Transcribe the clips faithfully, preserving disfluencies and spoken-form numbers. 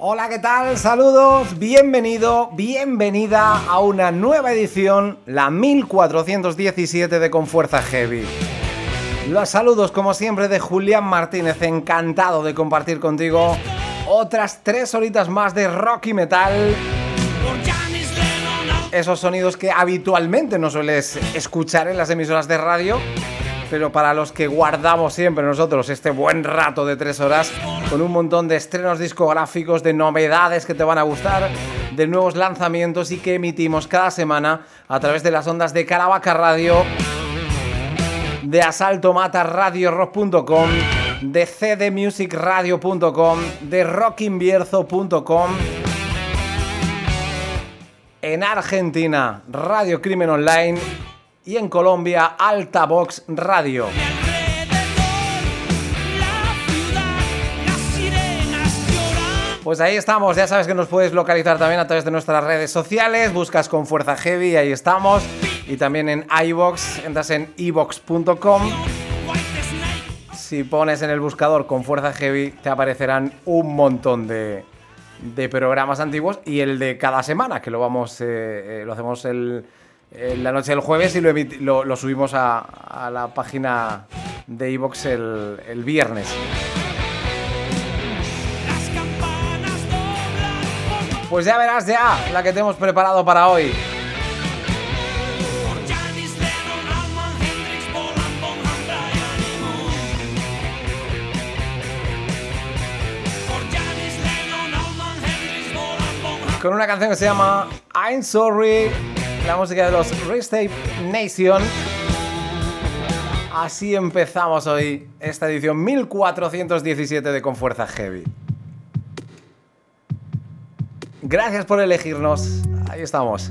Hola, ¿qué tal? Saludos, bienvenido, bienvenida a una nueva edición, la mil cuatrocientos diecisiete de Con Fuerza Heavy. Los saludos, como siempre, de Julián Martínez, encantado de compartir contigo otras tres horitas más de rock y metal. Esos sonidos que habitualmente no sueles escuchar en las emisoras de radio, pero para los que guardamos siempre nosotros este buen rato de tres horas con un montón de estrenos discográficos, de novedades que te van a gustar, de nuevos lanzamientos y que emitimos cada semana a través de las ondas de Caravaca Radio, de Asalto Mata Radio Rock punto com, de c d music radio punto com, de rock invierzo punto com, en Argentina Radio Crimen Online y en Colombia Altavox Radio. Pues ahí estamos, ya sabes que nos puedes localizar también a través de nuestras redes sociales, buscas Con Fuerza Heavy y ahí estamos, y también en iVoox, entras en iVoox punto com, si pones en el buscador Con Fuerza Heavy te aparecerán un montón de, de programas antiguos y el de cada semana, que lo vamos, eh, eh, lo hacemos el... la noche del jueves y lo, lo, lo subimos a, a la página de iVoox el, el viernes. Pues ya verás ya la que te hemos preparado para hoy. Con una canción que se llama I'm Sorry, la música de los Restave Nation. Así empezamos hoy esta edición mil cuatrocientos diecisiete de Con Fuerza Heavy. Gracias por elegirnos. Ahí estamos.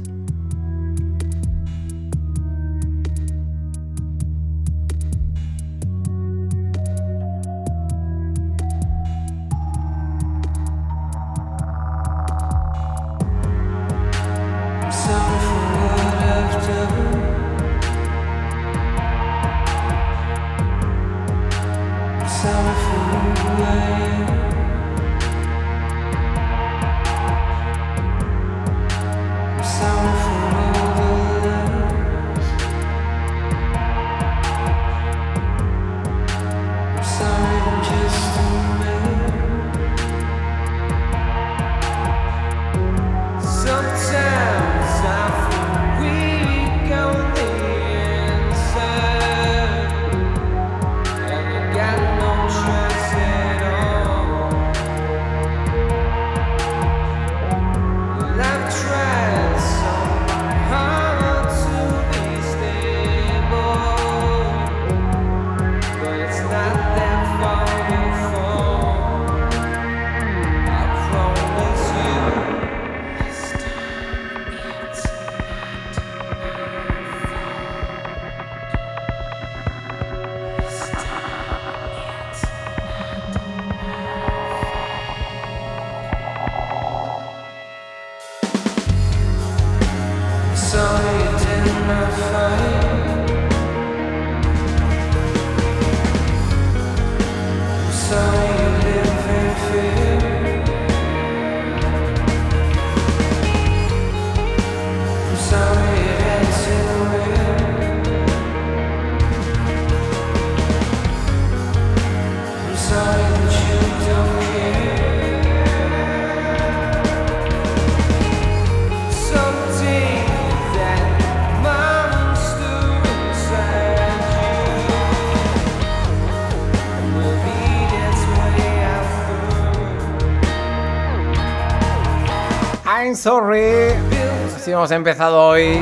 I'm Sorry. Así hemos empezado hoy.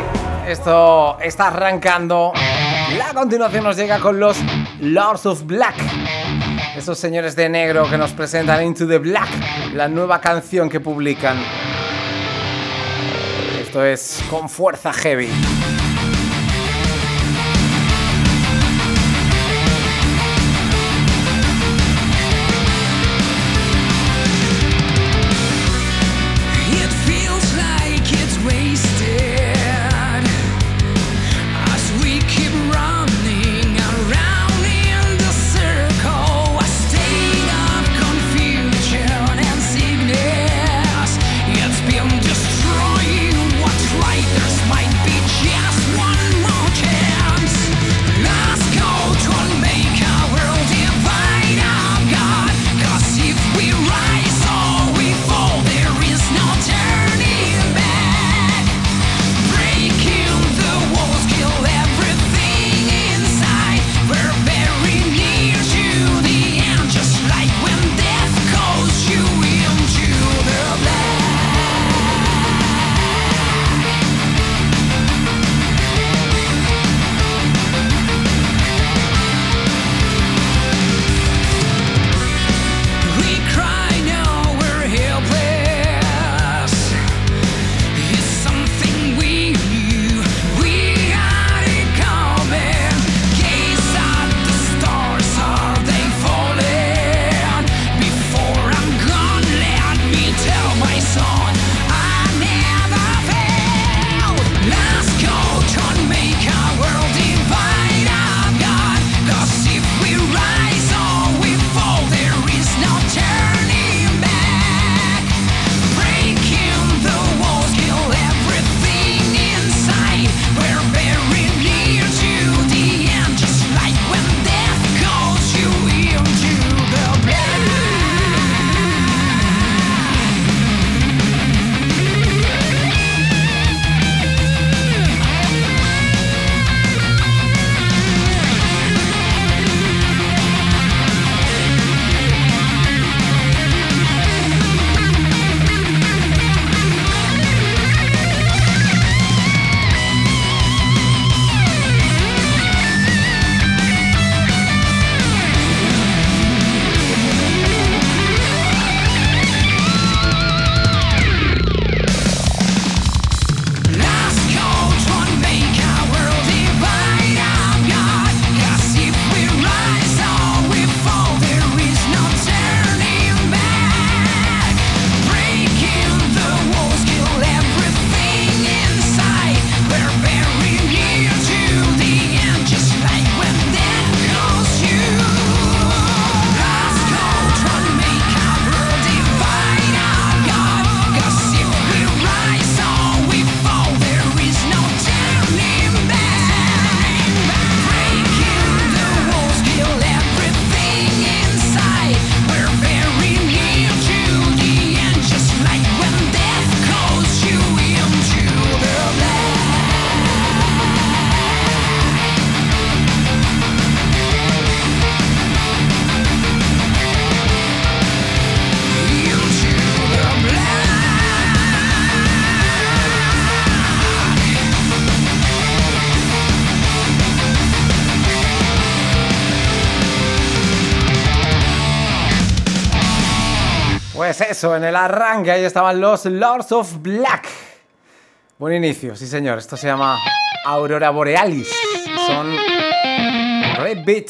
Esto está arrancando. La continuación nos llega con los Lords of Black, esos señores de negro que nos presentan Into the Black, la nueva canción que publican. Esto es Con Fuerza Heavy. Sorry. Pues eso, en el arranque ahí estaban los Lords of Black. Buen inicio, sí señor. Esto se llama Aurora Borealis. Son Red Beat.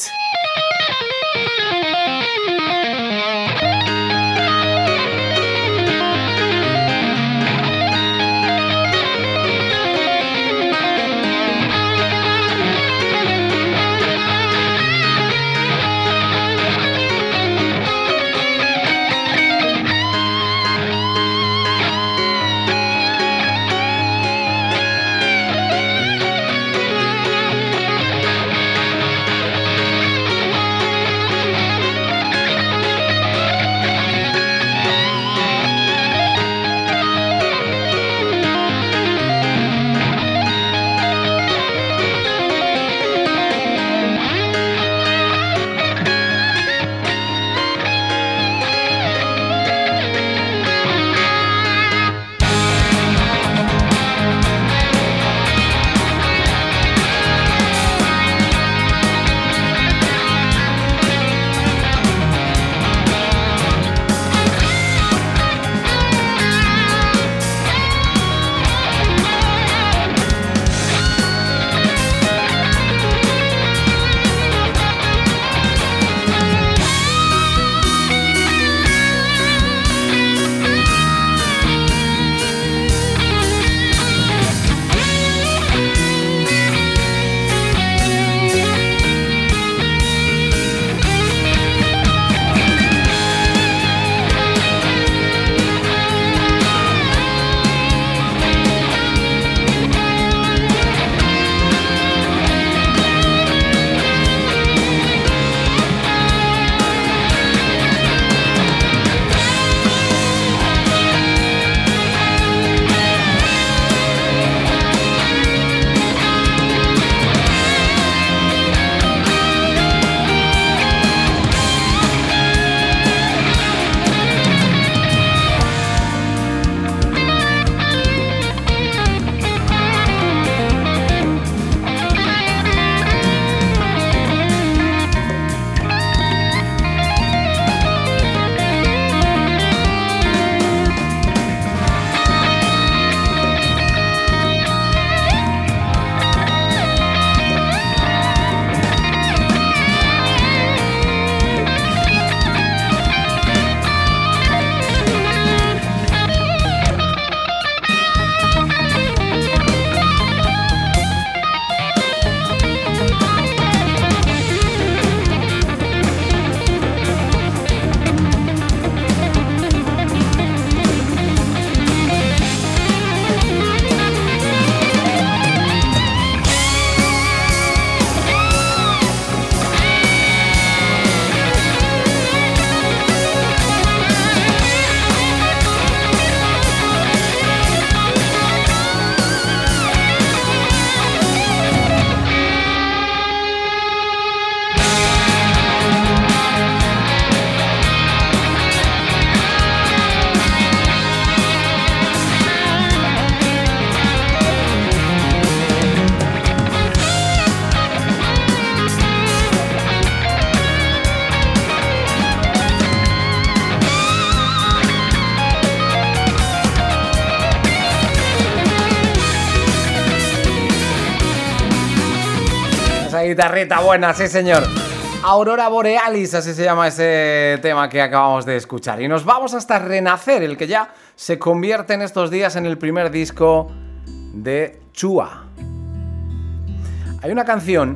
Esa guitarrita buena, sí señor. Aurora Borealis, así se llama ese tema que acabamos de escuchar. Y nos vamos hasta Renacer, el que ya se convierte en estos días en el primer disco de Chua. Hay una canción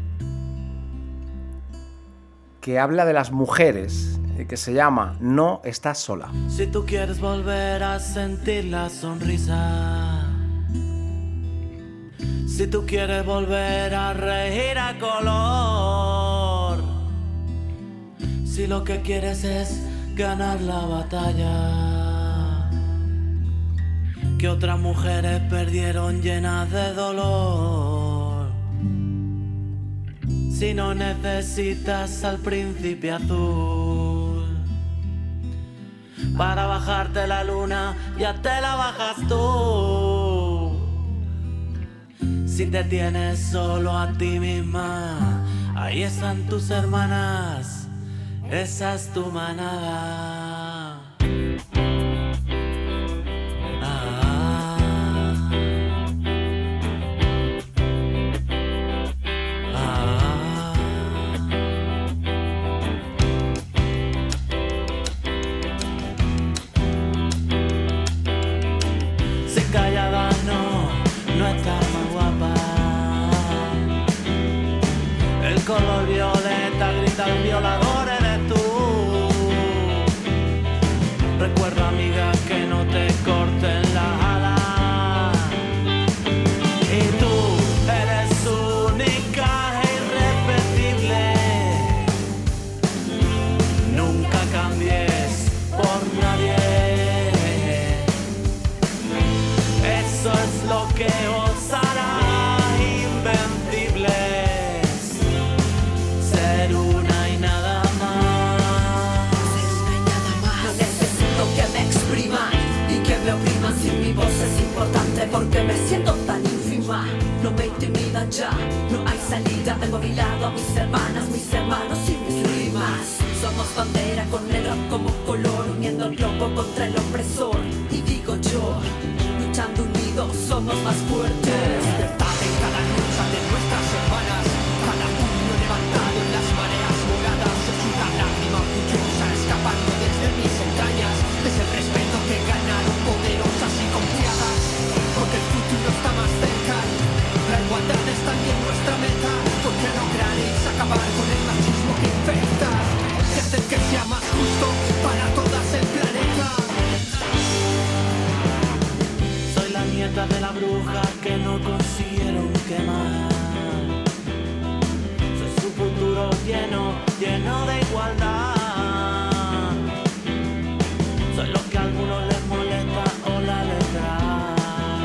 que habla de las mujeres y que se llama No estás sola. Si tú quieres volver a sentir la sonrisa, si tú quieres volver a reír a color, si lo que quieres es ganar la batalla que otras mujeres perdieron llenas de dolor, si no necesitas al príncipe azul para bajarte la luna, ya te la bajas tú. Si te tienes solo a ti misma, ahí están tus hermanas, esa es tu manada. Callada no, no está más guapa. El color violeta grita, el violador eres tú. Recuerda, amiga, que no te corten las alas. Y tú eres única e irrepetible. Nunca cambies por nadie. Eso es lo que os hará invencibles, ser una y nada más. Ser una y nada más. No necesito que me expriman y que me opriman. Si mi voz es importante porque me siento tan ínfima. No me intimidan ya, no hay salida. Tengo a mi lado a mis hermanas, mis hermanos y mis rimas. Somos bandera con el rap como color, uniendo el globo contra el opresor. Y digo yo, luchando unidos somos más fuertes. Libertad en cada lucha de nuestras hermanas, cada puño levantado en las mareas moradas. Es una lágrima orgullosa escapando desde mis entrañas. Es el respeto que ganaron poderosas y confiadas, porque el futuro está más cerca. La igualdad es también nuestra meta, porque lograréis acabar con el machismo que infecta. Y hacer que sea más justo para todas el planeta. Nieta de la bruja que no consiguieron quemar. Soy su futuro lleno, lleno de igualdad. Soy lo que a algunos les molesta o la letra.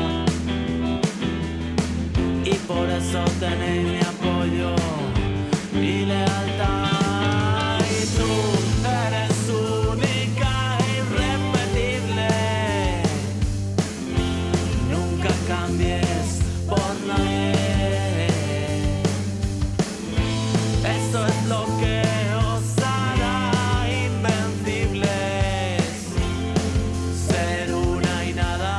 Y por eso tenéis mi apoyo, mi lealtad. Y tú eres única e irrepetible. Nunca cambies por nadie. Eso es lo que os hará invencibles, ser una y nada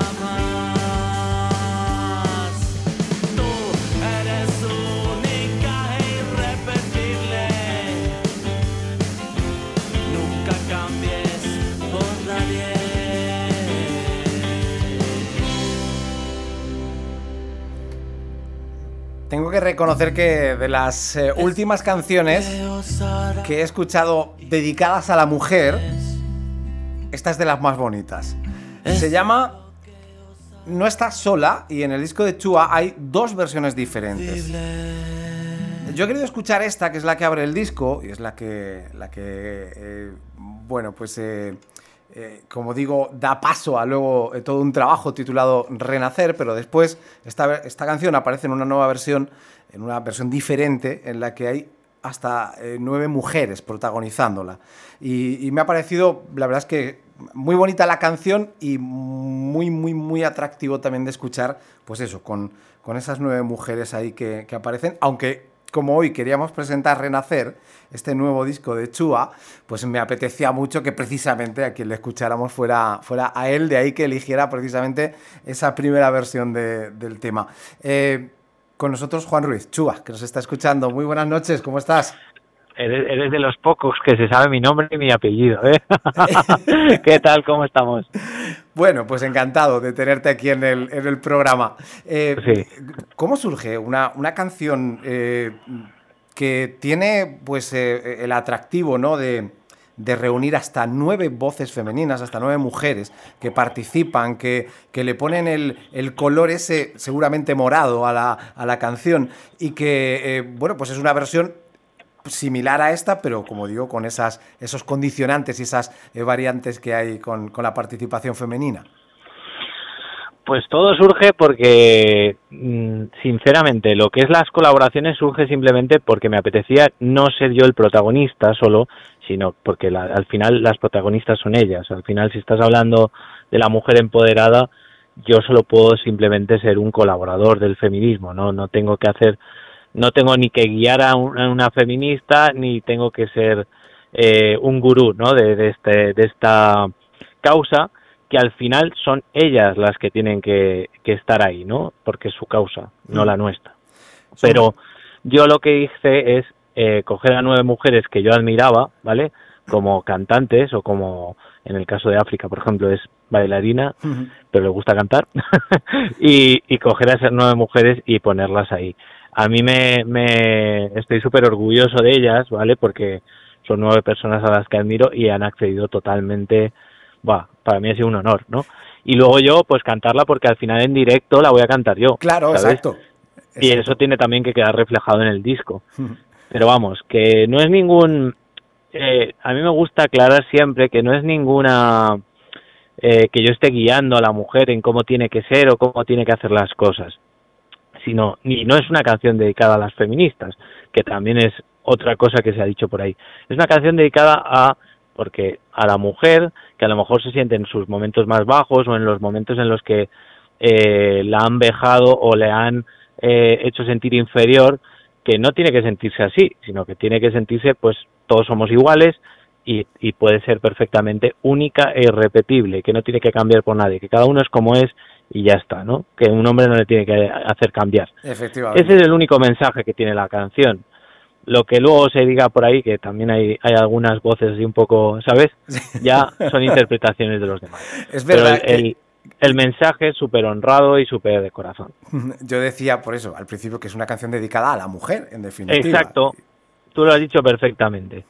más. Tú eres única e irrepetible. Nunca cambies por nadie. Tengo que reconocer que de las eh, últimas canciones que he escuchado dedicadas a la mujer, esta es de las más bonitas. Se llama No estás sola y en el disco de Chua hay dos versiones diferentes. Yo he querido escuchar esta, que es la que abre el disco y es la que, la que eh, bueno, pues... Eh, Eh, como digo, da paso a luego eh, todo un trabajo titulado Renacer, pero después esta, esta canción aparece en una nueva versión, en una versión diferente, en la que hay hasta eh, nueve mujeres protagonizándola. Y, y me ha parecido, la verdad es que muy bonita la canción y muy, muy, muy atractivo también de escuchar, pues eso, con, con esas nueve mujeres ahí que, que aparecen, aunque... Como hoy queríamos presentar Renacer, este nuevo disco de Chua, pues me apetecía mucho que precisamente a quien le escucháramos fuera, fuera a él, de ahí que eligiera precisamente esa primera versión de, del tema. Eh, con nosotros Juan Ruiz, Chuva, que nos está escuchando. Muy buenas noches, ¿cómo estás? Eres, eres de los pocos que se sabe mi nombre y mi apellido, ¿eh? ¿Qué tal? ¿Cómo estamos? Bueno, pues encantado de tenerte aquí en el, en el programa. Eh, sí. ¿Cómo surge una, una canción eh, que tiene pues eh, el atractivo, ¿no?, de, de reunir hasta nueve voces femeninas, hasta nueve mujeres que participan, que, que le ponen el, el color ese seguramente morado a la, a la canción y que, eh, bueno, pues es una versión similar a esta, pero como digo, con esas, esos condicionantes y esas eh, variantes que hay con, con la participación femenina? Pues todo surge porque, sinceramente, lo que es las colaboraciones surge simplemente porque me apetecía no ser yo el protagonista solo, sino porque la, al final las protagonistas son ellas. Al final, si estás hablando de la mujer empoderada, yo solo puedo simplemente ser un colaborador del feminismo, no, no tengo que hacer... No tengo ni que guiar a una feminista, ni tengo que ser eh, un gurú, ¿no?, de, de, este, de esta causa, que al final son ellas las que tienen que, que estar ahí, ¿no? Porque es su causa, no la nuestra. Pero yo lo que hice es eh, coger a nueve mujeres que yo admiraba, ¿vale?, como cantantes, o como en el caso de África, por ejemplo, es bailarina, uh-huh. pero le gusta cantar, y, y coger a esas nueve mujeres y ponerlas ahí. A mí me, me estoy súper orgulloso de ellas, ¿vale? Porque son nueve personas a las que admiro y han accedido totalmente, bah, para mí ha sido un honor, ¿no? Y luego yo, pues cantarla, porque al final en directo la voy a cantar yo. Claro, ¿sabes? Exacto. Y exacto. Eso tiene también que quedar reflejado en el disco. Pero vamos, que no es ningún... Eh, a mí me gusta aclarar siempre que no es ninguna... Eh, que yo esté guiando a la mujer en cómo tiene que ser o cómo tiene que hacer las cosas. Sino, y no es una canción dedicada a las feministas, que también es otra cosa que se ha dicho por ahí. Es una canción dedicada a, porque a la mujer, que a lo mejor se siente en sus momentos más bajos o en los momentos en los que eh, la han vejado o le han eh, hecho sentir inferior, que no tiene que sentirse así, sino que tiene que sentirse, pues, todos somos iguales y, y puede ser perfectamente única e irrepetible, que no tiene que cambiar por nadie, que cada uno es como es y ya está, ¿no? Que un hombre no le tiene que hacer cambiar. Efectivamente. Ese es el único mensaje que tiene la canción. Lo que luego se diga por ahí, que también hay, hay algunas voces así un poco, ¿sabes? Ya son interpretaciones de los demás. Es verdad. Pero el, que... el, el mensaje es súper honrado y súper de corazón. Yo decía, por eso, al principio, que es una canción dedicada a la mujer, en definitiva. Exacto. Tú lo has dicho perfectamente.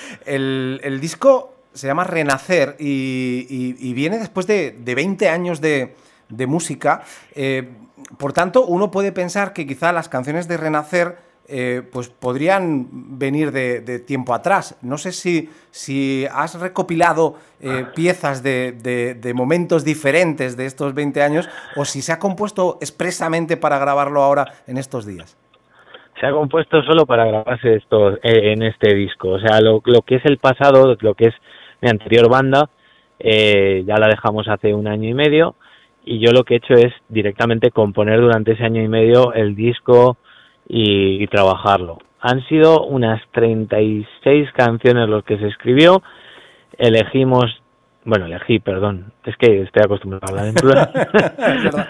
El, el disco se llama Renacer y, y, y viene después de, de veinte años de... de música, eh, por tanto uno puede pensar que quizá las canciones de Renacer eh, pues podrían venir de, de tiempo atrás. No sé si, si has recopilado eh, piezas de, de, de momentos diferentes de estos veinte años o si se ha compuesto expresamente para grabarlo ahora en estos días. Se ha compuesto solo para grabarse esto eh, en este disco. O sea, lo, lo que es el pasado, lo que es mi anterior banda, eh, ya la dejamos hace un año y medio. Y yo lo que he hecho es directamente componer durante ese año y medio el disco y, y trabajarlo. Han sido unas treinta y seis canciones los que se escribió. Elegimos, bueno, elegí, perdón, es que estoy acostumbrado a hablar en plural.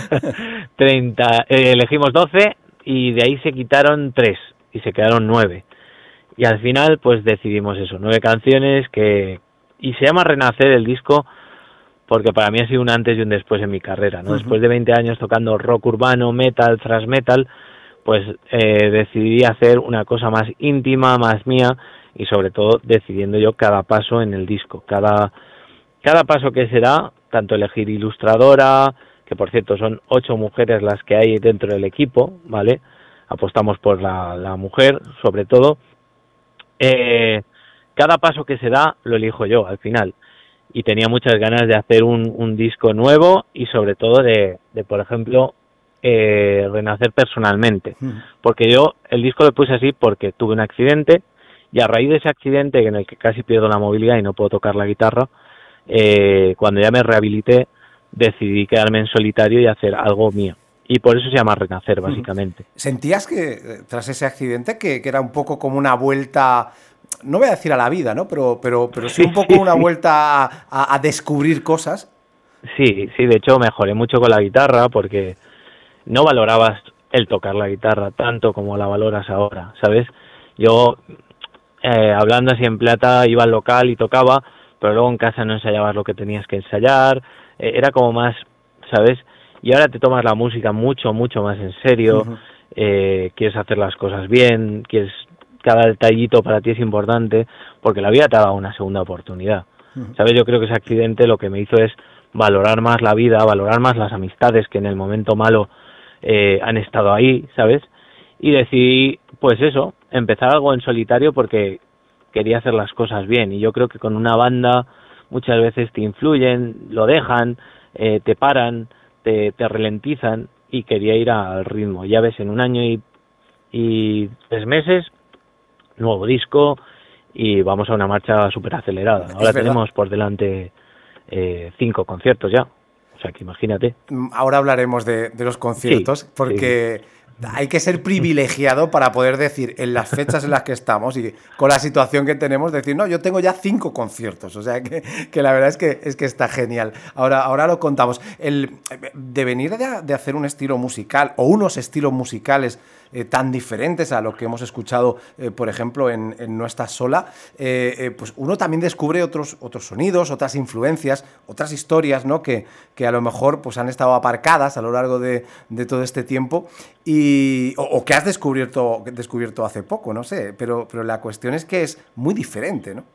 treinta, eh, elegimos doce y de ahí se quitaron tres y se quedaron nueve. Y al final pues decidimos eso, nueve canciones que... Y se llama Renacer el disco... porque para mí ha sido un antes y un después en mi carrera, ¿no? Uh-huh. Después de veinte años tocando rock urbano, metal, thrash metal, pues eh, decidí hacer una cosa más íntima, más mía, y sobre todo decidiendo yo cada paso en el disco, cada, cada paso que será, tanto elegir ilustradora, que por cierto son ocho mujeres las que hay dentro del equipo, ¿vale? Apostamos por la, la mujer, sobre todo. Eh, cada paso que se da lo elijo yo al final. Y tenía muchas ganas de hacer un, un disco nuevo y sobre todo de, de por ejemplo, eh, renacer personalmente. Porque yo el disco lo puse así porque tuve un accidente y a raíz de ese accidente en el que casi pierdo la movilidad y no puedo tocar la guitarra, eh, cuando ya me rehabilité decidí quedarme en solitario y hacer algo mío. Y por eso se llama Renacer, básicamente. ¿Sentías que tras ese accidente que, que era un poco como una vuelta... no voy a decir a la vida, ¿no? Pero, pero, pero sí un poco una vuelta a, a, a descubrir cosas? Sí, sí, de hecho mejoré mucho con la guitarra porque no valorabas el tocar la guitarra tanto como la valoras ahora, ¿sabes? Yo, eh, hablando así en plata, iba al local y tocaba, pero luego en casa no ensayabas lo que tenías que ensayar, eh, era como más, ¿sabes? Y ahora te tomas la música mucho, mucho más en serio, uh-huh. eh, quieres hacer las cosas bien, quieres, cada detallito para ti es importante, porque la vida te ha dado una segunda oportunidad, uh-huh. ¿sabes? Yo creo que ese accidente lo que me hizo es valorar más la vida, valorar más las amistades que en el momento malo eh, han estado ahí, ¿sabes? Y decidí, pues eso, empezar algo en solitario porque quería hacer las cosas bien, y yo creo que con una banda muchas veces te influyen, lo dejan, eh, te paran, te, te ralentizan, y quería ir al ritmo. Ya ves, en un año y, y tres meses, nuevo disco, y vamos a una marcha súper acelerada. Ahora tenemos por delante eh, cinco conciertos ya, o sea que imagínate. Ahora hablaremos de, de los conciertos, sí, porque... Sí. Hay que ser privilegiado para poder decir en las fechas en las que estamos y con la situación que tenemos, decir, no, yo tengo ya cinco conciertos, o sea que, que la verdad es que, es que está genial. Ahora, ahora lo contamos. El de venir de, de hacer un estilo musical o unos estilos musicales eh, tan diferentes a lo que hemos escuchado, eh, por ejemplo, en, en No Estás Sola, eh, eh, pues uno también descubre otros, otros sonidos, otras influencias, otras historias, ¿no? que, que a lo mejor pues, han estado aparcadas a lo largo de, de todo este tiempo y, o, o que has descubierto, descubierto hace poco, no sé, pero, pero la cuestión es que es muy diferente, ¿no?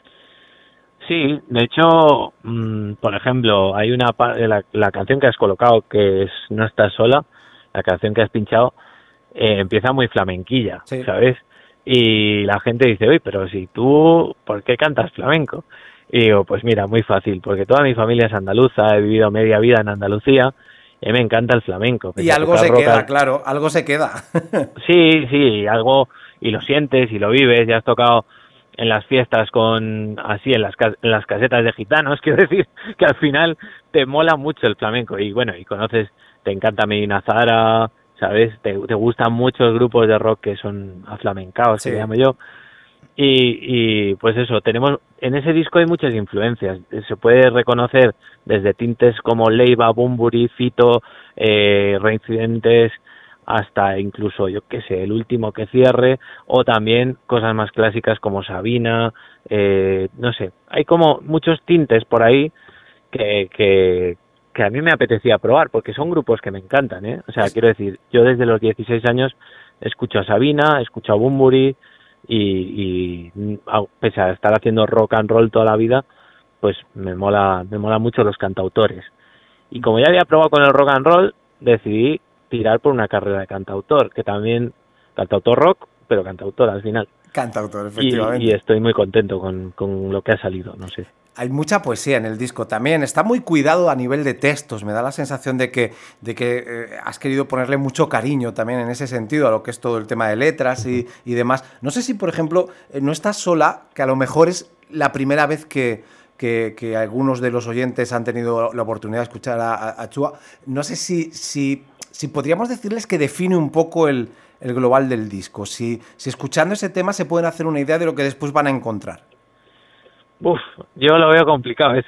Sí, de hecho, mmm, por ejemplo, hay una la, la canción que has colocado que es No Estás Sola, la canción que has pinchado, eh, empieza muy flamenquilla, sí. ¿sabes? Y la gente dice, oye, pero si tú, ¿por qué cantas flamenco? Y digo, pues mira, muy fácil, porque toda mi familia es andaluza, he vivido media vida en Andalucía, y me encanta el flamenco. Y algo se queda, al... claro, algo se queda. Sí, sí, algo, y lo sientes y lo vives, ya has tocado en las fiestas con, así, en las, en las casetas de gitanos, quiero decir, que al final te mola mucho el flamenco, y bueno, y conoces, te encanta Medina Zahara, ¿sabes? Te, te gustan muchos grupos de rock que son aflamencados, sí. que llamo yo, y, y pues eso, tenemos, en ese disco hay muchas influencias, se puede reconocer desde tintes como Leiva, Bunbury, Fito, eh, Reincidentes, hasta incluso, yo qué sé, el último que cierre, o también cosas más clásicas como Sabina, eh, no sé, hay como muchos tintes por ahí que, que, que a mí me apetecía probar, porque son grupos que me encantan, ¿eh? O sea, quiero decir, yo desde los dieciséis años escucho a Sabina, escucho a Bunbury, y, y pese a estar haciendo rock and roll toda la vida, pues me mola, me mola mucho los cantautores. Y como ya había probado con el rock and roll, decidí tirar por una carrera de cantautor, que también, cantautor rock, pero cantautor al final. Cantautor, efectivamente. Y, y estoy muy contento con, con lo que ha salido, no sé. Hay mucha poesía en el disco también, está muy cuidado a nivel de textos, me da la sensación de que, de que eh, has querido ponerle mucho cariño también en ese sentido a lo que es todo el tema de letras y, y demás. No sé si, por ejemplo, No Estás Sola, que a lo mejor es la primera vez que... Que, que algunos de los oyentes han tenido la oportunidad de escuchar a, a Chua. No sé si, si, si podríamos decirles que define un poco el, el global del disco. Si, si escuchando ese tema se pueden hacer una idea de lo que después van a encontrar. Uf, yo lo veo complicado eso.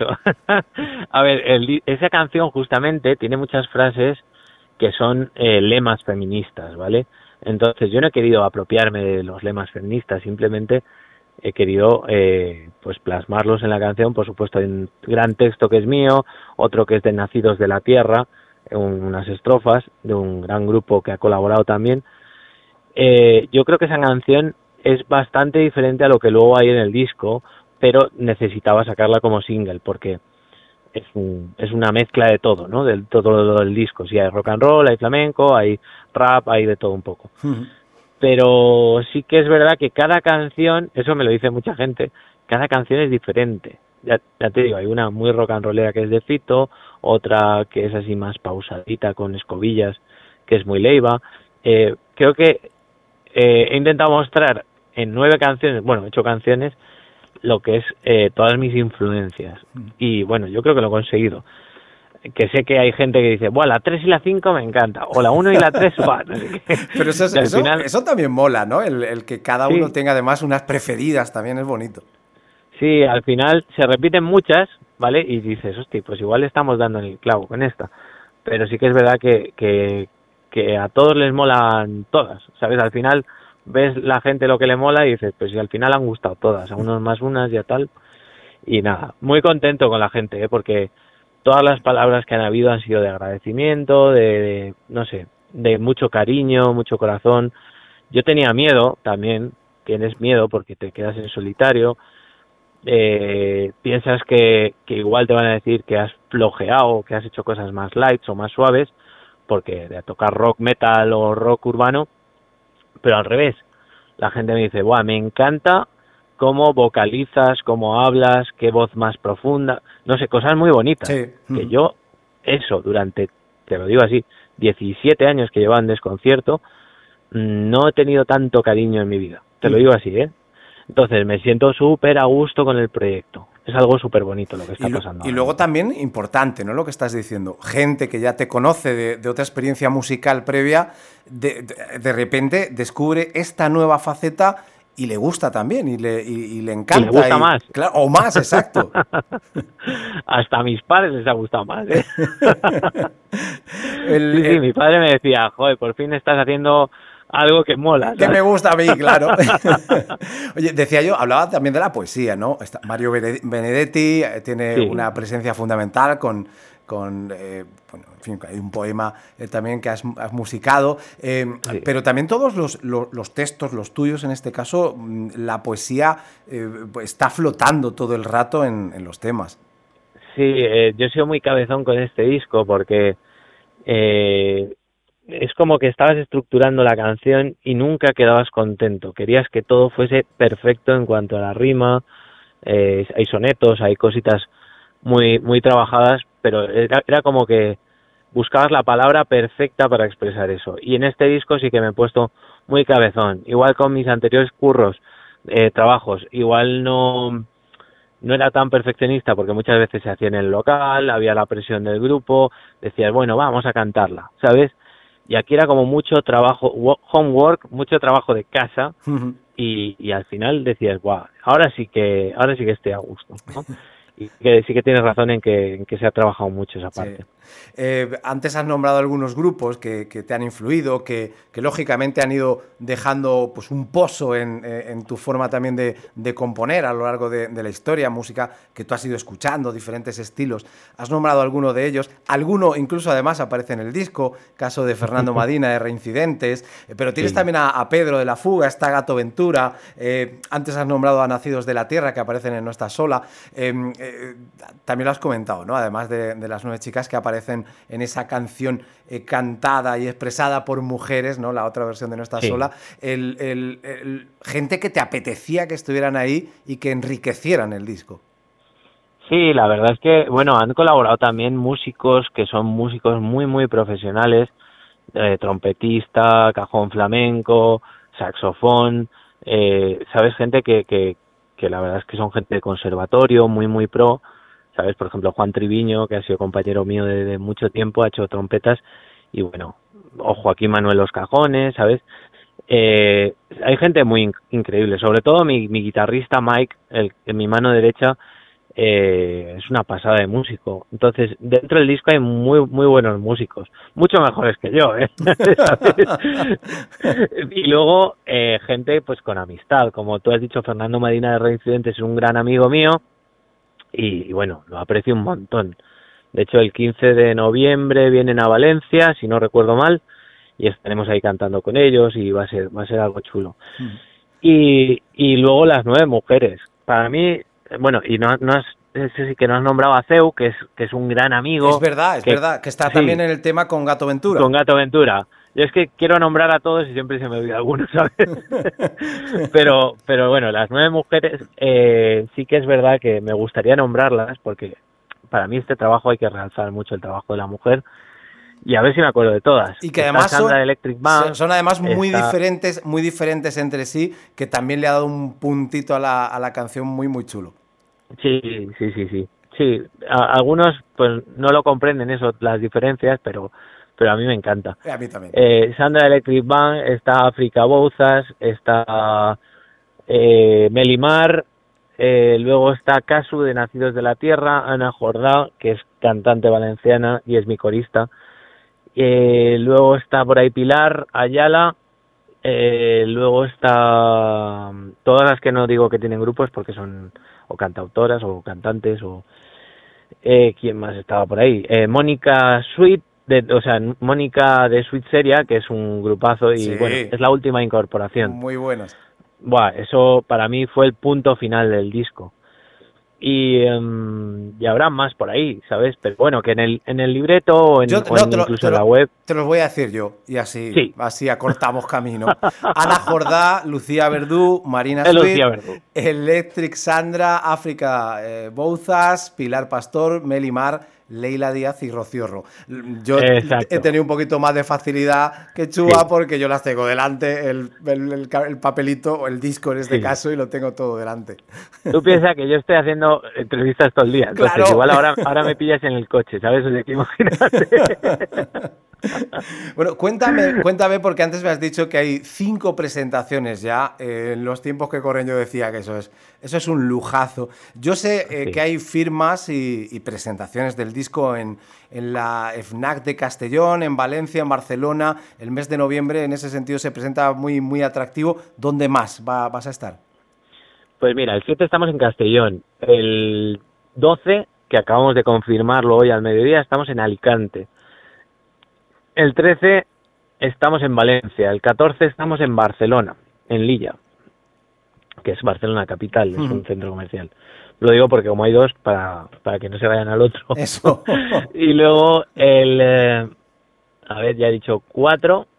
A ver, el, esa canción justamente tiene muchas frases que son eh, lemas feministas, ¿vale? Entonces yo no he querido apropiarme de los lemas feministas, simplemente he querido eh, pues plasmarlos en la canción. Por supuesto hay un gran texto que es mío, otro que es de Nacidos de la Tierra, un, unas estrofas de un gran grupo que ha colaborado también. Eh, yo creo que esa canción es bastante diferente a lo que luego hay en el disco, pero necesitaba sacarla como single porque es, un, es una mezcla de todo, ¿no? Del todo del disco. Sí, hay rock and roll, hay flamenco, hay rap, hay de todo un poco. Uh-huh. Pero sí que es verdad que cada canción, eso me lo dice mucha gente, cada canción es diferente. Ya, ya te digo, hay una muy rock and rollera que es de Fito, otra que es así más pausadita con escobillas, que es muy Leiva. Eh, creo que eh, he intentado mostrar en nueve canciones, bueno, ocho canciones, lo que es eh, todas mis influencias. Y bueno, yo creo que lo he conseguido. Que sé que hay gente que dice, bueno, la tres y la cinco me encanta, o la uno y la tres, va, no sé qué. Pero eso, eso, final... eso también mola, ¿no? El, el que cada uno sí. tenga además unas preferidas también es bonito. Sí, al final se repiten muchas, ¿vale? Y dices, hostia, pues igual estamos dando en el clavo con esta. Pero sí que es verdad que, que que a todos les molan todas, ¿sabes? Al final ves la gente lo que le mola y dices, pues si al final han gustado todas, a unos más unas y a tal. Y nada, muy contento con la gente, ¿eh? Porque todas las palabras que han habido han sido de agradecimiento, de, de, no sé, de mucho cariño, mucho corazón. Yo tenía miedo también, tienes miedo porque te quedas en solitario, eh, piensas que, que igual te van a decir que has flojeado, que has hecho cosas más lights o más suaves, porque de tocar rock metal o rock urbano, pero al revés, la gente me dice, ¡buah, me encanta cómo vocalizas, cómo hablas, qué voz más profunda! No sé, cosas muy bonitas, Sí. que yo, eso, durante, te lo digo así, diecisiete años que llevaba en Desconcierto, no he tenido tanto cariño en mi vida, te lo digo así, ¿eh? Entonces me siento súper a gusto con el proyecto. Es algo súper bonito lo que está Y, lo, pasando. y ahora. luego también, importante, ¿no? Lo que estás diciendo. Gente que ya te conoce de, de otra experiencia musical previa, de, de, de repente descubre esta nueva faceta y le gusta también, y le, y, y le encanta. Y le gusta y, más. Claro, o más, exacto. Hasta a mis padres les ha gustado más, ¿eh? el, sí, sí, el, mi padre me decía, joder, por fin estás haciendo algo que mola, ¿sabes? Que me gusta a mí, claro. Oye, decía yo, hablaba también de la poesía, ¿no? Está Mario Benedetti eh, tiene sí. una presencia fundamental con, con eh, bueno, en fin, hay un poema eh, también que has, has musicado, eh, sí. pero también todos los, los, los textos, los tuyos en este caso, la poesía eh, está flotando todo el rato en, en los temas. Sí, eh, yo he sido muy cabezón con este disco porque eh, es como que estabas estructurando la canción y nunca quedabas contento. Querías que todo fuese perfecto en cuanto a la rima, eh, hay sonetos, hay cositas muy muy trabajadas, pero era, era como que buscabas la palabra perfecta para expresar eso. Y en este disco sí que me he puesto muy cabezón. Igual con mis anteriores curros, eh, trabajos, igual no... no era tan perfeccionista porque muchas veces se hacía en el local, había la presión del grupo, decías, bueno, vamos a cantarla, ¿sabes? Y aquí era como mucho trabajo, homework, mucho trabajo de casa, uh-huh. y, y al final decías, guau, ahora sí que ahora sí que estoy a gusto, ¿no? Y que sí que tienes razón en que, en que se ha trabajado mucho esa parte. Sí. Eh, antes has nombrado algunos grupos que, que te han influido, que, que lógicamente han ido dejando pues un pozo en, en tu forma también de, de componer a lo largo de, de la historia, música que tú has ido escuchando, diferentes estilos. Has nombrado alguno de ellos, alguno incluso además aparece en el disco, caso de Fernando Madina de Reincidentes, eh, pero tienes sí. también a, a Pedro de la Fuga, está Gato Ventura, eh, antes has nombrado a Nacidos de la Tierra que aparecen en No Estás Sola, eh, eh, también lo has comentado, ¿no? Además de, de las nueve chicas que aparecen en esa canción eh, cantada y expresada por mujeres, ¿no? La otra versión de No Estás sí. Sola, el, el, el, gente que te apetecía que estuvieran ahí y que enriquecieran el disco. Sí, la verdad es que, bueno, han colaborado también músicos que son músicos muy, muy profesionales, eh, trompetista, cajón flamenco, saxofón, eh, ¿sabes? Gente que, que, que la verdad es que son gente de conservatorio, muy, muy pro, ¿sabes? Por ejemplo, Juan Triviño, que ha sido compañero mío de, de mucho tiempo, ha hecho trompetas, y bueno, o Joaquín Manuel los cajones, ¿sabes? Eh, hay gente muy in- increíble, sobre todo mi, mi guitarrista Mike, el, en mi mano derecha, eh, es una pasada de músico. Entonces, dentro del disco hay muy muy buenos músicos, mucho mejores que yo, ¿eh? Y luego, eh, gente pues con amistad, como tú has dicho, Fernando Madina de Reincidentes es un gran amigo mío, y, y bueno, lo aprecio un montón. De hecho, el quince de noviembre vienen a Valencia, si no recuerdo mal, y estaremos ahí cantando con ellos y va a ser va a ser algo chulo. Mm. Y, y luego las nueve mujeres. Para mí, bueno, y no, no has, sí que no has nombrado a Ceu, que es que es un gran amigo. Es verdad, es que, verdad, que está sí, también en el tema con Gato Ventura. Con Gato Ventura. Yo es que quiero nombrar a todos y siempre se me olvida algunos, ¿sabes? pero, pero bueno, las nueve mujeres eh, sí que es verdad que me gustaría nombrarlas porque para mí este trabajo hay que realzar mucho el trabajo de la mujer. Y a ver si me acuerdo de todas. Y que está además son, Electric Band, son además muy está... diferentes, muy diferentes entre sí, que también le ha dado un puntito a la, a la canción muy muy chulo. Sí, sí, sí, sí. Sí, a, algunos pues no lo comprenden eso, las diferencias, pero pero a mí me encanta. A mí también. Eh, Sandra Electric Band, está África Bouzas, está eh, Melimar, eh, luego está Casu de Nacidos de la Tierra, Ana Jordá, que es cantante valenciana y es mi corista. Eh, luego está por ahí Pilar Ayala. Eh, luego está todas las que no digo que tienen grupos porque son o cantautoras o cantantes o eh, ¿quién más estaba por ahí? Eh, Mónica Sweet, de, o sea, Mónica de Sweet Seria, que es un grupazo y Sí. bueno, es la última incorporación. Muy buenos. Buah, eso para mí fue el punto final del disco. Y, um, y habrá más por ahí, ¿sabes? Pero bueno, que en el en el libreto o, en, Yo, o no, en te lo- incluso te en lo- la web. Te los voy a decir yo, y así, Sí. así acortamos camino. Ana Jordá, Lucía Verdú, Marina Es Sweet, Lucía Verdú. Electric Sandra, África eh, Bouzas, Pilar Pastor, Meli Mar, Leila Díaz y Rocío Ro. Yo Exacto. he tenido un poquito más de facilidad que Chua Sí. porque yo las tengo delante, el, el, el ca- el papelito o el disco en este Sí. caso, y lo tengo todo delante. Tú piensas que yo estoy haciendo entrevistas todo el día, entonces Claro. igual ahora, ahora me pillas en el coche, ¿sabes? O sea, que imagínate. Bueno, cuéntame, cuéntame, porque antes me has dicho que hay cinco presentaciones ya. Eh, en los tiempos que corren yo decía que eso es, eso es un lujazo. Yo sé eh, Sí. que hay firmas y, y presentaciones del disco en, en la FNAC de Castellón, en Valencia, en Barcelona. El mes de noviembre, en ese sentido, se presenta muy, muy atractivo. ¿Dónde más va- vas a estar? Pues mira, el siete estamos en Castellón, el doce, que acabamos de confirmarlo hoy al mediodía, estamos en Alicante. El trece estamos en Valencia, el catorce estamos en Barcelona, en Lilla, que es Barcelona capital, es Ujú. un centro comercial. Lo digo porque como hay dos, para, para que no se vayan al otro. Eso. Y luego el, eh, a ver, ya he dicho cuatro,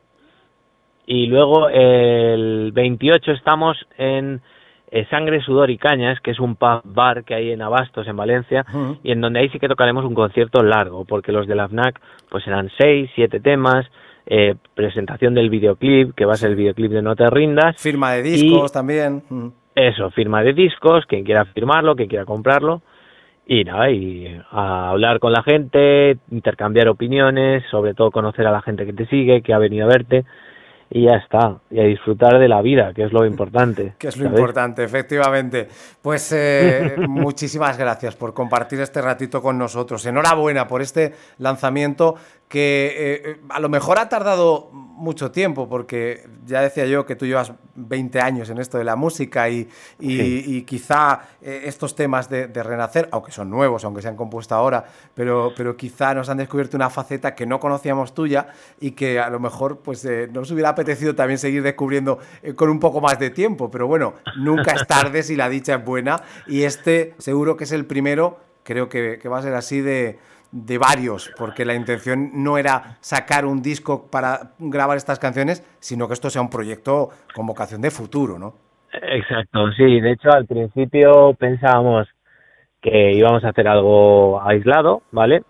y luego el veintiocho estamos en eh, Sangre, Sudor y Cañas, que es un pub bar que hay en Abastos, en Valencia, Ujú. y en donde ahí sí que tocaremos un concierto largo, porque los de la FNAC pues serán seis, siete temas, eh, presentación del videoclip, que va a ser el videoclip de No te rindas, Firma de discos Y- también. Ujú. eso, firma de discos, quien quiera firmarlo, quien quiera comprarlo, y nada, y a hablar con la gente, intercambiar opiniones, sobre todo conocer a la gente que te sigue, que ha venido a verte, y ya está, y a disfrutar de la vida, que es lo importante. Que es lo ¿sabes? importante, efectivamente. Pues eh, muchísimas gracias por compartir este ratito con nosotros. Enhorabuena por este lanzamiento que eh, a lo mejor ha tardado mucho tiempo, porque ya decía yo que tú llevas veinte años en esto de la música y, y, Sí. y quizá eh, estos temas de, de Renacer, aunque son nuevos, aunque se han compuesto ahora, pero, pero quizá nos han descubierto una faceta que no conocíamos tuya y que a lo mejor pues eh, nos hubiera apetecido también seguir descubriendo eh, con un poco más de tiempo, pero bueno, nunca es tarde si la dicha es buena, y este seguro que es el primero, creo que, que va a ser así de, de varios, porque la intención no era sacar un disco para grabar estas canciones, sino que esto sea un proyecto con vocación de futuro, ¿no? Exacto, sí, de hecho al principio pensábamos que íbamos a hacer algo aislado, ¿vale?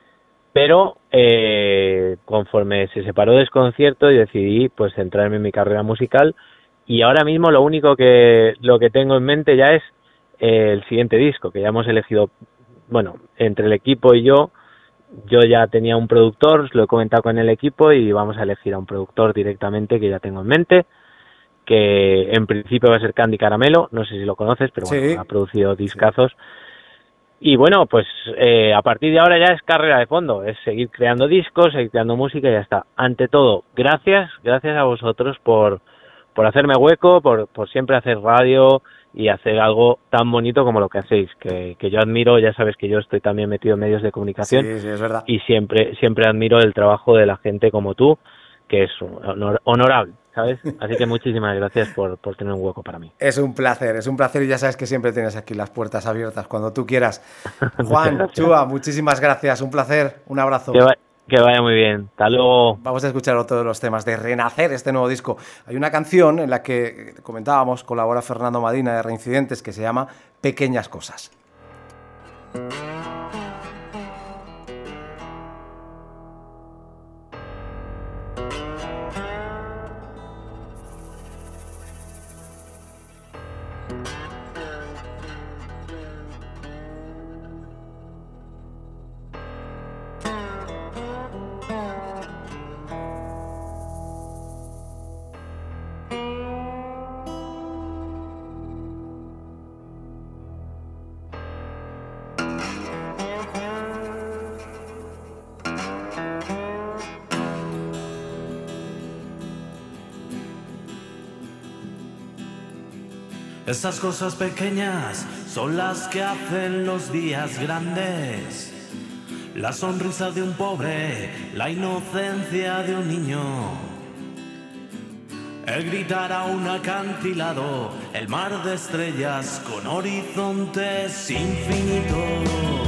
Pero eh, conforme se separó Desconcierto, yo decidí pues centrarme en mi carrera musical, y ahora mismo lo único que lo que tengo en mente ya es eh, el siguiente disco, que ya hemos elegido, bueno, entre el equipo y yo, yo ya tenía un productor, lo he comentado con el equipo y vamos a elegir a un productor directamente que ya tengo en mente, que en principio va a ser Candy Caramelo, no sé si lo conoces, pero bueno, Sí. ha producido discazos. Y bueno, pues eh, a partir de ahora ya es carrera de fondo, es seguir creando discos, seguir creando música y ya está. Ante todo, gracias, gracias a vosotros por, por hacerme hueco, por, por siempre hacer radio y hacer algo tan bonito como lo que hacéis, que, que yo admiro, ya sabes que yo estoy también metido en medios de comunicación, Sí, sí, es verdad. y siempre siempre admiro el trabajo de la gente como tú, que es honor- honorable, ¿sabes? Así que muchísimas gracias por, por tener un hueco para mí. Es un placer, es un placer, y ya sabes que siempre tienes aquí las puertas abiertas cuando tú quieras. Juan, gracias. Chua, muchísimas gracias, un placer, un abrazo. Que, va- que vaya muy bien. Hasta luego. Vamos a escuchar otro de los temas de Renacer, este nuevo disco. Hay una canción en la que comentábamos, colabora Fernando Madina de Reincidentes, que se llama Pequeñas Cosas. Esas cosas pequeñas son las que hacen los días grandes. La sonrisa de un pobre, la inocencia de un niño. El gritar a un acantilado, el mar de estrellas con horizontes infinitos.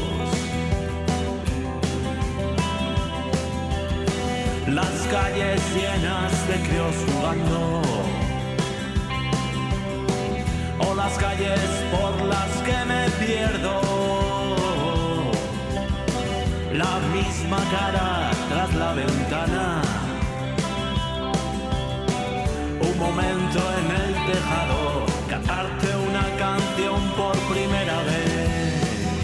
Las calles llenas de críos jugando, o las calles por las que me pierdo. La misma cara tras la ventana, un momento en el tejado, cantarte una canción por primera vez.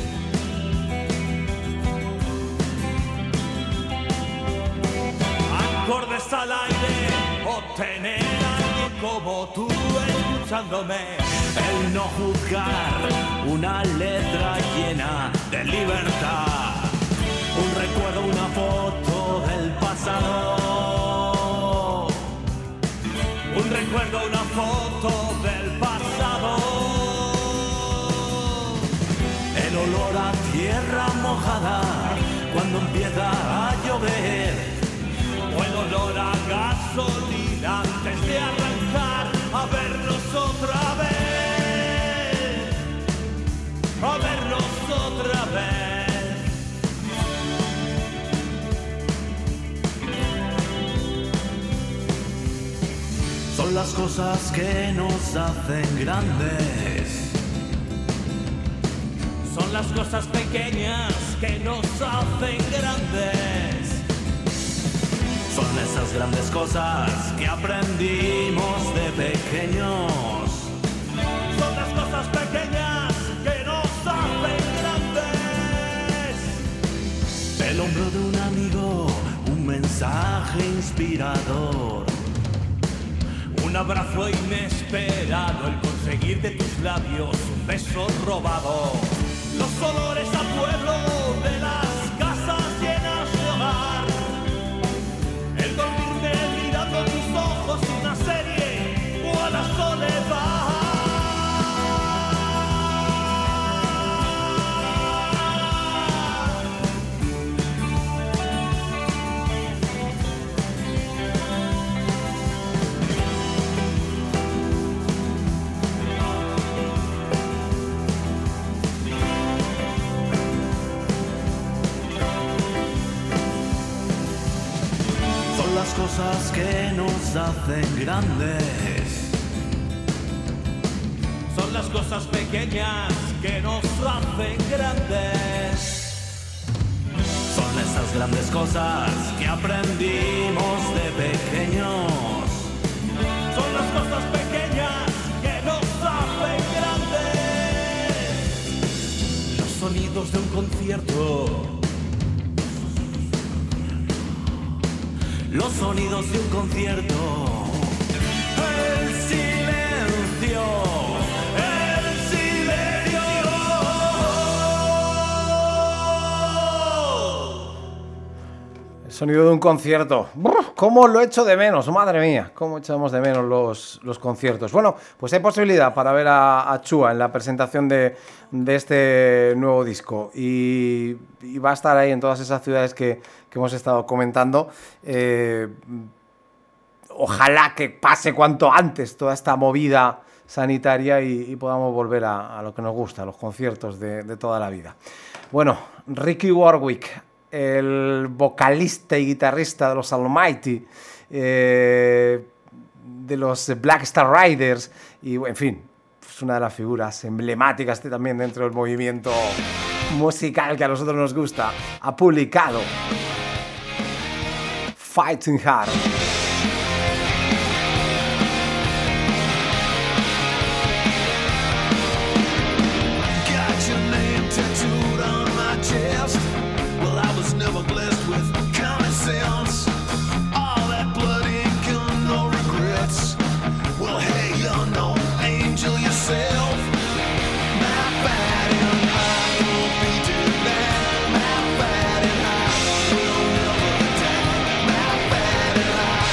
Acordes al aire o tener a alguien como tú escuchándome. El no juzgar, una letra llena de libertad. Un recuerdo, una foto del pasado. Un recuerdo, una foto del pasado. El olor a tierra mojada cuando empieza a llover. O el olor a gasolina antes de arrancar a vernos otra vez. A vernos otra vez. Son las cosas que nos hacen grandes. Son las cosas pequeñas que nos hacen grandes. Son esas grandes cosas que aprendimos de pequeños. Son las cosas pequeñas que nos hacen grandes. El hombro de un amigo, un mensaje inspirador. Un abrazo inesperado, el conseguir de tus labios un beso robado. Los olores a pueblo de las casas llenas de hogar. El dormirme mirando tus ojos, una serie o a la soledad. Las cosas que nos hacen grandes. Son las cosas pequeñas que nos hacen grandes. Son esas grandes cosas que aprendimos de pequeños. Son las cosas pequeñas que nos hacen grandes. Los sonidos de un concierto. Los sonidos de un concierto. El silencio. El silencio. El sonido de un concierto. ¡Brr! ¿Cómo lo echo de menos? Madre mía, cómo echamos de menos los, los conciertos. Bueno, pues hay posibilidad para ver a, a Chua en la presentación de, de este nuevo disco. Y, y va a estar ahí en todas esas ciudades que, que hemos estado comentando. Eh, ojalá que pase cuanto antes toda esta movida sanitaria y, y podamos volver a, a lo que nos gusta, a los conciertos de, de toda la vida. Bueno, Ricky Warwick, el vocalista y guitarrista de los Almighty, eh, de los Black Star Riders, y en fin, es una de las figuras emblemáticas también dentro del movimiento musical que a nosotros nos gusta. Ha publicado Fighting Hard. High.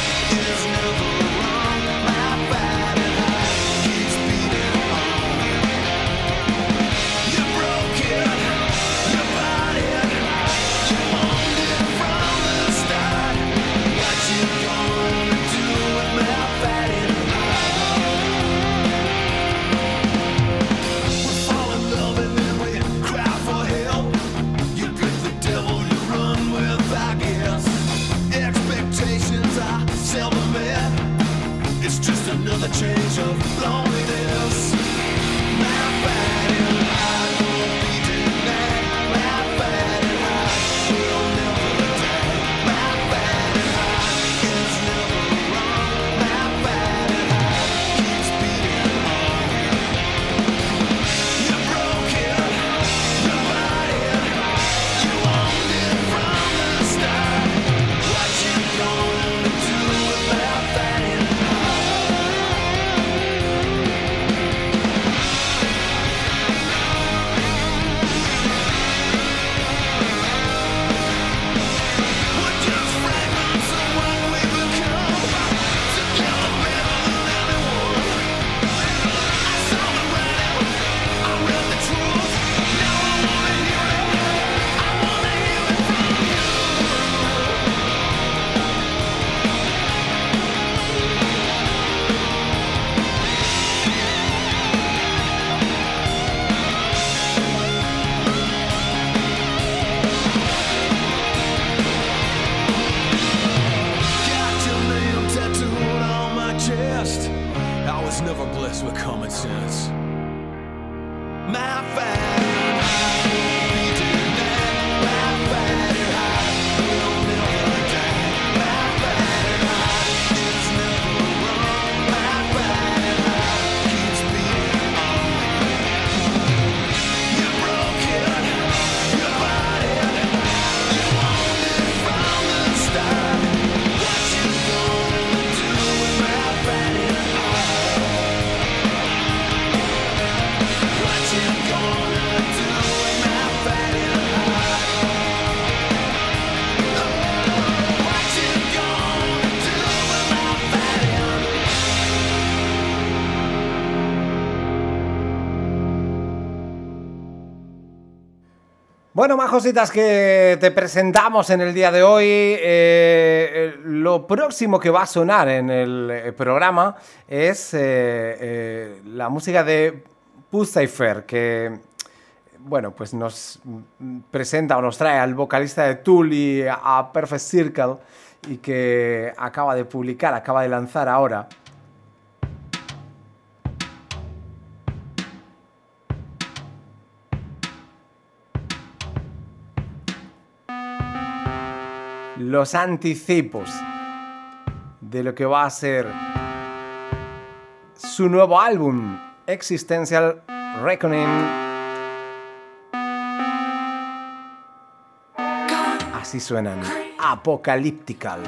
That's what common sense. My Bueno, más cositas que te presentamos en el día de hoy. Eh, lo próximo que va a sonar en el programa es eh, eh, la música de Puscifer, que bueno, pues nos presenta o nos trae al vocalista de Tool y a Perfect Circle, y que acaba de publicar, acaba de lanzar ahora los anticipos de lo que va a ser su nuevo álbum, Existential Reckoning. Así suenan, Apocalyptical.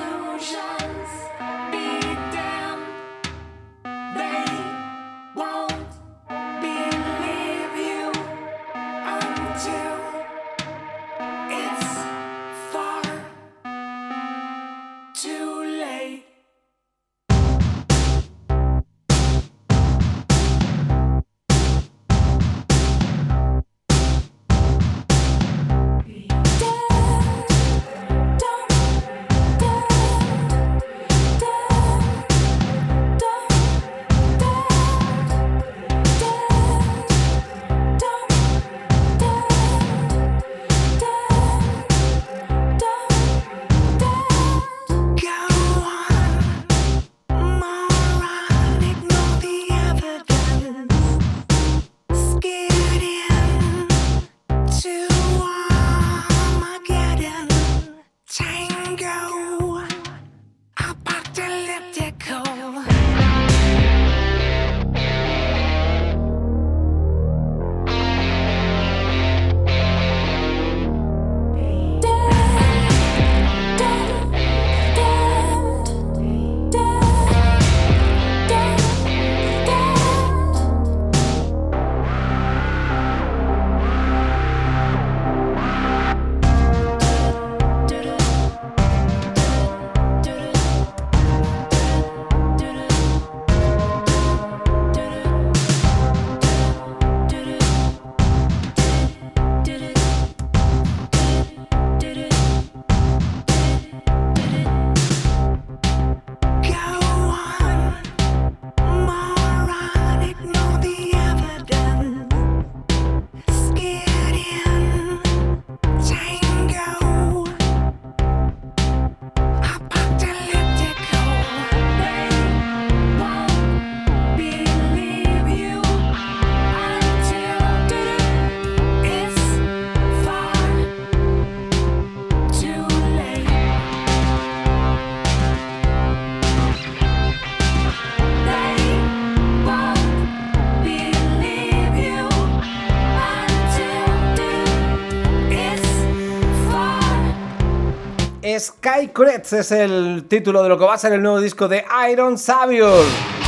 Skycrets es el título de lo que va a ser el nuevo disco de Iron Savior.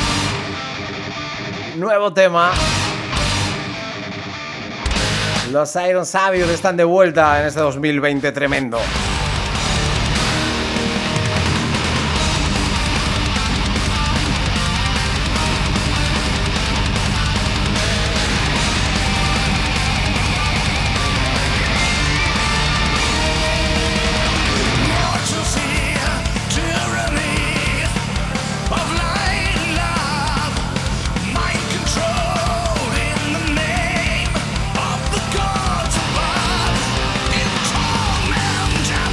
Nuevo tema. Los Iron Savior están de vuelta en este dos mil veinte tremendo. Down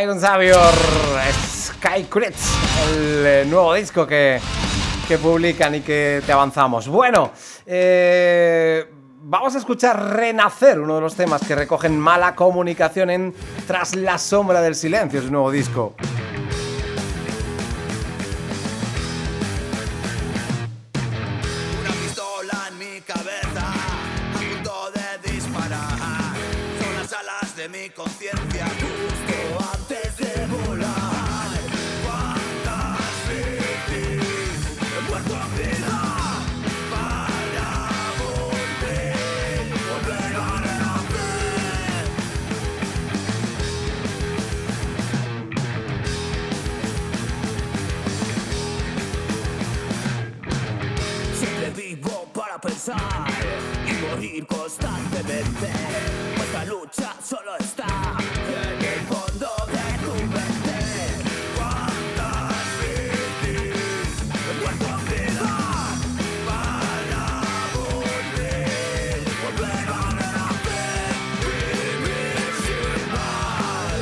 Iron Savior, Sky Crits, el eh, nuevo disco que, que publican y que te avanzamos. Bueno, eh, vamos a escuchar Renacer, uno de los temas que recogen Mala Comunicación en Tras la Sombra del Silencio, su nuevo disco. Una pistola en mi cabeza, a punto de disparar. Son las alas de mi conciencia, justo antes de volar. Cuántas veces he muerto en vida para volver, volver a renacer. Siempre vivo para pensar y morir constantemente. Nuestra lucha solo está en el fondo de tu mente. ¿Cuántas veces he muerto en vida para volver, volver a renacer? Vivir sin más.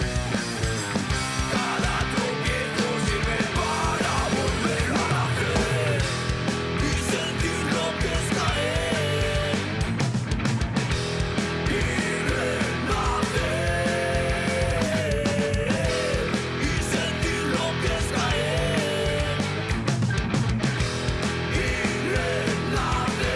Cada tropiezo sirve para volver a nacer y sentir lo que es caer y renacer y sentir lo que es caer y renacer.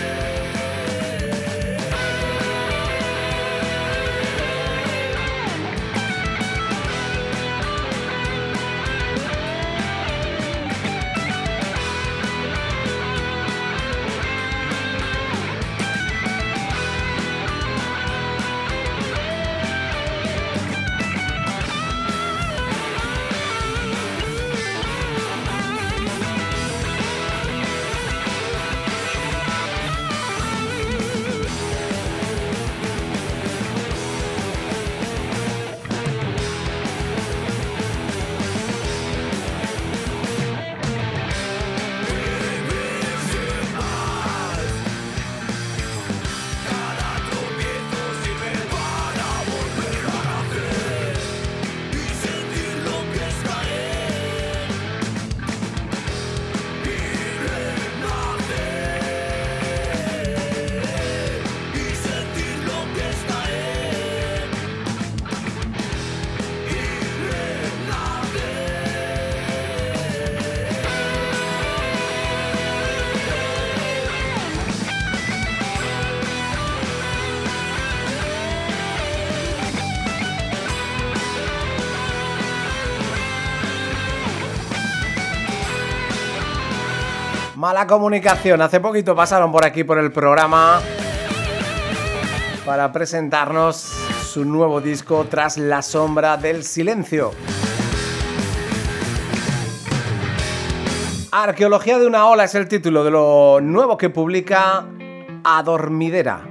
Cada tropiezo sirve para volver a nacer y sentir lo que es caer y renacer y sentir lo que es caer y renacer. Mala Comunicación, hace poquito pasaron por aquí por el programa para presentarnos su nuevo disco Tras la Sombra del Silencio. Arqueología de una ola es el título de lo nuevo que publica Adormidera.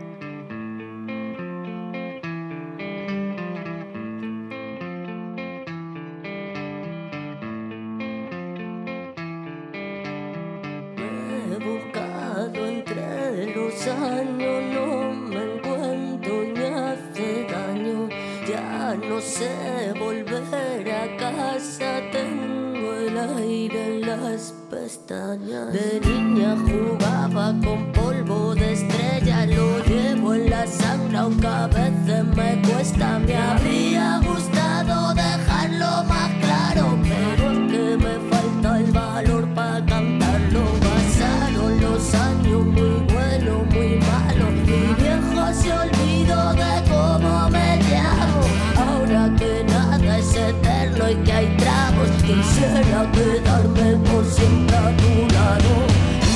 He buscado entre los años, no me encuentro y me hace daño. Ya no sé volver a casa, tengo el aire en las pestañas. De niña jugaba con polvo de estrella, lo llevo en la sangre aunque a veces me cuesta. Me habría gustado dejarlo más claro, pero es que me falta el valor para cantarlo. Pasaron los años muy buenos, muy malos, mi viejo se olvidó de cómo me llamo. Ahora que nada es eterno y que hay tragos, quisiera quedarme por siempre a tu lado.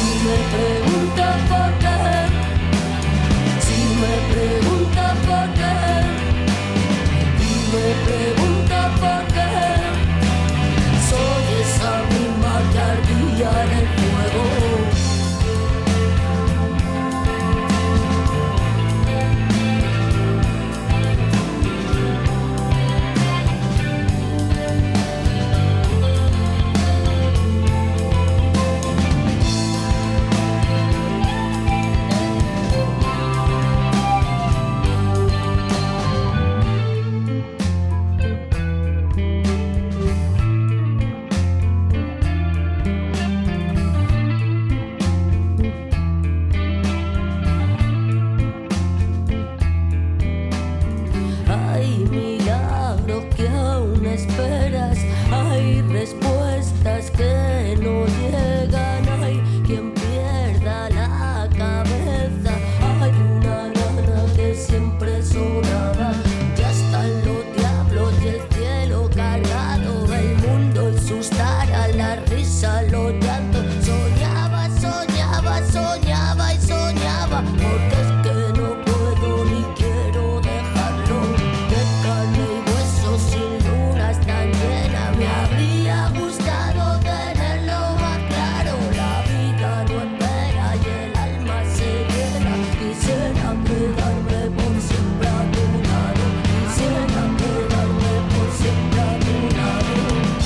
porque es que no puedo ni quiero dejarlo. De carne y hueso sin luna es tan llena. Me habría gustado tenerlo más claro. La vida no espera y el alma se llena. Quisiera quedarme por siempre a tu lado. Quisiera quedarme por siempre a tu lado.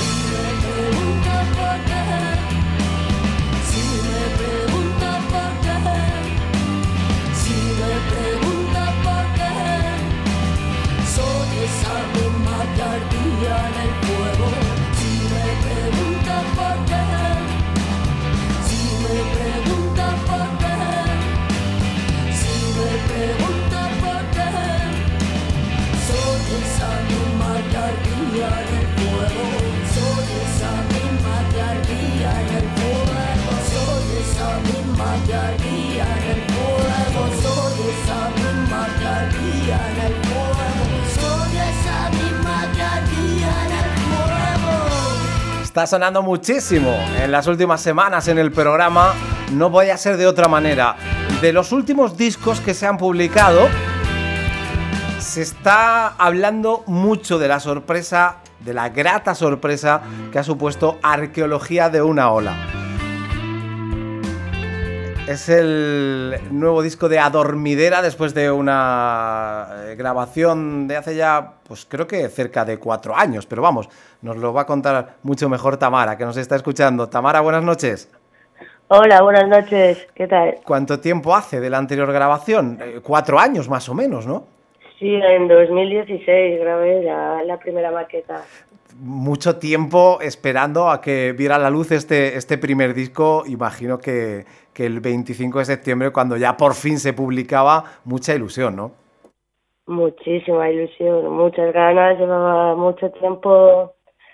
Si me preguntas por qué, si me preguntas por qué, si me preguntas por qué, soy esa misma que ardía en el fuego. Si me preguntas por qué, si me preguntas por qué, si me preguntas por qué, soy esa misma que ardía en el fuego. Soy esa misma que ardía en el fuego. Soy esa misma que ardía en el fuego. Soy esa misma que ardía en el fuego. Soy esa misma que ardía en el fuego. Está sonando muchísimo en las últimas semanas en el programa. No podía ser de otra manera. De los últimos discos que se han publicado, se está hablando mucho de la sorpresa, de la grata sorpresa que ha supuesto Arqueología de una ola. Es el nuevo disco de Adormidera después de una eh, grabación de hace ya, pues creo que cerca de cuatro años, pero vamos, nos lo va a contar mucho mejor Tamara, que nos está escuchando. Tamara, buenas noches. Hola, buenas noches, ¿qué tal? ¿Cuánto tiempo hace de la anterior grabación? Eh, cuatro años más o menos, ¿no? Sí, en dos mil dieciséis grabé la, la primera maqueta. Mucho tiempo esperando a que viera la luz este, este primer disco. Imagino que, que el veinticinco de septiembre, cuando ya por fin se publicaba, mucha ilusión, ¿no? Muchísima ilusión, muchas ganas, llevaba mucho tiempo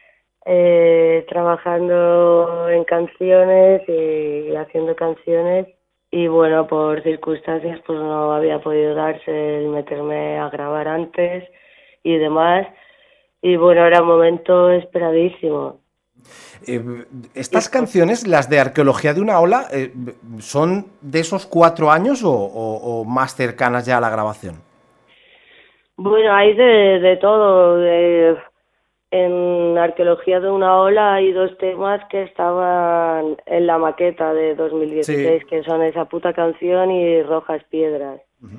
eh, trabajando en canciones y, y haciendo canciones. Y bueno, por circunstancias pues no había podido darse el meterme a grabar antes y demás. Y bueno, era un momento esperadísimo. Eh, ¿Estas canciones, las de Arqueología de una ola, eh, son de esos cuatro años o, o, o más cercanas ya a la grabación? Bueno, hay de, de todo. De, en Arqueología de una ola hay dos temas que estaban en la maqueta de dos mil dieciséis, sí, que son Esa puta canción y Rojas Piedras. Uh-huh.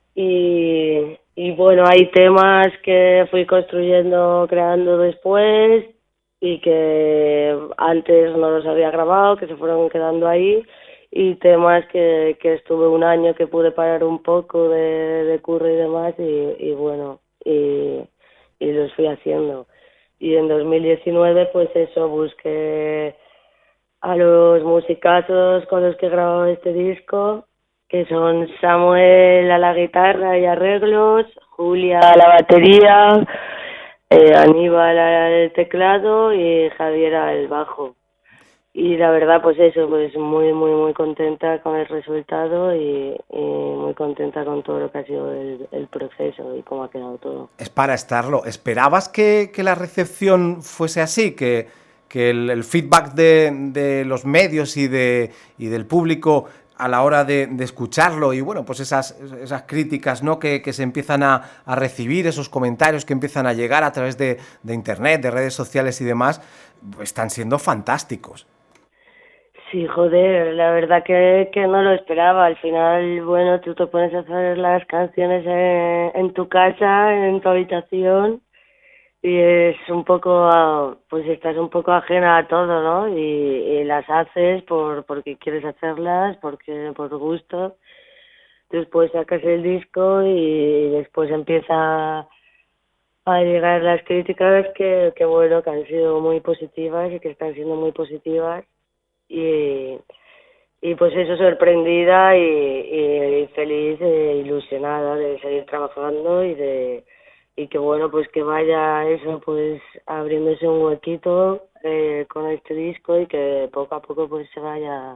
Y, y bueno, hay temas que fui construyendo, creando después y que antes no los había grabado, que se fueron quedando ahí, y temas que, que estuve un año que pude parar un poco de, de curro y demás y, y bueno, y, y los fui haciendo. Y en dos mil diecinueve pues eso, busqué a los musicazos con los que he grabado este disco, que son Samuel a la guitarra y arreglos, Julia a la batería, eh, Aníbal al teclado y Javier al bajo. Y la verdad, pues eso, pues muy, muy, muy contenta con el resultado y, y muy contenta con todo lo que ha sido el, el proceso y cómo ha quedado todo. Es para estarlo. ¿Esperabas que, que la recepción fuese así? ¿Que, que el, el feedback de, de los medios y, de, y del público a la hora de, de escucharlo y bueno, pues esas, esas críticas, ¿no?, que, que se empiezan a, a recibir, esos comentarios que empiezan a llegar a través de, de internet, de redes sociales y demás, pues están siendo fantásticos? Sí, joder, la verdad que, que no lo esperaba. Al final, bueno, tú te pones a hacer las canciones en, en tu casa, en tu habitación, y es un poco, pues estás un poco ajena a todo, ¿no? Y, y las haces por porque quieres hacerlas, porque por gusto. Después sacas el disco y después empieza a llegar las críticas que, que bueno, que han sido muy positivas y que están siendo muy positivas. Y, y pues eso, sorprendida y, y feliz e ilusionada de seguir trabajando y de y que bueno, pues que vaya eso, pues abriéndose un huequito eh, con este disco y que poco a poco pues se vaya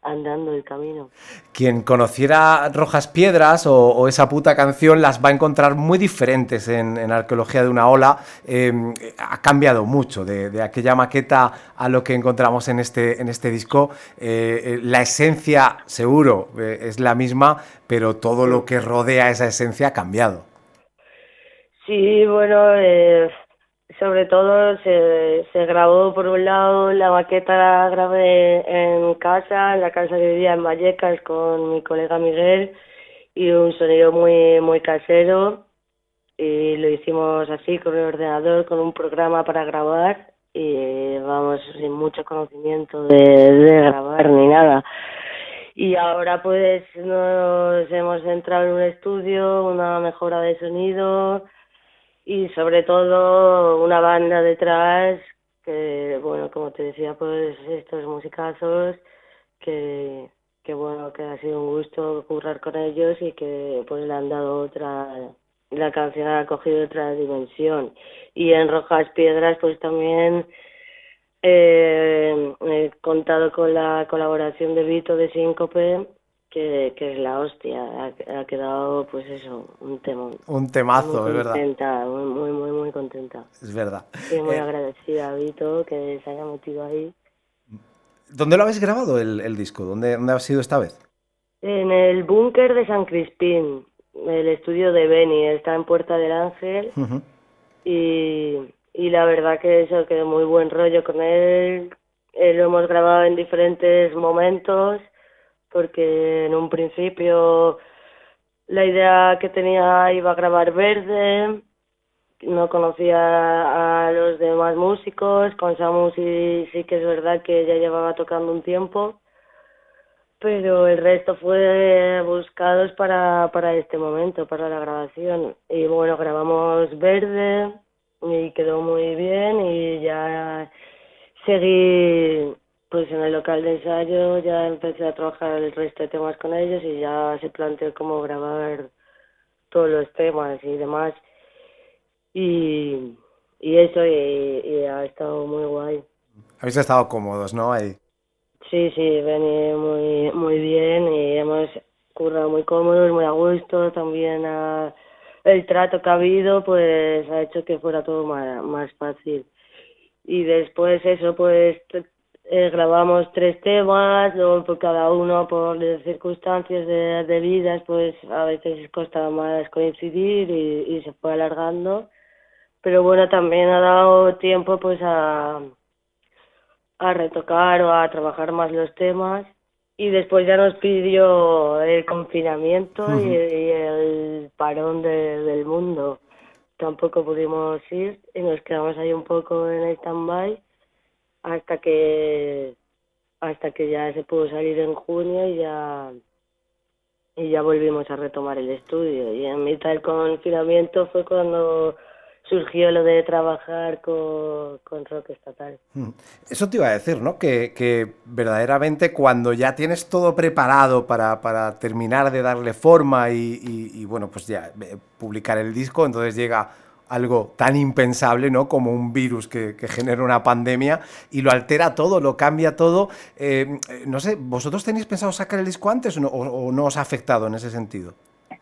andando el camino. Quien conociera Rojas Piedras o, o esa puta canción las va a encontrar muy diferentes en, en Arqueología de una Ola. Eh, ha cambiado mucho de, de aquella maqueta a lo que encontramos en este, en este disco. Eh, eh, la esencia, seguro, eh, es la misma, pero todo lo que rodea esa esencia ha cambiado. Sí, bueno, eh, sobre todo se, se grabó por un lado, la maqueta la grabé en casa, en la casa que vivía en Vallecas con mi colega Miguel, y un sonido muy, muy casero, y lo hicimos así con el ordenador, con un programa para grabar, y vamos, sin mucho conocimiento de, de grabar ni nada. Y ahora pues nos hemos entrado en un estudio, una mejora de sonido y sobre todo una banda detrás que, bueno, como te decía, pues estos musicazos que, que bueno, que ha sido un gusto currar con ellos y que pues le han dado otra, la canción ha cogido otra dimensión. Y en Rojas Piedras pues también eh, he contado con la colaboración de Vito de Síncope, que, que es la hostia, ha, ha quedado pues eso, un tema. Un temazo, es verdad. Contenta, muy, muy, muy, muy contenta. Es verdad. Y muy Eh, agradecida a Vito que se haya metido ahí. ¿Dónde lo habéis grabado el, el disco? ¿Dónde, ¿Dónde ha sido esta vez? En el búnker de San Crispín, el estudio de Beni, está en Puerta del Ángel. Uh-huh. y, y la verdad que eso, quedó muy buen rollo con él. Eh, lo hemos grabado en diferentes momentos, porque en un principio la idea que tenía iba a grabar Verde, no conocía a los demás músicos, con Samu sí, sí que es verdad que ya llevaba tocando un tiempo, pero el resto fue buscados para, para este momento, para la grabación. Y bueno, grabamos Verde y quedó muy bien y ya seguí pues en el local de ensayo, ya empecé a trabajar el resto de temas con ellos y ya se planteó cómo grabar todos los temas y demás. Y, y eso, y, y ha estado muy guay. Habéis estado cómodos, ¿no? Ahí. Sí, sí, vení muy, muy bien y hemos currado muy cómodos, muy a gusto. También ha, el trato que ha habido pues ha hecho que fuera todo más, más fácil. Y después eso, pues eh, grabamos tres temas, luego por cada uno por circunstancias de, de vidas, pues a veces costaba más coincidir y, y se fue alargando. Pero bueno, también ha dado tiempo pues a, a retocar o a trabajar más los temas. Y después ya nos pidió el confinamiento uh-huh. y, y el parón de, del mundo. Tampoco pudimos ir y nos quedamos ahí un poco en el stand-by hasta que hasta que ya se pudo salir en junio y ya y ya volvimos a retomar el estudio. Y en mitad del confinamiento fue cuando surgió lo de trabajar con, con rock estatal. Eso te iba a decir, ¿no? Que, que verdaderamente cuando ya tienes todo preparado para, para terminar de darle forma y, y, y bueno, pues ya eh, publicar el disco, entonces llega algo tan impensable, ¿no? Como un virus que, que genera una pandemia y lo altera todo, lo cambia todo. Eh, no sé, ¿vosotros tenéis pensado sacar el disco antes o no, o, o no os ha afectado en ese sentido?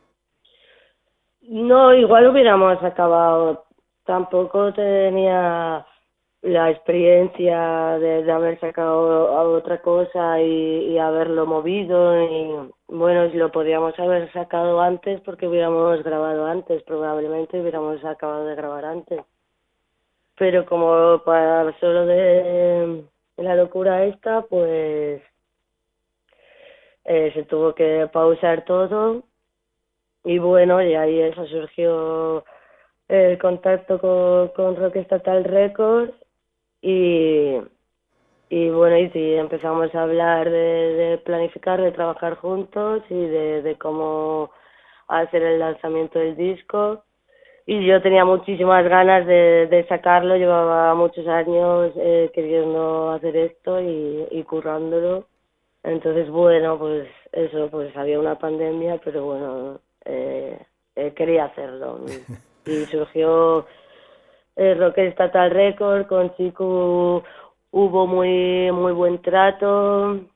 No, igual hubiéramos acabado. Tampoco tenía la experiencia de, de haber sacado a otra cosa y, y haberlo movido. Y bueno, lo podíamos haber sacado antes porque hubiéramos grabado antes, probablemente hubiéramos acabado de grabar antes. Pero como para solo de la locura esta, pues eh, se tuvo que pausar todo. Y bueno, y ahí eso surgió el contacto con, con Rock Estatal Records y, y bueno, y sí, empezamos a hablar de, de planificar, de trabajar juntos y de, de cómo hacer el lanzamiento del disco. Y yo tenía muchísimas ganas de, de sacarlo, llevaba muchos años eh, queriendo hacer esto y, y currándolo. Entonces, bueno, pues eso, pues había una pandemia, pero bueno, eh, eh, quería hacerlo. Y surgió el Rock Estatal Record, con Chico hubo muy muy buen trato,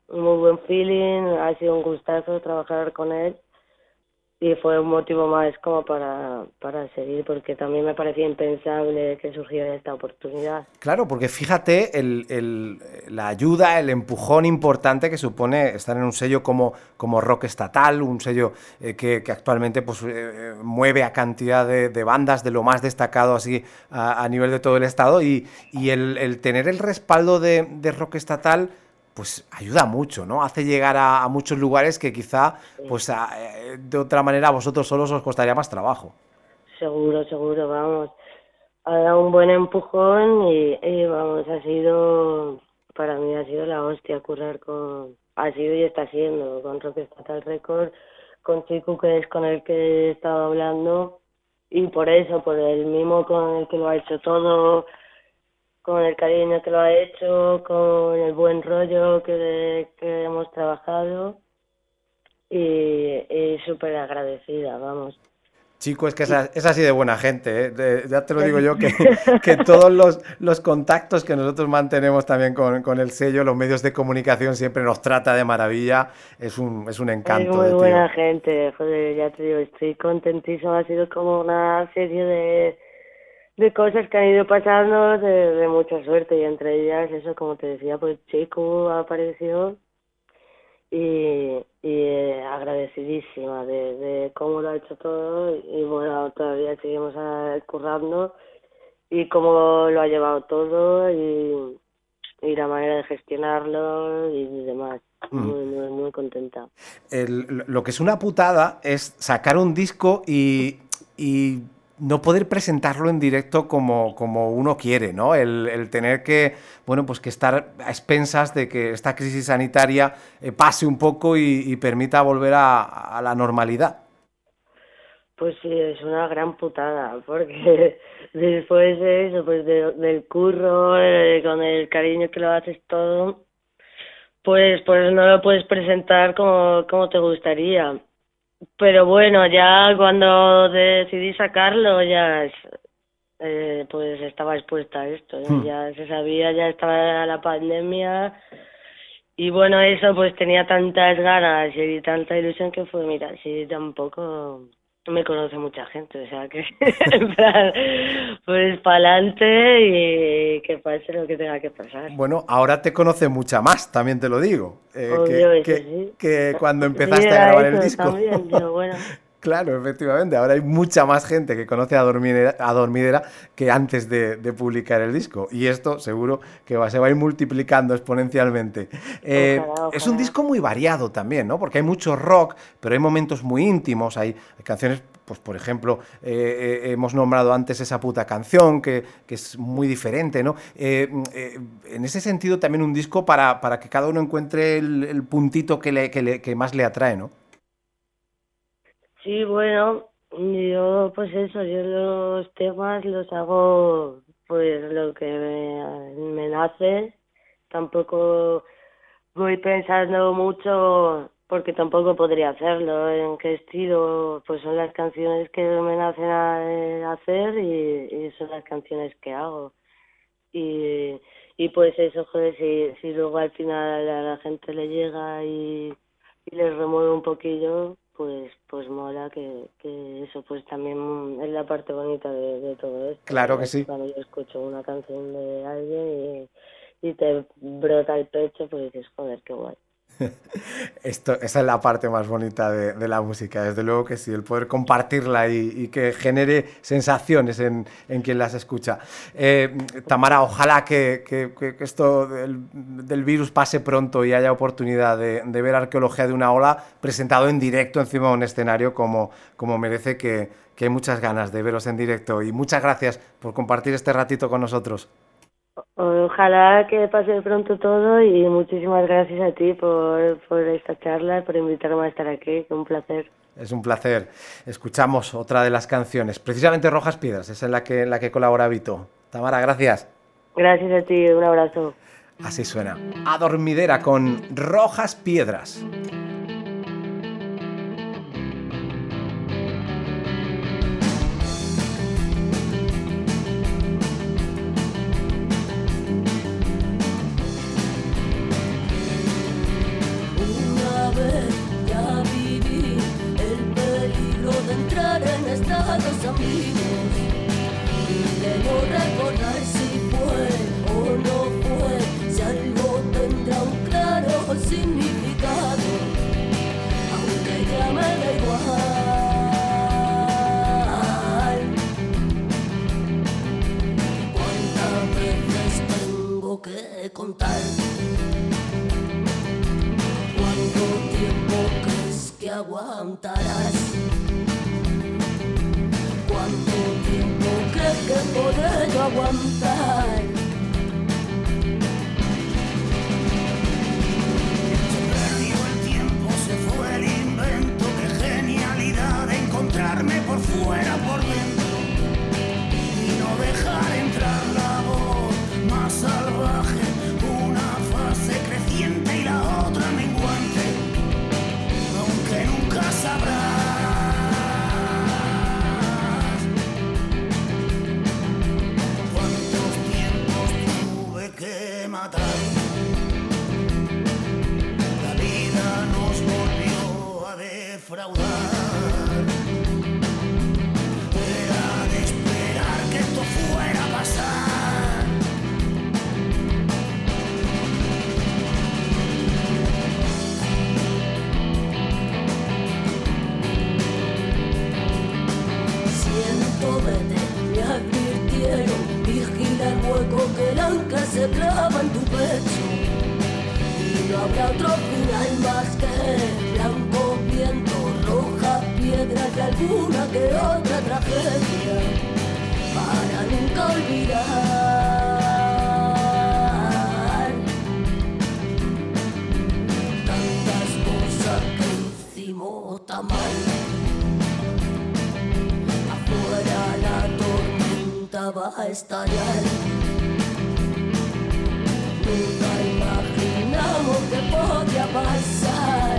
un muy buen feeling, ha sido un gustazo trabajar con él y fue un motivo más como para, para seguir, porque también me parecía impensable que surgiera esta oportunidad. Claro, porque fíjate el, el, la ayuda, el empujón importante que supone estar en un sello como, como Rock Estatal, un sello eh, que, que actualmente pues, eh, mueve a cantidad de, de bandas de lo más destacado así a, a nivel de todo el estado, y, y el, el tener el respaldo de, de Rock Estatal pues ayuda mucho, ¿no? Hace llegar a, a muchos lugares que quizá pues a, eh, de otra manera a vosotros solos os costaría más trabajo. Seguro, seguro, vamos. Ha dado un buen empujón y, y vamos, ha sido, para mí ha sido la hostia currar con, ha sido y está siendo, con Rock Estatal Record, con Chico, que es con el que he estado hablando, y por eso, por el mimo con el que lo ha hecho todo, con el cariño que lo ha hecho, con el buen rollo que, que hemos trabajado, y, y súper agradecida, vamos. Chico, es que es, es así de buena gente, ¿eh? De, ya te lo digo yo, que, que todos los, los contactos que nosotros mantenemos también con, con el sello, los medios de comunicación, siempre nos trata de maravilla, es un, es un encanto. Es muy de tío. buena gente, joder, ya te digo, estoy contentísima, ha sido como una serie de... de cosas que han ido pasando de, de mucha suerte, y entre ellas eso, como te decía, pues Chico apareció y, y eh, agradecidísima de, de cómo lo ha hecho todo, y bueno, todavía seguimos a, currando, y cómo lo ha llevado todo y, y la manera de gestionarlo y demás. Mm. Muy, muy, muy contenta. El, lo que es una putada es sacar un disco y... y no poder presentarlo en directo como, como uno quiere, ¿no? El, el tener que, bueno, pues que estar a expensas de que esta crisis sanitaria eh, pase un poco y, y permita volver a, a la normalidad. Pues sí, es una gran putada, porque después de eso, pues de, del curro, eh, con el cariño que lo haces todo, pues, pues no lo puedes presentar como, como te gustaría. Pero bueno, ya cuando decidí sacarlo, ya eh, pues estaba expuesta a esto, ¿eh? Hmm. Ya se sabía, ya estaba la pandemia, y bueno, eso pues tenía tantas ganas y tanta ilusión que fue, mira, si tampoco me conoce mucha gente, o sea que en plan, pues para adelante y que pase lo que tenga que pasar. Bueno, ahora te conoce mucha más, también te lo digo, eh, Obvio, que, eso que, sí. que cuando empezaste sí, a grabar eso, el disco. También, pero bueno. Claro, efectivamente, ahora hay mucha más gente que conoce a Dormidera, a Dormidera que antes de, de publicar el disco, y esto seguro que va, se va a ir multiplicando exponencialmente. Eh, ojalá, ojalá. Es un disco muy variado también, ¿no? Porque hay mucho rock, pero hay momentos muy íntimos, hay, hay canciones, pues por ejemplo, eh, eh, hemos nombrado antes Esa puta canción, que, que es muy diferente, ¿no? Eh, eh, en ese sentido también un disco para, para que cada uno encuentre el, el puntito que, le, que, le, que más le atrae, ¿no? Sí, bueno, yo pues eso, yo los temas los hago pues lo que me, me nace, tampoco voy pensando mucho porque tampoco podría hacerlo, en qué estilo, pues son las canciones que me nacen a, a hacer y, y son las canciones que hago. Y, y pues eso, joder, si, si luego al final a la gente le llega y, y les remueve un poquillo, pues pues mola, que, que eso pues también es la parte bonita de, de todo esto. Claro que sí. Cuando yo escucho una canción de alguien y, y te brota el pecho, pues dices, joder, qué guay. Esto, esa es la parte más bonita de, de la música, desde luego que sí, el poder compartirla y, y que genere sensaciones en, en quien las escucha. Eh, Tamara, ojalá que, que, que esto del, del virus pase pronto y haya oportunidad de, de ver Arqueología de una Ola presentado en directo encima de un escenario como, como merece, que, que hay muchas ganas de veros en directo, y muchas gracias por compartir este ratito con nosotros. Ojalá que pase pronto todo, y muchísimas gracias a ti por, por esta charla, por invitarme a estar aquí, un placer. Es un placer. Escuchamos otra de las canciones, precisamente Rojas Piedras, es en la que, en la que colabora Vito. Tamara, gracias. Gracias a ti, un abrazo. Así suena, A Dormidera con Rojas Piedras. demasiados amigos y de no recordar si fue o no fue, si algo tendrá un claro significado, aunque ya me da igual. ¿Cuántas veces tengo que contar? ¿Cuánto tiempo crees que aguantarás? ¿Cuánto tiempo crees que podré yo aguantar? Se perdió el tiempo, se fue el invento, qué genialidad de encontrarme por fuera, por dentro, y no dejar entrar la voz más salvaje, una fase creciente y la otra menguante, aunque nunca sabrás cuántos tiempos tuve que matar. La vida nos volvió a defraudar. Era de esperar que esto fuera a pasar. Siento vete, me advirtieron, vigila el hueco que el ancla se clava en tu pecho. Y no habrá otro final más que blanco viento, roja piedra y alguna que otra tragedia, para nunca olvidar tantas cosas que hicimos tan mal. Afuera la tormenta va a estallar. Nunca imaginamos que podía pasar.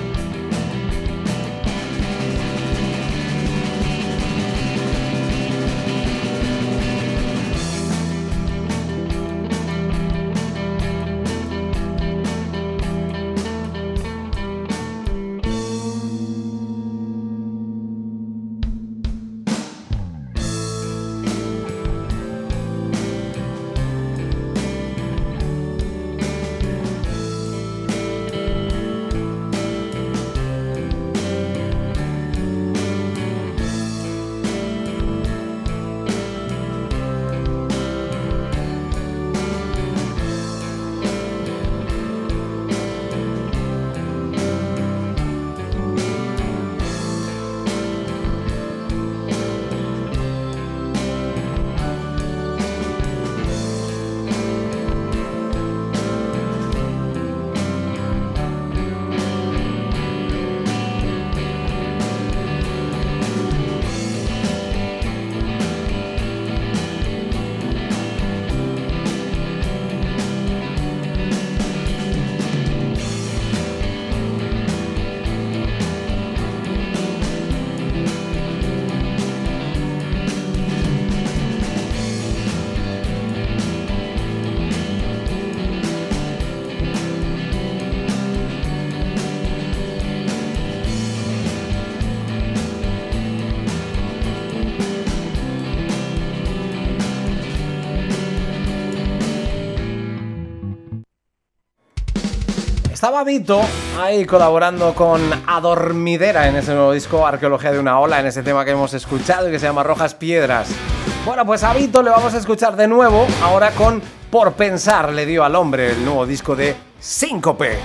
Estaba Vito ahí colaborando con Adormidera en ese nuevo disco Arqueología de una ola, en ese tema que hemos escuchado y que se llama Rojas Piedras. Bueno, pues a Vito le vamos a escuchar de nuevo, ahora con Por Pensar le dio al hombre, el nuevo disco de Síncope.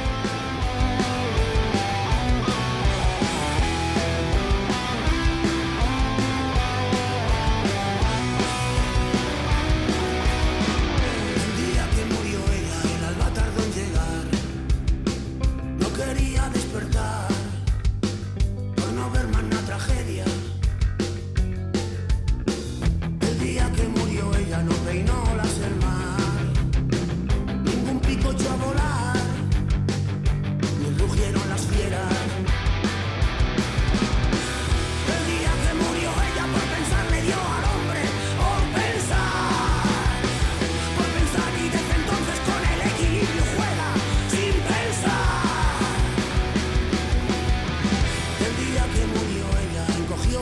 Encogió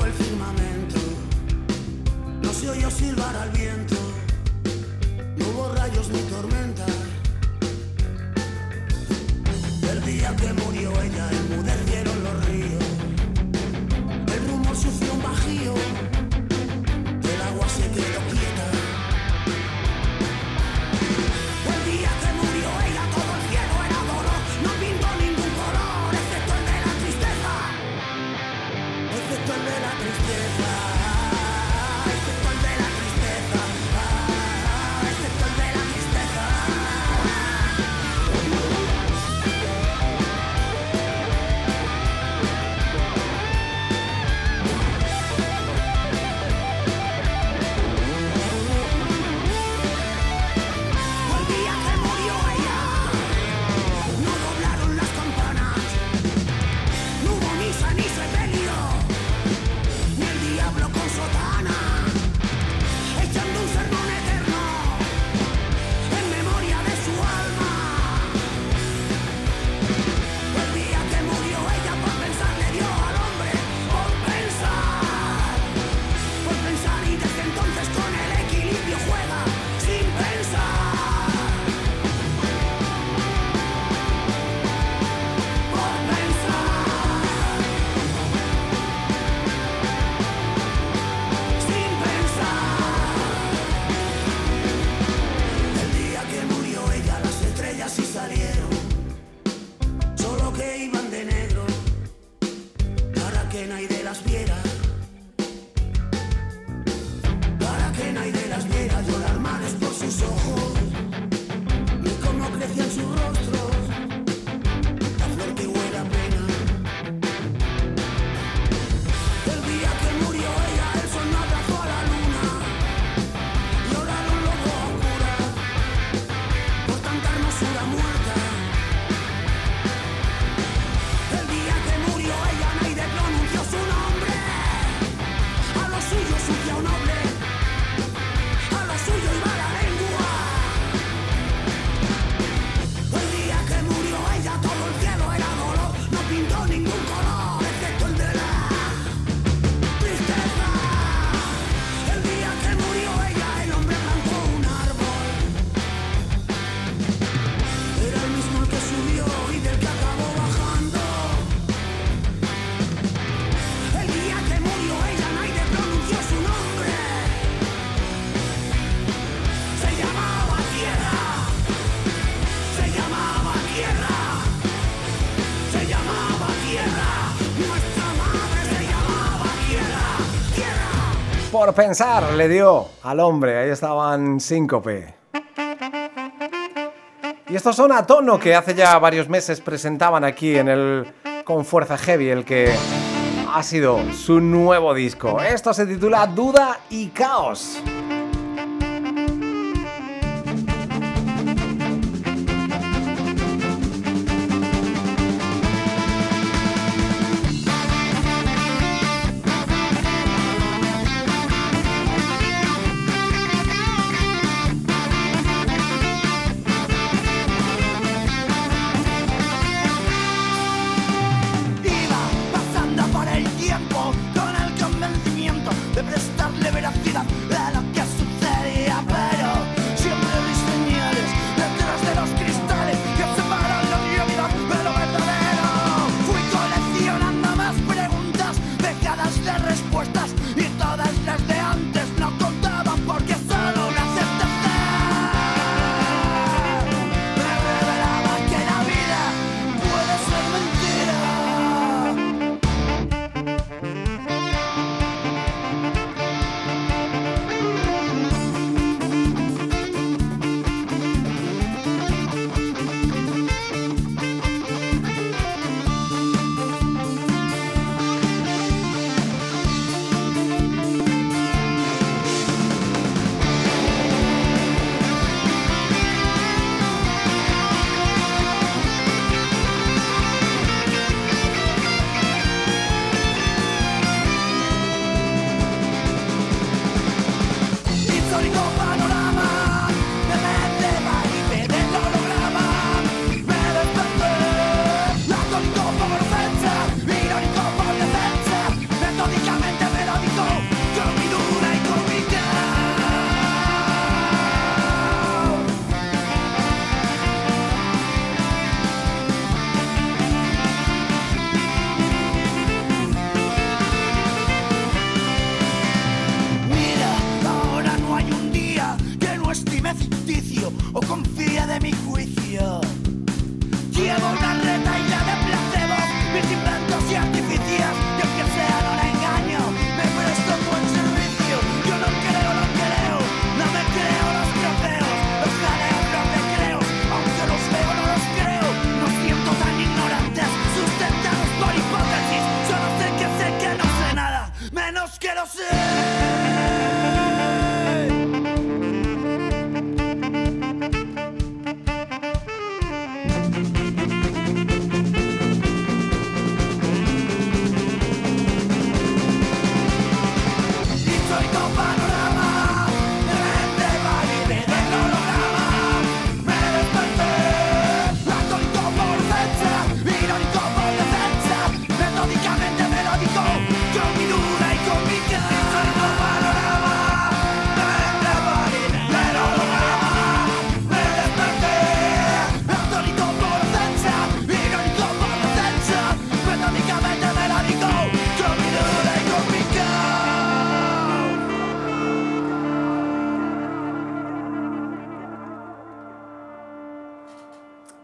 Por pensar le dio al hombre, ahí estaban Síncope. Y estos son A Tono, que hace ya varios meses presentaban aquí en el Con Fuerza Heavy, el que ha sido su nuevo disco. Esto se titula Duda y Caos. De prestarle veracidad a la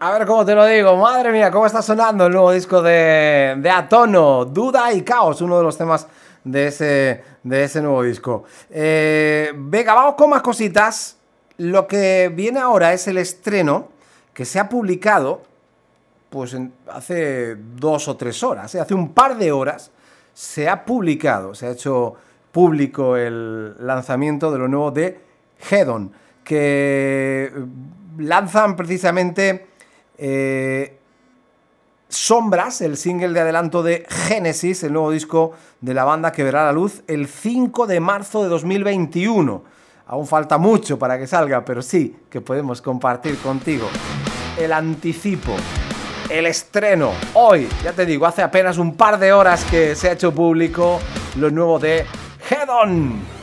A ver cómo te lo digo, madre mía, cómo está sonando el nuevo disco de, de Atono, Duda y Caos, uno de los temas de ese, de ese nuevo disco. Eh, venga, vamos con más cositas. Lo que viene ahora es el estreno que se ha publicado pues en, hace dos o tres horas, ¿eh? Hace un par de horas se ha publicado, se ha hecho público el lanzamiento de lo nuevo de Hedon, que lanzan precisamente eh, Sombras, el single de adelanto de Génesis, el nuevo disco de la banda que verá la luz el cinco de marzo de dos mil veintiuno. Aún falta mucho para que salga, pero sí que podemos compartir contigo el anticipo, el estreno. Hoy, ya te digo, hace apenas un par de horas que se ha hecho público lo nuevo de Hedon.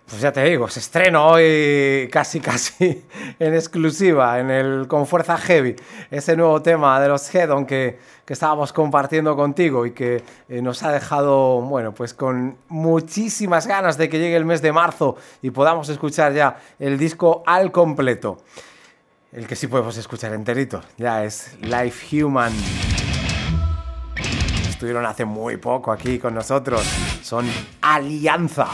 Pues ya te digo, se estrena hoy casi casi en exclusiva en el Con Fuerza Heavy, ese nuevo tema de los Head On que, que estábamos compartiendo contigo y que eh, nos ha dejado, bueno, pues con muchísimas ganas de que llegue el mes de marzo y podamos escuchar ya el disco al completo. El que sí podemos escuchar enterito ya es Life Human. Estuvieron hace muy poco aquí con nosotros, son Alianza.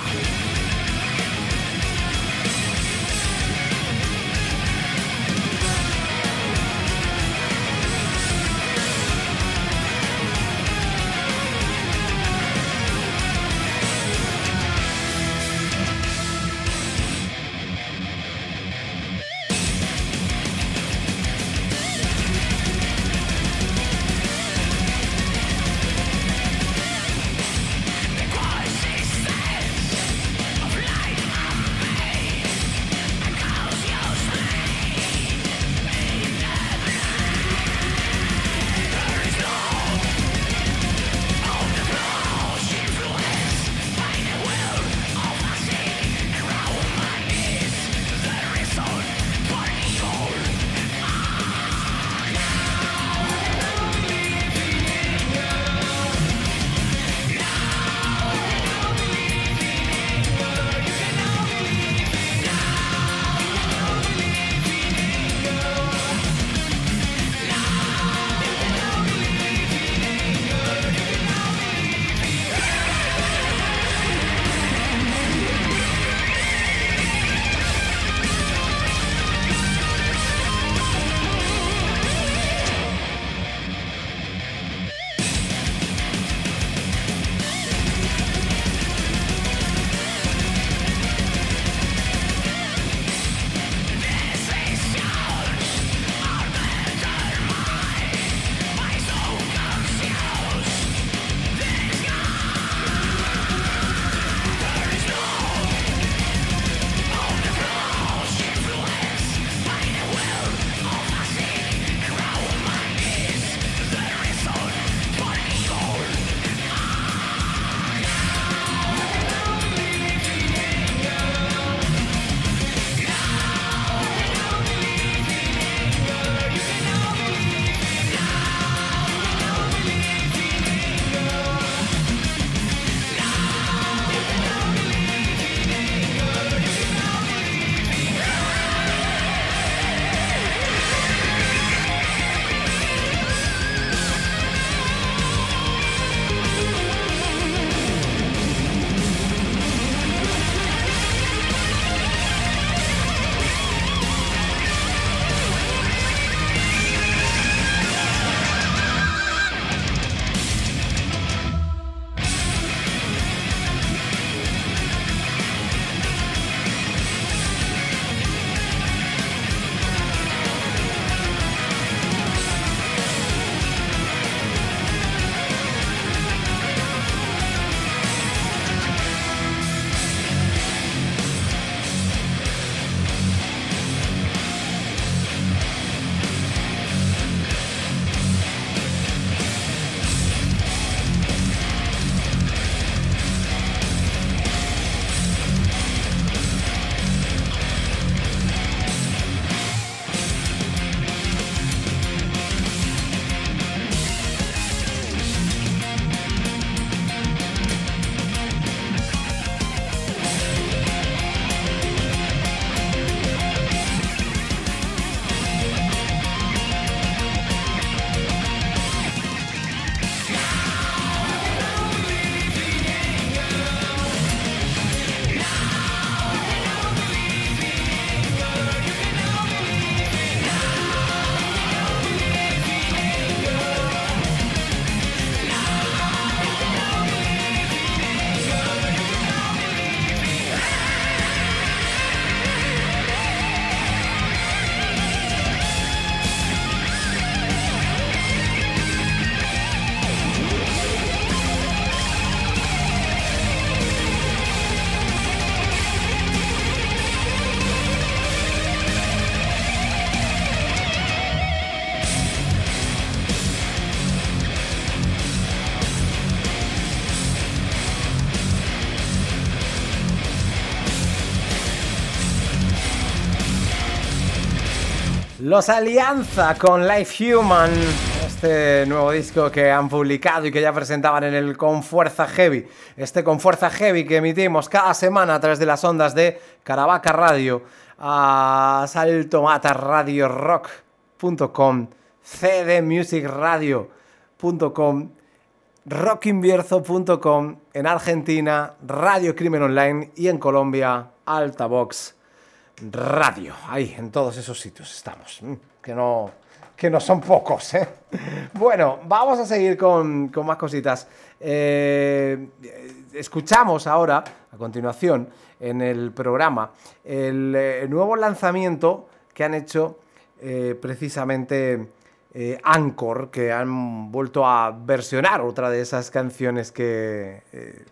Los Alianza con Life Human, este nuevo disco que han publicado y que ya presentaban en el Con Fuerza Heavy. Este Con Fuerza Heavy que emitimos cada semana a través de las ondas de Caravaca Radio, a saltomata radio rock punto com, c d music radio punto com, rockinvierzo punto com, en Argentina, Radio Crimen Online y en Colombia, Altavox Radio. Ahí, en todos esos sitios estamos, que no, que no son pocos, ¿eh? Bueno, vamos a seguir con, con más cositas. Eh, escuchamos ahora, a continuación, en el programa, el, el nuevo lanzamiento que han hecho eh, precisamente eh, Anchor, que han vuelto a versionar otra de esas canciones que eh,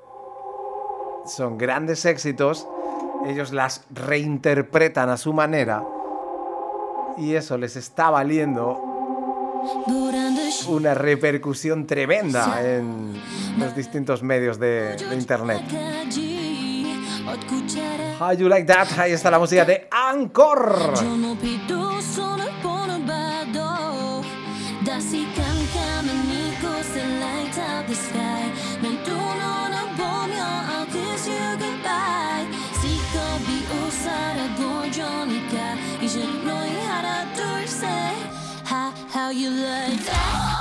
son grandes éxitos. Ellos las reinterpretan a su manera y eso les está valiendo una repercusión tremenda en los distintos medios de, de internet. How You Like That, ahí está la música de Anchor. How you like that?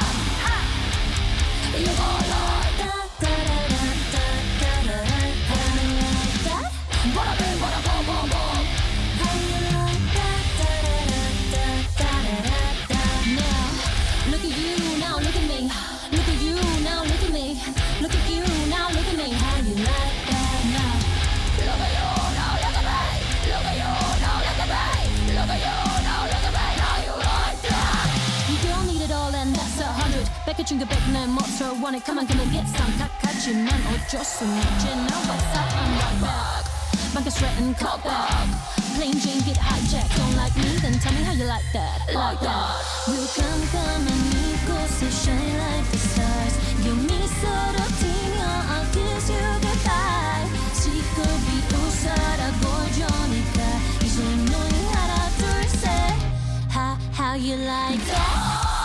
You gon' like that, da da da da da da. How you like that? Bada bing, bada boom, boom, boom. How you like that? Da da da da da da da. Now, look at you, now look at me. Look at you, now look at me. Look at you, now look at me. How you like that now? Look at you, now look at me. Look at you, now look at me. Look at you, now look at me. How you like that? You don't need it all and that's a hundred. Packaging a bag name, monster, want it, come on, gonna get some. Kakachi man, or just some you know what's up, I'm right back. Bunker straight and cut back. Plain Jane get hijacked, don't like me, then tell me how you like that. Like that. You come, come and you go, so shine like the stars. Give me sort of teen, I'll kiss you goodbye. Chico be usada, gorjonica. 이제 너희 하나 둘 셋. How, how you like that?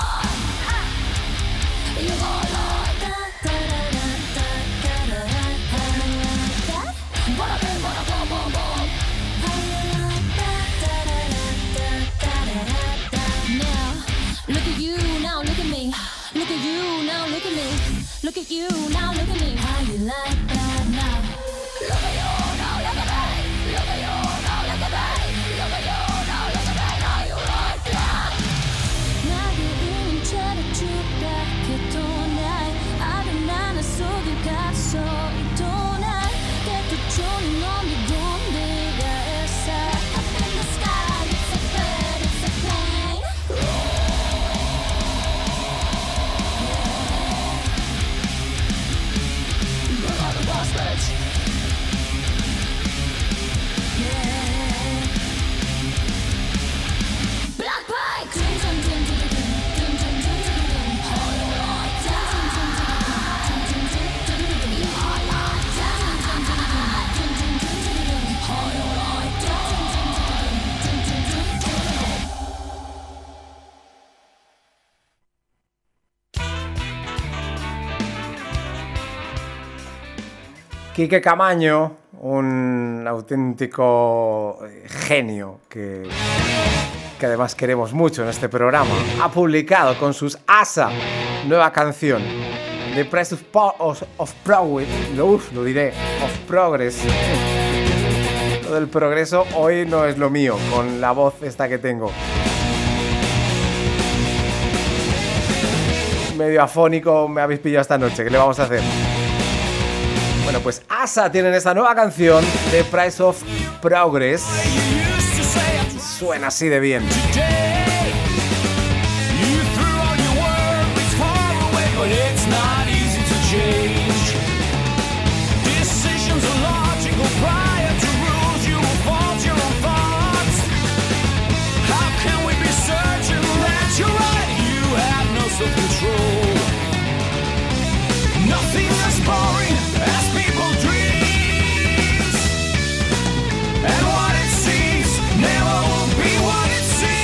You gon' like that, da da da da da da. How you like that? Bada bing, bada boom, boom, boom. How you like that, da da da da da da da. Now, look at you, now look at me. Look at you, now look at me. Look at you, now look at me. How you like that now? Look at you, now look at me. Look at you, now look at me. Look at you, now look at me. How you like that? 나를 이미 차려주다 그동안 아른 나는 속을 갔어 이동안 깨끗한 놈이 돈대가 있어 Up in the sky, it's a bird, it's a plane Bring on the boss bitch Yeah Black Pike Dun dun dun dun dun dun dun dun dun dun How you like that? Dun dun dun dun dun dun dun How you like that? Dun dun dun dun dun dun dun dun How you like that? Dun dun dun dun dun dun Quique Camaño, un auténtico genio que, que además queremos mucho en este programa, ha publicado con sus Asa nueva canción The Price of, po of, of Progress, lo, uf, lo diré, of Progress. Lo del progreso hoy no es lo mío, con la voz esta que tengo. Medio afónico me habéis pillado esta noche, ¿qué le vamos a hacer? Bueno, pues Asa tienen esta nueva canción, The Price of Progress. Suena así de bien. Nothing as boring as people dreams, and what it seems never will be what it seems.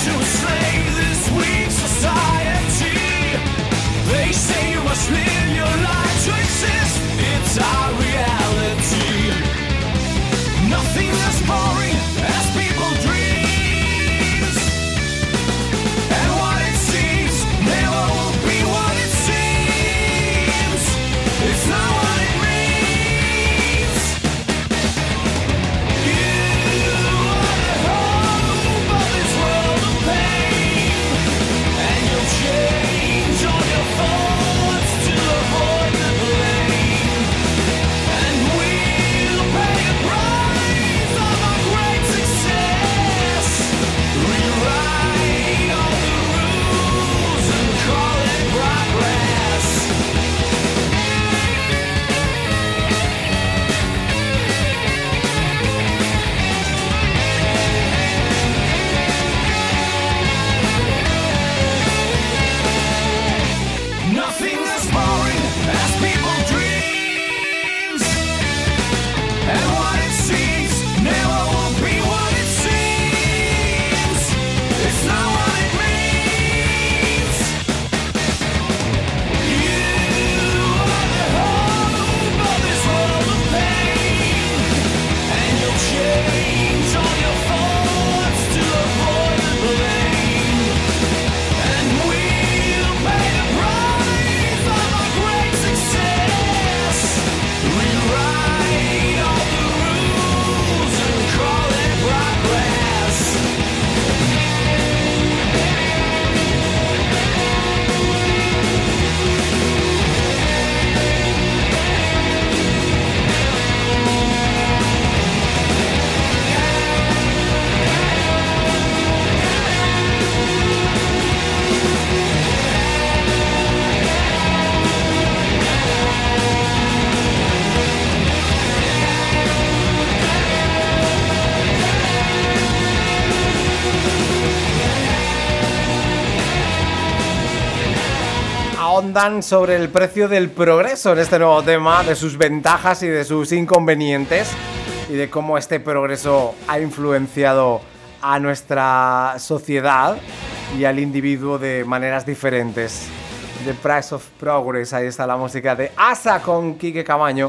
ahondan sobre el precio del progreso en este nuevo tema, de sus ventajas y de sus inconvenientes, y de cómo este progreso ha influenciado a nuestra sociedad y al individuo de maneras diferentes. The Price of Progress, ahí está la música de Asa con Quique Camaño.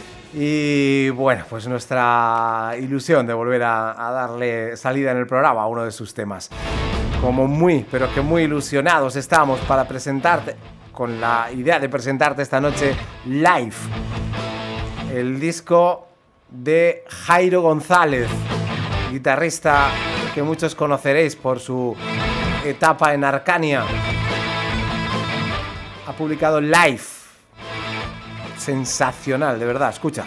Y bueno, pues nuestra ilusión de volver a, a darle salida en el programa a uno de sus temas. Como muy, pero que muy ilusionados estamos para presentarte, con la idea de presentarte esta noche live, el disco de Jairo González, guitarrista que muchos conoceréis por su etapa en Arcania. Ha publicado Live. Sensacional, de verdad, escucha.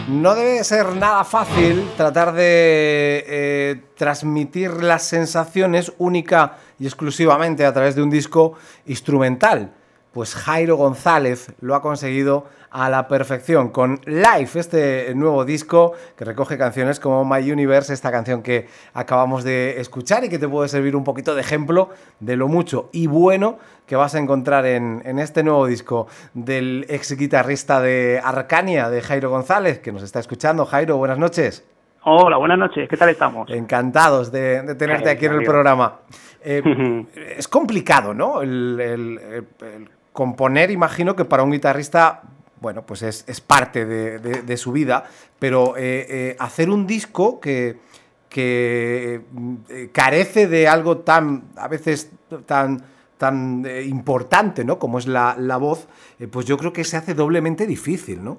No debe ser nada fácil tratar de eh, transmitir las sensaciones única y exclusivamente a través de un disco instrumental. Pues Jairo González lo ha conseguido a la perfección con Life, este nuevo disco que recoge canciones como My Universe, esta canción que acabamos de escuchar y que te puede servir un poquito de ejemplo de lo mucho y bueno que vas a encontrar en, en este nuevo disco del ex guitarrista de Arcania, de Jairo González, que nos está escuchando. Jairo, buenas noches. Hola, buenas noches, ¿qué tal estamos? Encantados de, de tenerte aquí en el programa. Eh, es complicado, ¿no? El, el, el, el componer, imagino que para un guitarrista, bueno, pues es, es parte de, de, de su vida, pero eh, eh, hacer un disco que, que eh, carece de algo tan, a veces tan, tan eh, importante, ¿no? Como es la, la voz, eh, pues yo creo que se hace doblemente difícil, ¿no?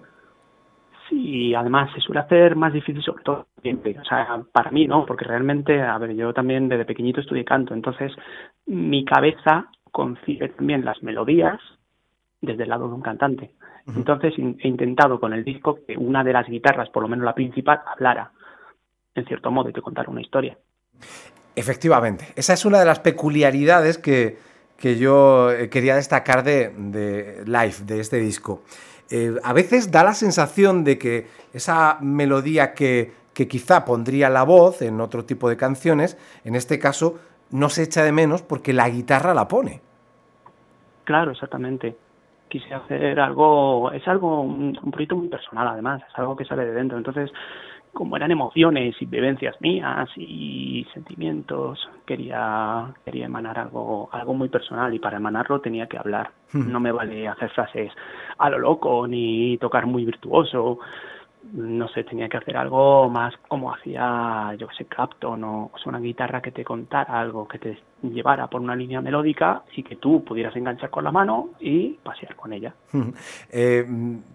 Sí, además se suele hacer más difícil sobre todo siempre, o sea, para mí, ¿no? Porque realmente, a ver, yo también desde pequeñito estudié canto, entonces mi cabeza concibe también las melodías desde el lado de un cantante. Entonces he intentado con el disco que una de las guitarras, por lo menos la principal, hablara, en cierto modo, y te contara una historia. Efectivamente, esa es una de las peculiaridades que, que yo quería destacar de, de Life, de este disco. Eh, a veces da la sensación de que esa melodía que, que quizá pondría la voz en otro tipo de canciones, en este caso no se echa de menos porque la guitarra la pone. Claro, exactamente. Quise hacer algo, es algo, un, un proyecto muy personal además, es algo que sale de dentro, entonces como eran emociones y vivencias mías y sentimientos, quería quería emanar algo algo muy personal y para emanarlo tenía que hablar. Hmm. No me vale hacer frases a lo loco ni tocar muy virtuoso. No sé, tenía que hacer algo más como hacía, yo que sé, Clapton o, o sea, una guitarra que te contara algo, que te llevara por una línea melódica y que tú pudieras enganchar con la mano y pasear con ella. eh,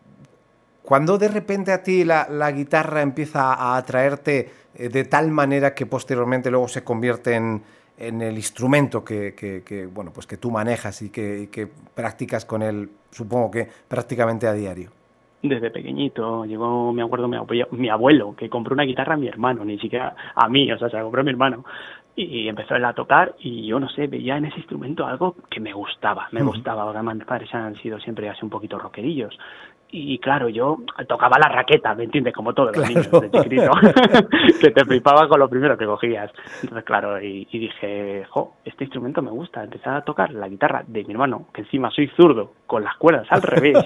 Cuando de repente a ti la, la guitarra empieza a atraerte eh, de tal manera que posteriormente luego se convierte en, en el instrumento que, que, que, bueno, pues que tú manejas y que, y que practicas con él, supongo que prácticamente a diario. Desde pequeñito, llegó, me acuerdo, mi abuelo, mi abuelo, que compró una guitarra a mi hermano, ni siquiera a mí, o sea, se la compró a mi hermano. Y empezó él a tocar y yo, no sé, veía en ese instrumento algo que me gustaba, me uh-huh. gustaba. Ahora mis padres han sido siempre así un poquito rockerillos. Y claro, yo tocaba la raqueta, ¿me entiendes? Como todos los niños de chiquitito, que te flipaba con lo primero que cogías. Entonces, claro, y, y dije, jo, este instrumento me gusta. Empecé a tocar la guitarra de mi hermano, que encima soy zurdo, con las cuerdas al revés,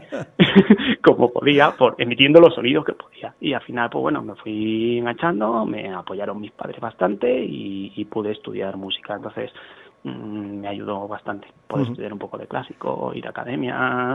como podía, por, emitiendo los sonidos que podía. Y al final, pues bueno, me fui enganchando, me apoyaron mis padres bastante y, y pude estudiar música. Entonces, mmm, me ayudó bastante. Pude uh-huh. estudiar un poco de clásico, ir a academias.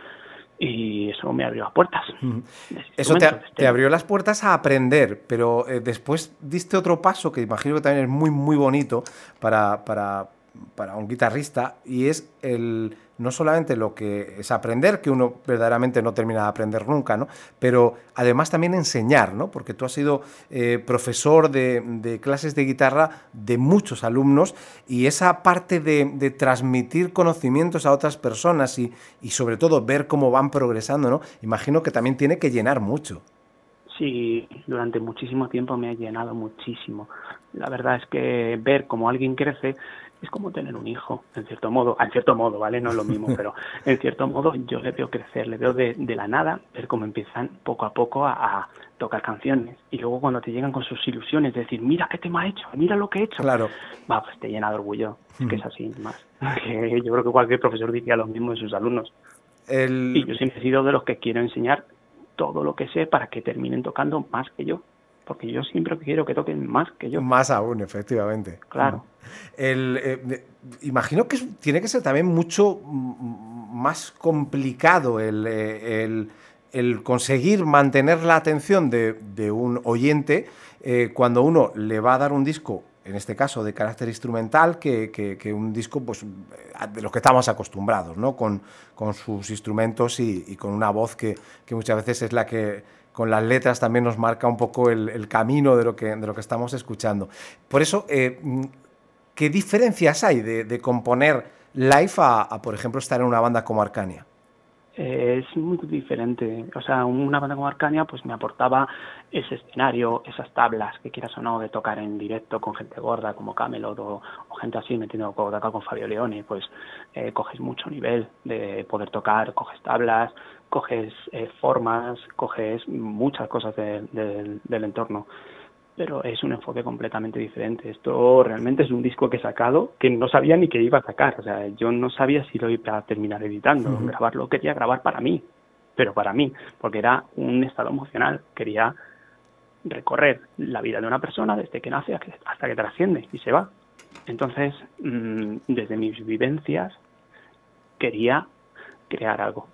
Y eso me abrió las puertas. Mm. Eso te, te abrió las puertas a aprender, pero eh, después diste otro paso que imagino que también es muy, muy bonito para, para, para un guitarrista, y es el no solamente lo que es aprender, que uno verdaderamente no termina de aprender nunca, ¿no? Pero además también enseñar, ¿no? Porque tú has sido eh, profesor de, de clases de guitarra de muchos alumnos, y esa parte de, de transmitir conocimientos a otras personas y, y sobre todo ver cómo van progresando, ¿no? Imagino que también tiene que llenar mucho. Sí, durante muchísimo tiempo me ha llenado muchísimo. La verdad es que ver cómo alguien crece es como tener un hijo, en cierto modo, en cierto modo, ¿vale? No es lo mismo, pero en cierto modo yo le veo crecer, le veo de, de la nada, ver cómo empiezan poco a poco a, a tocar canciones. Y luego cuando te llegan con sus ilusiones, decir, mira qué tema he hecho, mira lo que he hecho. Claro. Va, pues te llena de orgullo. Es que es así, más. Que yo creo que cualquier profesor diría lo mismo de sus alumnos. El... Y yo siempre he sido de los que quiero enseñar todo lo que sé para que terminen tocando más que yo. Porque yo siempre quiero que toquen más que yo. Más aún, efectivamente. Claro. El, eh, imagino que tiene que ser también mucho más complicado el, el, el conseguir mantener la atención de, de un oyente eh, cuando uno le va a dar un disco, en este caso de carácter instrumental, que, que, que un disco pues, de los que estamos acostumbrados, ¿no? Con, con sus instrumentos y, y con una voz que, que muchas veces es la que con las letras también nos marca un poco el, el camino de lo, que, de lo que estamos escuchando. Por eso, eh, ¿qué diferencias hay de, de componer live a, a, por ejemplo, estar en una banda como Arcania? Eh, es muy diferente. O sea, una banda como Arcania pues me aportaba ese escenario, esas tablas, que quieras o no, de tocar en directo con gente gorda como Camelot o, o gente así, me entiendo, con, tocar con Fabio Leone, pues eh, coges mucho nivel de poder tocar, coges tablas, coges eh, formas, coges muchas cosas de, de, del entorno. Pero es un enfoque completamente diferente. Esto realmente es un disco que he sacado que no sabía ni que iba a sacar. O sea, yo no sabía si lo iba a terminar editando. Uh-huh. Grabarlo quería grabar para mí, pero para mí, porque era un estado emocional. Quería recorrer la vida de una persona desde que nace hasta que trasciende y se va. Entonces, mmm, desde mis vivencias, quería crear algo.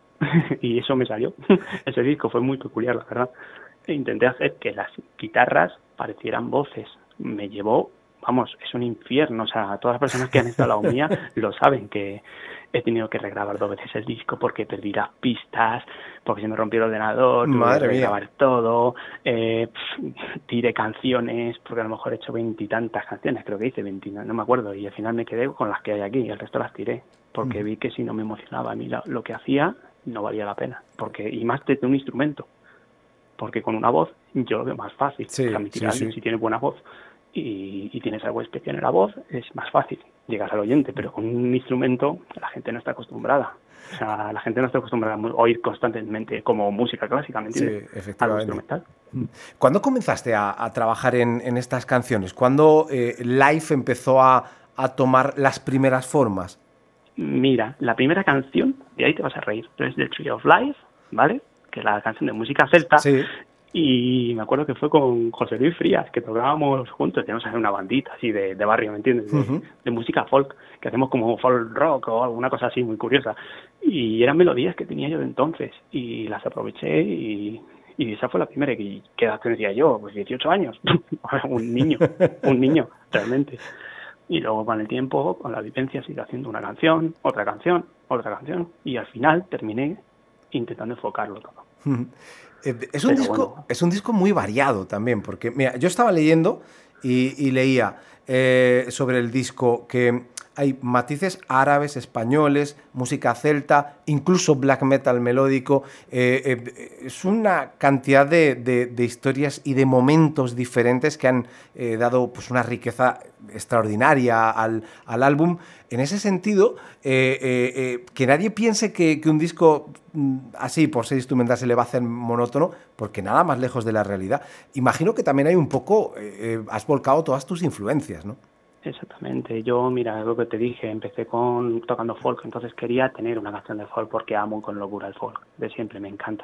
Y eso me salió. Ese disco fue muy peculiar, la verdad. Intenté hacer que las guitarras parecieran voces. Me llevó, vamos, es un infierno. O sea, todas las personas que han estado al lado mía lo saben, que he tenido que regrabar dos veces el disco porque perdí las pistas, porque se me rompió el ordenador, tuve que regrabar todo, eh, pff, tiré canciones, porque a lo mejor he hecho veintitantas canciones, creo que hice veinte, no me acuerdo, y al final me quedé con las que hay aquí, y el resto las tiré, porque mm. vi que si no me emocionaba a mí lo, lo que hacía, no valía la pena, porque y más desde un instrumento. Porque con una voz yo lo veo más fácil. Sí, transmitir sí, a alguien, sí. si tienes buena voz y, y tienes algo especial en la voz, es más fácil llegar al oyente, pero con un instrumento la gente no está acostumbrada. O sea, la gente no está acostumbrada a oír constantemente como música clásica, ¿me entiendes? Sí, efectivamente. Algo instrumental. ¿Cuándo comenzaste a, a trabajar en, en estas canciones? ¿Cuándo eh, Life empezó a, a tomar las primeras formas? Mira, la primera canción, de ahí te vas a reír, es del Tree of Life, ¿vale? Que es la canción de música celta, sí. Y me acuerdo que fue con José Luis Frías, que tocábamos juntos, teníamos una bandita así de, de barrio, ¿me entiendes? De, uh-huh. de música folk, que hacemos como folk rock o alguna cosa así muy curiosa, y eran melodías que tenía yo de entonces, y las aproveché, y, y esa fue la primera. que ¿qué edad tendría yo? Pues dieciocho años, un niño, un niño, realmente. Y luego con el tiempo, con la vivencia, sigue haciendo una canción, otra canción, otra canción, y al final terminé intentando enfocarlo todo. Es un, disco, bueno. es un disco muy variado también, porque mira, yo estaba leyendo y, y leía eh, sobre el disco que hay matices árabes, españoles, música celta, incluso black metal melódico. Eh, eh, es una cantidad de, de, de historias y de momentos diferentes que han eh, dado pues, una riqueza extraordinaria al, al álbum. En ese sentido, eh, eh, eh, que nadie piense que, que un disco mm, así, por ser instrumental, se le va a hacer monótono, porque nada más lejos de la realidad. Imagino que también hay un poco, eh, has volcado todas tus influencias, ¿no? Exactamente. Yo, mira, lo que te dije, empecé con tocando folk, entonces quería tener una canción de folk porque amo con locura el folk, de siempre, me encanta.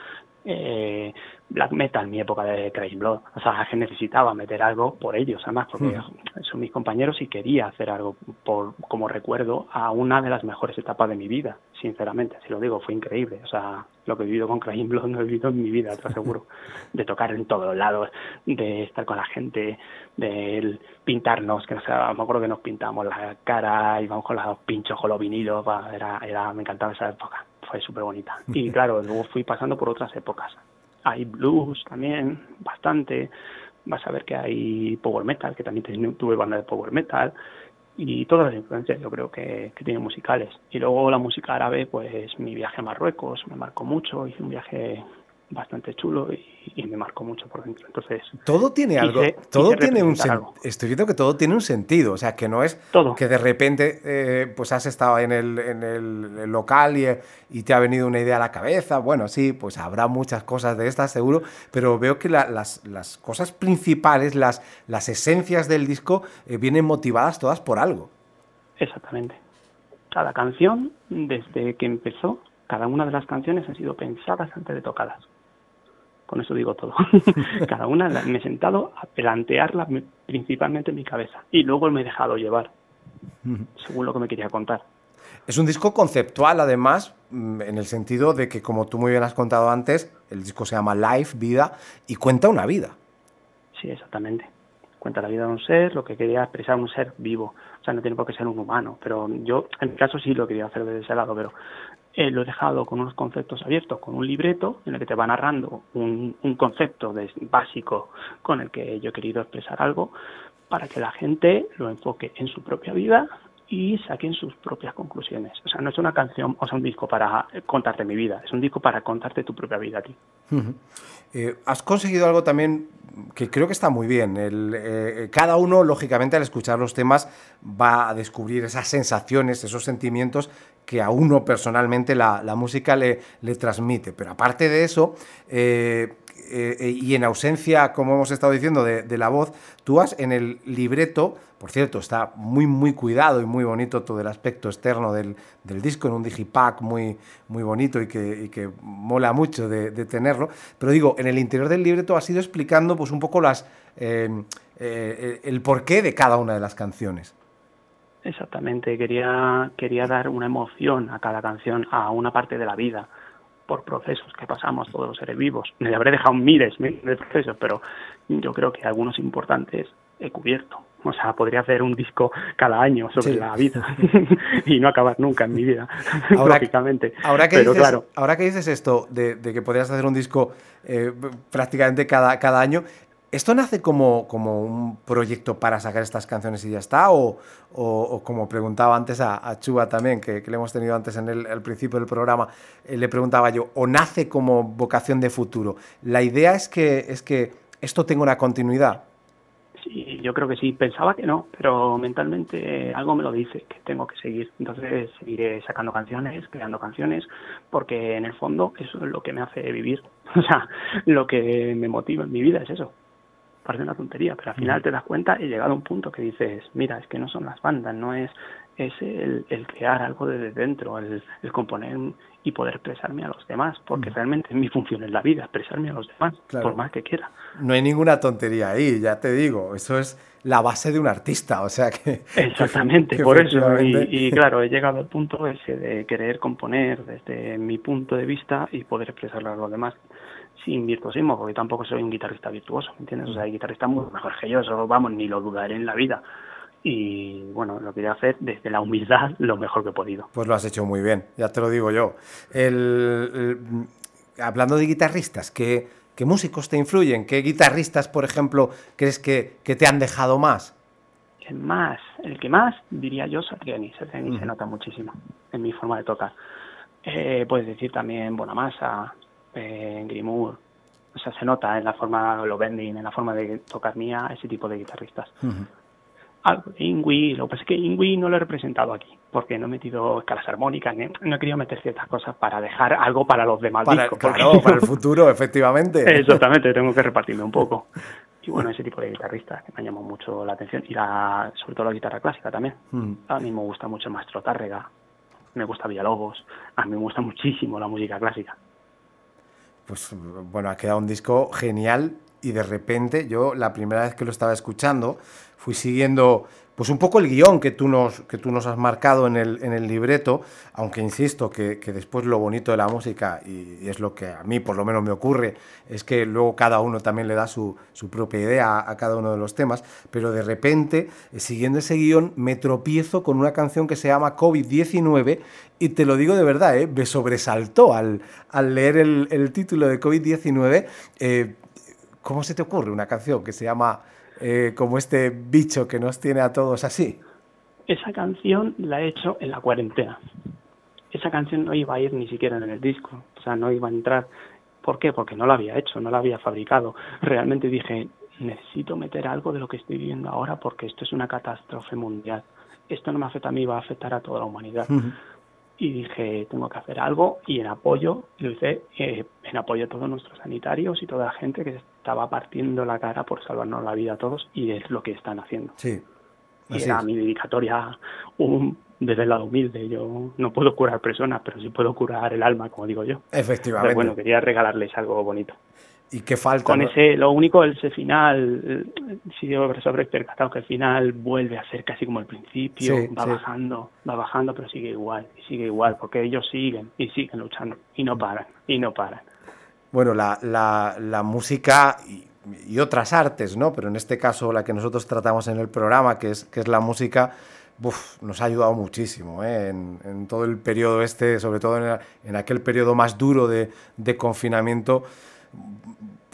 Eh, black metal, mi época de Crazy Blood, o sea, que necesitaba meter algo por ellos, además, porque mm. son mis compañeros y quería hacer algo por como recuerdo a una de las mejores etapas de mi vida, sinceramente, si lo digo, fue increíble, o sea, lo que he vivido con Crazy Blood no he vivido en mi vida, te aseguro, de tocar en todos lados, de estar con la gente, de pintarnos, que o sea, me acuerdo que nos pintamos la cara, íbamos con los pinchos, con los vinilos, era, era, me encantaba esa época. Fue súper bonita. Y claro, luego fui pasando por otras épocas. Hay blues también, bastante. Vas a ver que hay power metal, que también tuve banda de power metal. Y todas las influencias yo creo que, que tienen musicales. Y luego la música árabe, pues mi viaje a Marruecos me marcó mucho. Hice un viaje bastante chulo y, y me marcó mucho por dentro. Entonces todo tiene algo, hice, todo hice tiene un algo. Estoy viendo que todo tiene un sentido, o sea, que no es todo. Que de repente eh, pues has estado en el, en el local y, y te ha venido una idea a la cabeza. Bueno, sí, pues habrá muchas cosas de estas seguro, pero veo que la, las, las cosas principales, las, las esencias del disco eh, vienen motivadas todas por algo. Exactamente. Cada canción, desde que empezó, cada una de las canciones han sido pensadas antes de tocarlas. Con eso digo todo. Cada una me he sentado a plantearla principalmente en mi cabeza y luego me he dejado llevar, según lo que me quería contar. Es un disco conceptual, además, en el sentido de que, como tú muy bien has contado antes, el disco se llama Life, Vida, y cuenta una vida. Sí, exactamente. Cuenta la vida de un ser, lo que quería expresar un ser vivo. O sea, no tiene por qué ser un humano, pero yo, en mi caso, sí lo quería hacer desde ese lado, pero eh, lo he dejado con unos conceptos abiertos, con un libreto en el que te va narrando un, un concepto de, básico con el que yo he querido expresar algo, para que la gente lo enfoque en su propia vida y saquen sus propias conclusiones. O sea, no es una canción, o sea, un disco para contarte mi vida, es un disco para contarte tu propia vida a ti. Uh-huh. Eh, has conseguido algo también que creo que está muy bien. El, eh, cada uno, lógicamente, al escuchar los temas va a descubrir esas sensaciones, esos sentimientos que a uno personalmente la, la música le, le transmite. Pero aparte de eso, eh, eh, y en ausencia, como hemos estado diciendo, de, de la voz, tú has en el libreto, por cierto, está muy muy cuidado y muy bonito todo el aspecto externo del, del disco, en un digipack muy, muy bonito y que, y que mola mucho de, de tenerlo, pero digo, en el interior del libreto has ido explicando pues un poco las eh, eh, el porqué de cada una de las canciones. Exactamente, quería, quería dar una emoción a cada canción, a una parte de la vida, por procesos que pasamos todos los seres vivos. Me habré dejado miles, miles de procesos, pero yo creo que algunos importantes he cubierto. O sea, podría hacer un disco cada año sobre sí. la vida y no acabar nunca en mi vida, ahora, lógicamente. Ahora que, pero dices, claro. ahora que dices esto de, de que podrías hacer un disco eh, prácticamente cada, cada año, ¿esto nace como, como un proyecto para sacar estas canciones y ya está? ¿O, o, o como preguntaba antes a, a Chuba también, que, que le hemos tenido antes en el, el principio del programa, eh, le preguntaba yo, ¿o nace como vocación de futuro? La idea es que, es que esto tenga una continuidad. Sí, yo creo que sí. Pensaba que no, pero mentalmente algo me lo dice, que tengo que seguir. Entonces seguiré sacando canciones, creando canciones, porque en el fondo eso es lo que me hace vivir. O sea, lo que me motiva en mi vida es eso. Parece una tontería, pero al final te das cuenta y llegado a un punto que dices, mira, es que no son las bandas, no es, es el, el crear algo desde dentro, el, el componer y poder expresarme a los demás, porque mm. realmente mi función en la vida, expresarme a los demás, claro. por más que quiera. No hay ninguna tontería ahí, ya te digo, eso es la base de un artista, o sea que... Exactamente, que, que por eso, y, y claro, he llegado al punto ese de querer componer desde mi punto de vista y poder expresarlo a los demás. Sin virtuosismo, porque tampoco soy un guitarrista virtuoso, ¿me entiendes? O sea, hay guitarristas muy mejor que yo, eso vamos, ni lo dudaré en la vida. Y bueno, lo quería hacer desde la humildad lo mejor que he podido. Pues lo has hecho muy bien, ya te lo digo yo. El, el, hablando de guitarristas, ¿qué, ¿qué músicos te influyen? ¿Qué guitarristas, por ejemplo, crees que, que te han dejado más? El más, el que más, diría yo, Satriani. Satriani uh-huh. se nota muchísimo en mi forma de tocar. Eh, puedes decir también Bonamassa, en Grimoire, o sea, se nota en la forma, lo bending, en la forma de tocar mía, ese tipo de guitarristas. Uh-huh. Algo de Ingui, lo que pasa es que Ingui no lo he representado aquí, porque no he metido escalas armónicas, no, no he querido meter ciertas cosas para dejar algo para los demás para, discos. Claro, porque... para el futuro, efectivamente. Exactamente, tengo que repartirme un poco. Y bueno, ese tipo de guitarristas que me han llamado mucho la atención, y la, sobre todo la guitarra clásica también. Uh-huh. A mí me gusta mucho el maestro Tárrega, me gusta Villalobos, a mí me gusta muchísimo la música clásica. Pues bueno, ha quedado un disco genial y de repente yo la primera vez que lo estaba escuchando fui siguiendo pues un poco el guión que tú nos, que tú nos has marcado en el, en el libreto, aunque insisto que, que después lo bonito de la música, y, y es lo que a mí por lo menos me ocurre, es que luego cada uno también le da su, su propia idea a, a cada uno de los temas, pero de repente, eh, siguiendo ese guión, me tropiezo con una canción que se llama COVID diecinueve, y te lo digo de verdad, eh, me sobresaltó al, al leer el, el título de COVID diecinueve. Eh, ¿Cómo se te ocurre una canción que se llama... Eh, como este bicho que nos tiene a todos así? Esa canción la he hecho en la cuarentena. Esa canción no iba a ir ni siquiera en el disco, o sea, no iba a entrar. ¿Por qué? Porque no la había hecho, no la había fabricado. Realmente dije, necesito meter algo de lo que estoy viviendo ahora porque esto es una catástrofe mundial. Esto no me afecta a mí, va a afectar a toda la humanidad. Uh-huh. Y dije, tengo que hacer algo, y en apoyo, lo hice eh, en apoyo a todos nuestros sanitarios y toda la gente que estaba partiendo la cara por salvarnos la vida a todos, y es lo que están haciendo. Sí. Y era mi dedicatoria un, desde el lado humilde. Yo no puedo curar personas, pero sí puedo curar el alma, como digo yo. Efectivamente. Pero bueno, quería regalarles algo bonito. ¿Y qué falta? Con ¿no? ese, lo único, ese final, si yo sobre percatado que el final vuelve a ser casi como el principio, sí, va sí. bajando, va bajando, pero sigue igual, y sigue igual, porque ellos siguen, y siguen luchando, y no paran, y no paran. Bueno, la, la, la música y, y otras artes, ¿no? Pero en este caso la que nosotros tratamos en el programa, que es, que es la música, uf, nos ha ayudado muchísimo, ¿eh? en, en todo el periodo este, sobre todo en, en aquel periodo más duro de, de confinamiento.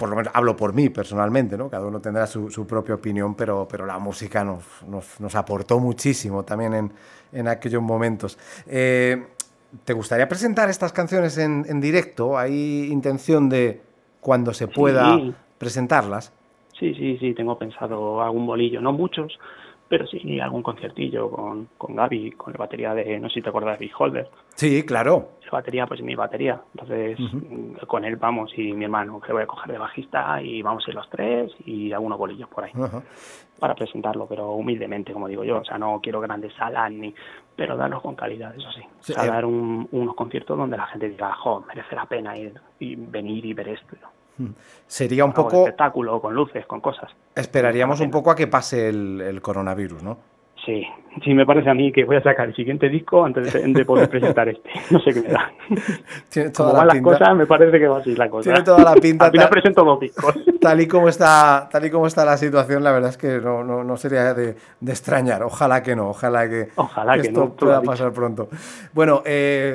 por lo menos hablo por mí personalmente, ¿no? Cada uno tendrá su, su propia opinión, pero, pero la música nos, nos, nos aportó muchísimo también en, en aquellos momentos. Eh, ¿Te gustaría presentar estas canciones en, en directo? ¿Hay intención de, cuando se pueda, Sí. presentarlas? Sí, sí, sí, tengo pensado algún bolillo, no muchos, pero sí algún conciertillo con, con Gaby, con la batería de, no sé si te acuerdas de Beholder. Sí, claro. La batería, pues mi batería. Entonces, uh-huh. con él vamos y mi hermano, que voy a coger de bajista, y vamos a ir los tres y algunos bolillos por ahí. Uh-huh. Para presentarlo, pero humildemente, como digo yo. O sea, no quiero grandes salas, ni pero darlos con calidad, eso sí. sí o sea, eh... dar un, unos conciertos donde la gente diga, jo, merece la pena ir y venir y ver esto. Sería un Algo poco... de espectáculo, con luces, con cosas. Esperaríamos un poco a que pase el, el coronavirus, ¿no? Sí, sí, me parece a mí que voy a sacar el siguiente disco antes de, de poder presentar este. No sé qué me da. Tiene toda como la van pinta. las cosas, me parece que va así la cosa. Tiene toda la pinta. Al final tal, presento dos discos. Tal y como está, tal y como está la situación, la verdad es que no, no, no sería de, de extrañar. Ojalá que no, ojalá que, ojalá que que esto no, pueda pasar pronto. Bueno, eh,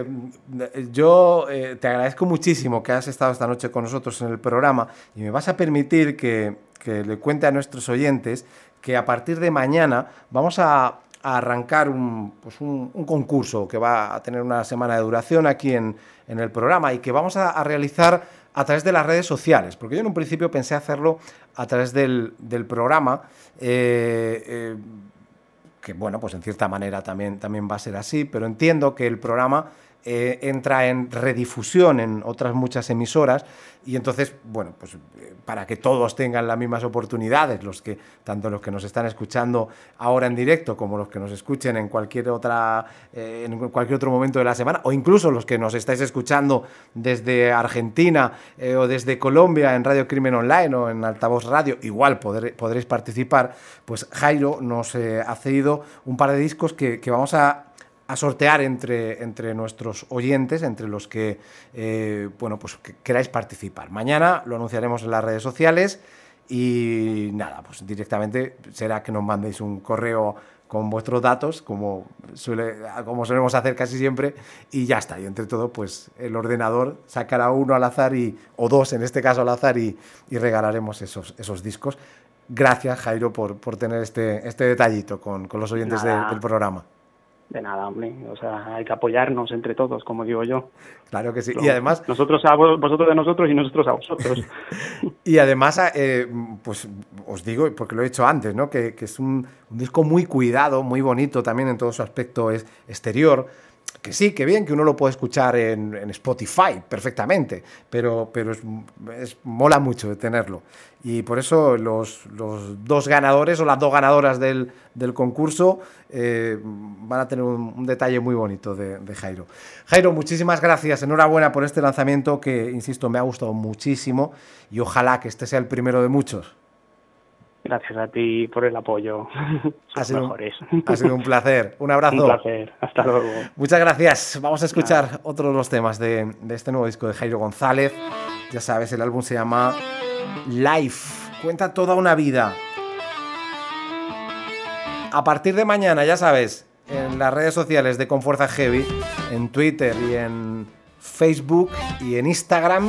yo eh, te agradezco muchísimo que hayas estado esta noche con nosotros en el programa y me vas a permitir que, que le cuente a nuestros oyentes que a partir de mañana vamos a a arrancar un, pues un, un concurso que va a tener una semana de duración aquí en, en el programa y que vamos a, a realizar a través de las redes sociales, porque yo en un principio pensé hacerlo a través del, del programa, eh, eh, que bueno, pues en cierta manera también, también va a ser así, pero entiendo que el programa eh, entra en redifusión en otras muchas emisoras y entonces, bueno, pues eh, para que todos tengan las mismas oportunidades, los que, tanto los que nos están escuchando ahora en directo como los que nos escuchen en cualquier otra, eh, en cualquier otro momento de la semana, o incluso los que nos estáis escuchando desde Argentina eh, o desde Colombia en Radio Crimen Online o en Altavoz Radio, igual podré, podréis participar, pues Jairo nos eh, ha cedido un par de discos que, que vamos a a sortear entre, entre nuestros oyentes, entre los que, eh, bueno, pues que queráis participar. Mañana lo anunciaremos en las redes sociales y nada, pues directamente será que nos mandéis un correo con vuestros datos, como, suele, como solemos hacer casi siempre, y ya está. Y entre todo, pues el ordenador sacará uno al azar, y, o dos en este caso al azar, y, y regalaremos esos, esos discos. Gracias, Jairo, por, por tener este, este detallito con, con los oyentes de, del programa. De nada, hombre. O sea, hay que apoyarnos entre todos, como digo yo. Claro que sí. Pero y además... nosotros a vos, vosotros de nosotros y nosotros a vosotros. Y además, eh, pues os digo, porque lo he dicho antes, ¿no? Que, que es un, un disco muy cuidado, muy bonito también en todo su aspecto es, exterior. Que sí, que bien, que uno lo puede escuchar en, en Spotify perfectamente, pero, pero es, es, mola mucho de tenerlo. Y por eso los, los dos ganadores o las dos ganadoras del, del concurso eh, van a tener un, un detalle muy bonito de, de Jairo. Jairo, muchísimas gracias, enhorabuena por este lanzamiento que, insisto, me ha gustado muchísimo y ojalá que este sea el primero de muchos. Gracias a ti por el apoyo. Ha sido, mejores. Ha sido un placer. Un abrazo. Un placer. Hasta luego. Muchas gracias. Vamos a escuchar Nada. otro de los temas de, de este nuevo disco de Jairo González. Ya sabes, el álbum se llama Life. Cuenta toda una vida. A partir de mañana, ya sabes, en las redes sociales de Con Fuerza Heavy, en Twitter y en Facebook y en Instagram,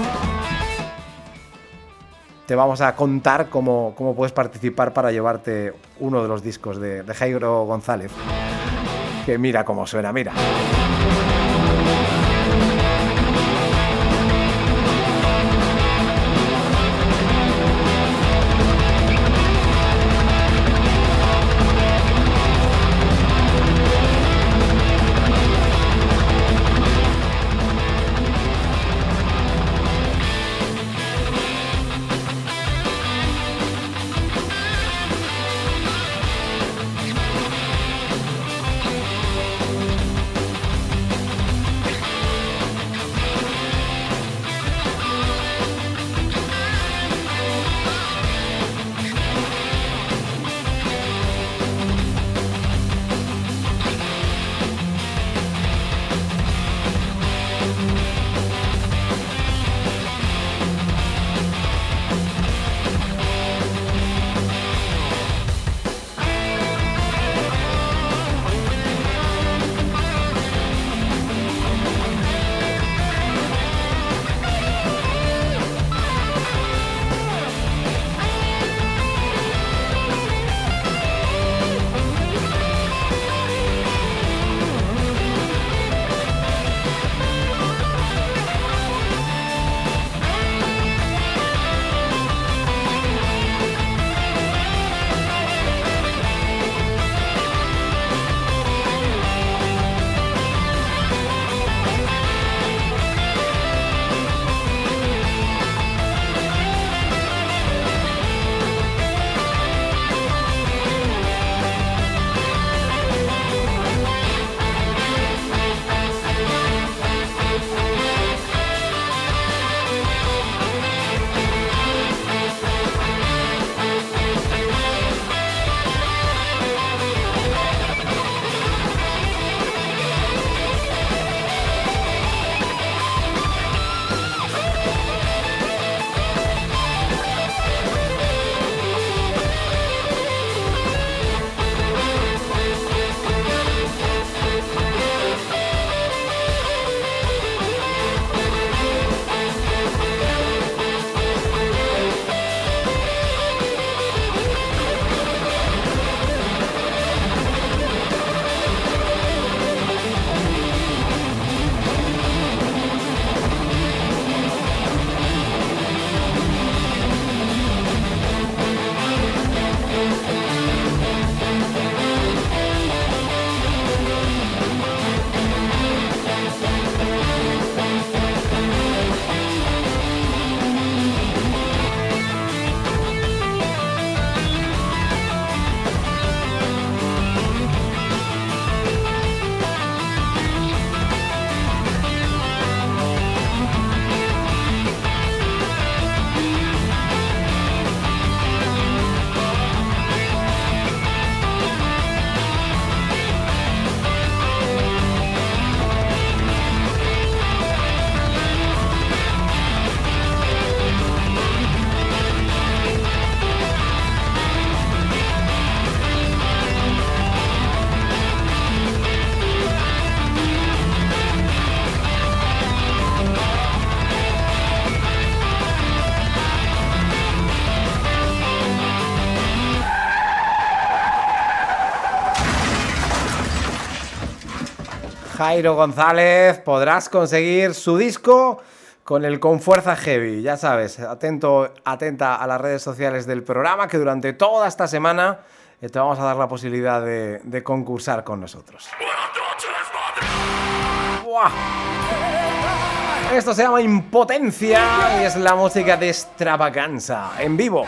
te vamos a contar cómo, cómo puedes participar para llevarte uno de los discos de, de Jairo González. Que mira cómo suena, mira. Jairo González, podrás conseguir su disco con el Con Fuerza Heavy. Ya sabes, atento, atenta a las redes sociales del programa, que durante toda esta semana te vamos a dar la posibilidad de, de concursar con nosotros. ¡Buah! Esto se llama Impotencia y es la música de Extravaganza en vivo.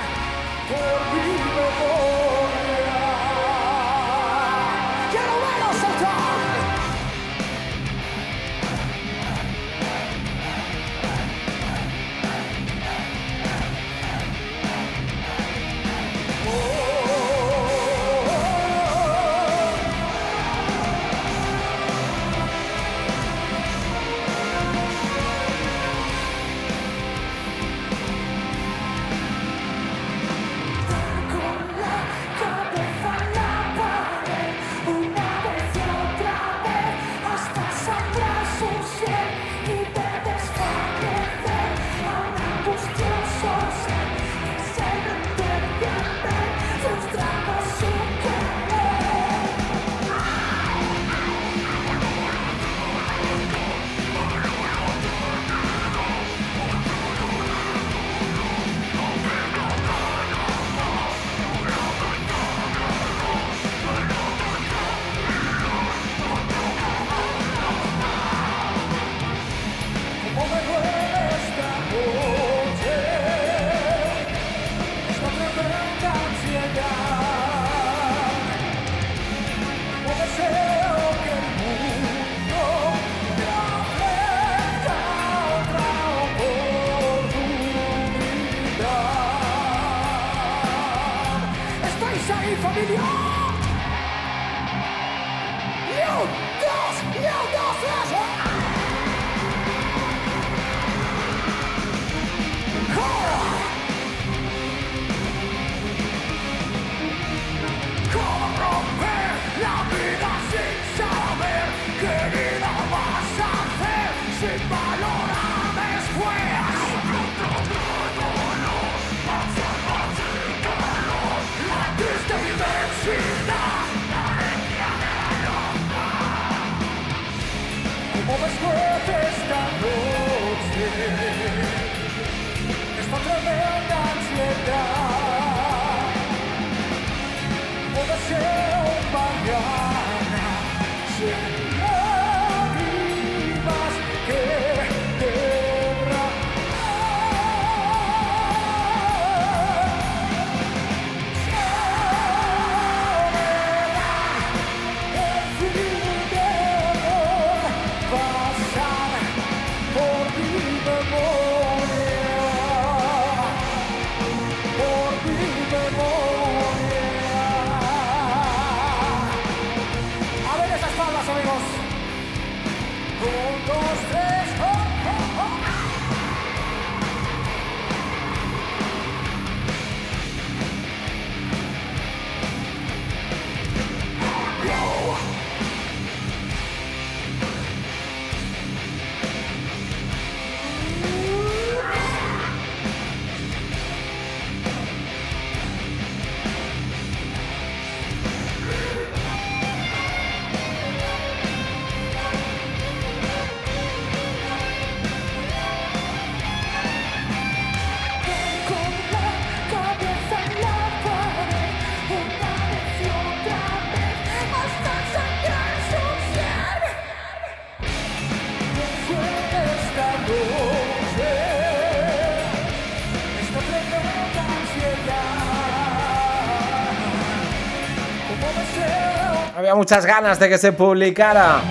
Había muchas ganas de que se publicara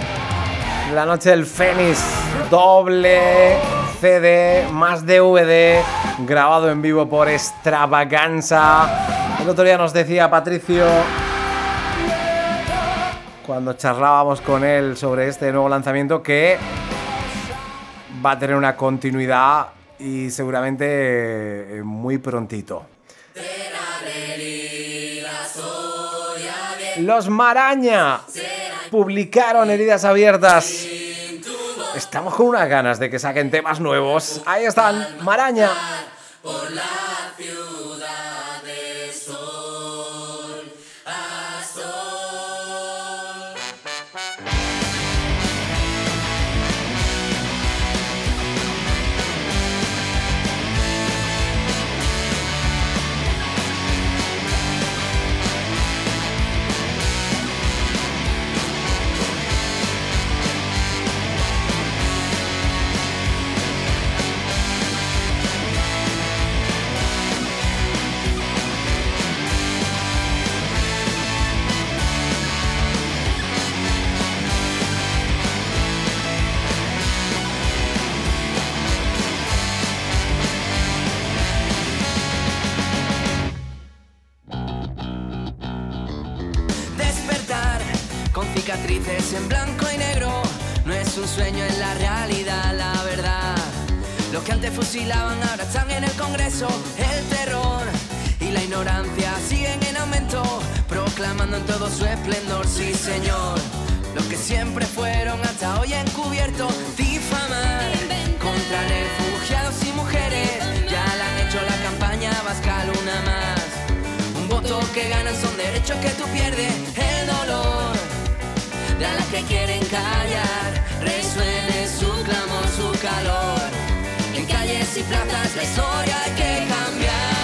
La Noche del Fénix, doble C D más D V D, grabado en vivo por Extravaganza. El otro día nos decía Patricio, cuando charlábamos con él sobre este nuevo lanzamiento, que va a tener una continuidad y seguramente muy prontito. Los Maraña publicaron Heridas Abiertas. Estamos con unas ganas de que saquen temas nuevos. Ahí están, Maraña. Por la ciudad de sol a sol. es en blanco y negro, no es un sueño, es la realidad, la verdad. Los que antes fusilaban ahora están en el Congreso. El terror y la ignorancia siguen en aumento, proclamando en todo su esplendor, sí señor. Los que siempre fueron hasta hoy encubiertos, difamar contra refugiados y mujeres. Ya le han hecho la campaña Abascal una más. Un voto que ganan son derechos que tú pierdes. El dolor de a las que quieren callar, resuene su clamor, su calor. En calles y plazas la historia hay que cambiar.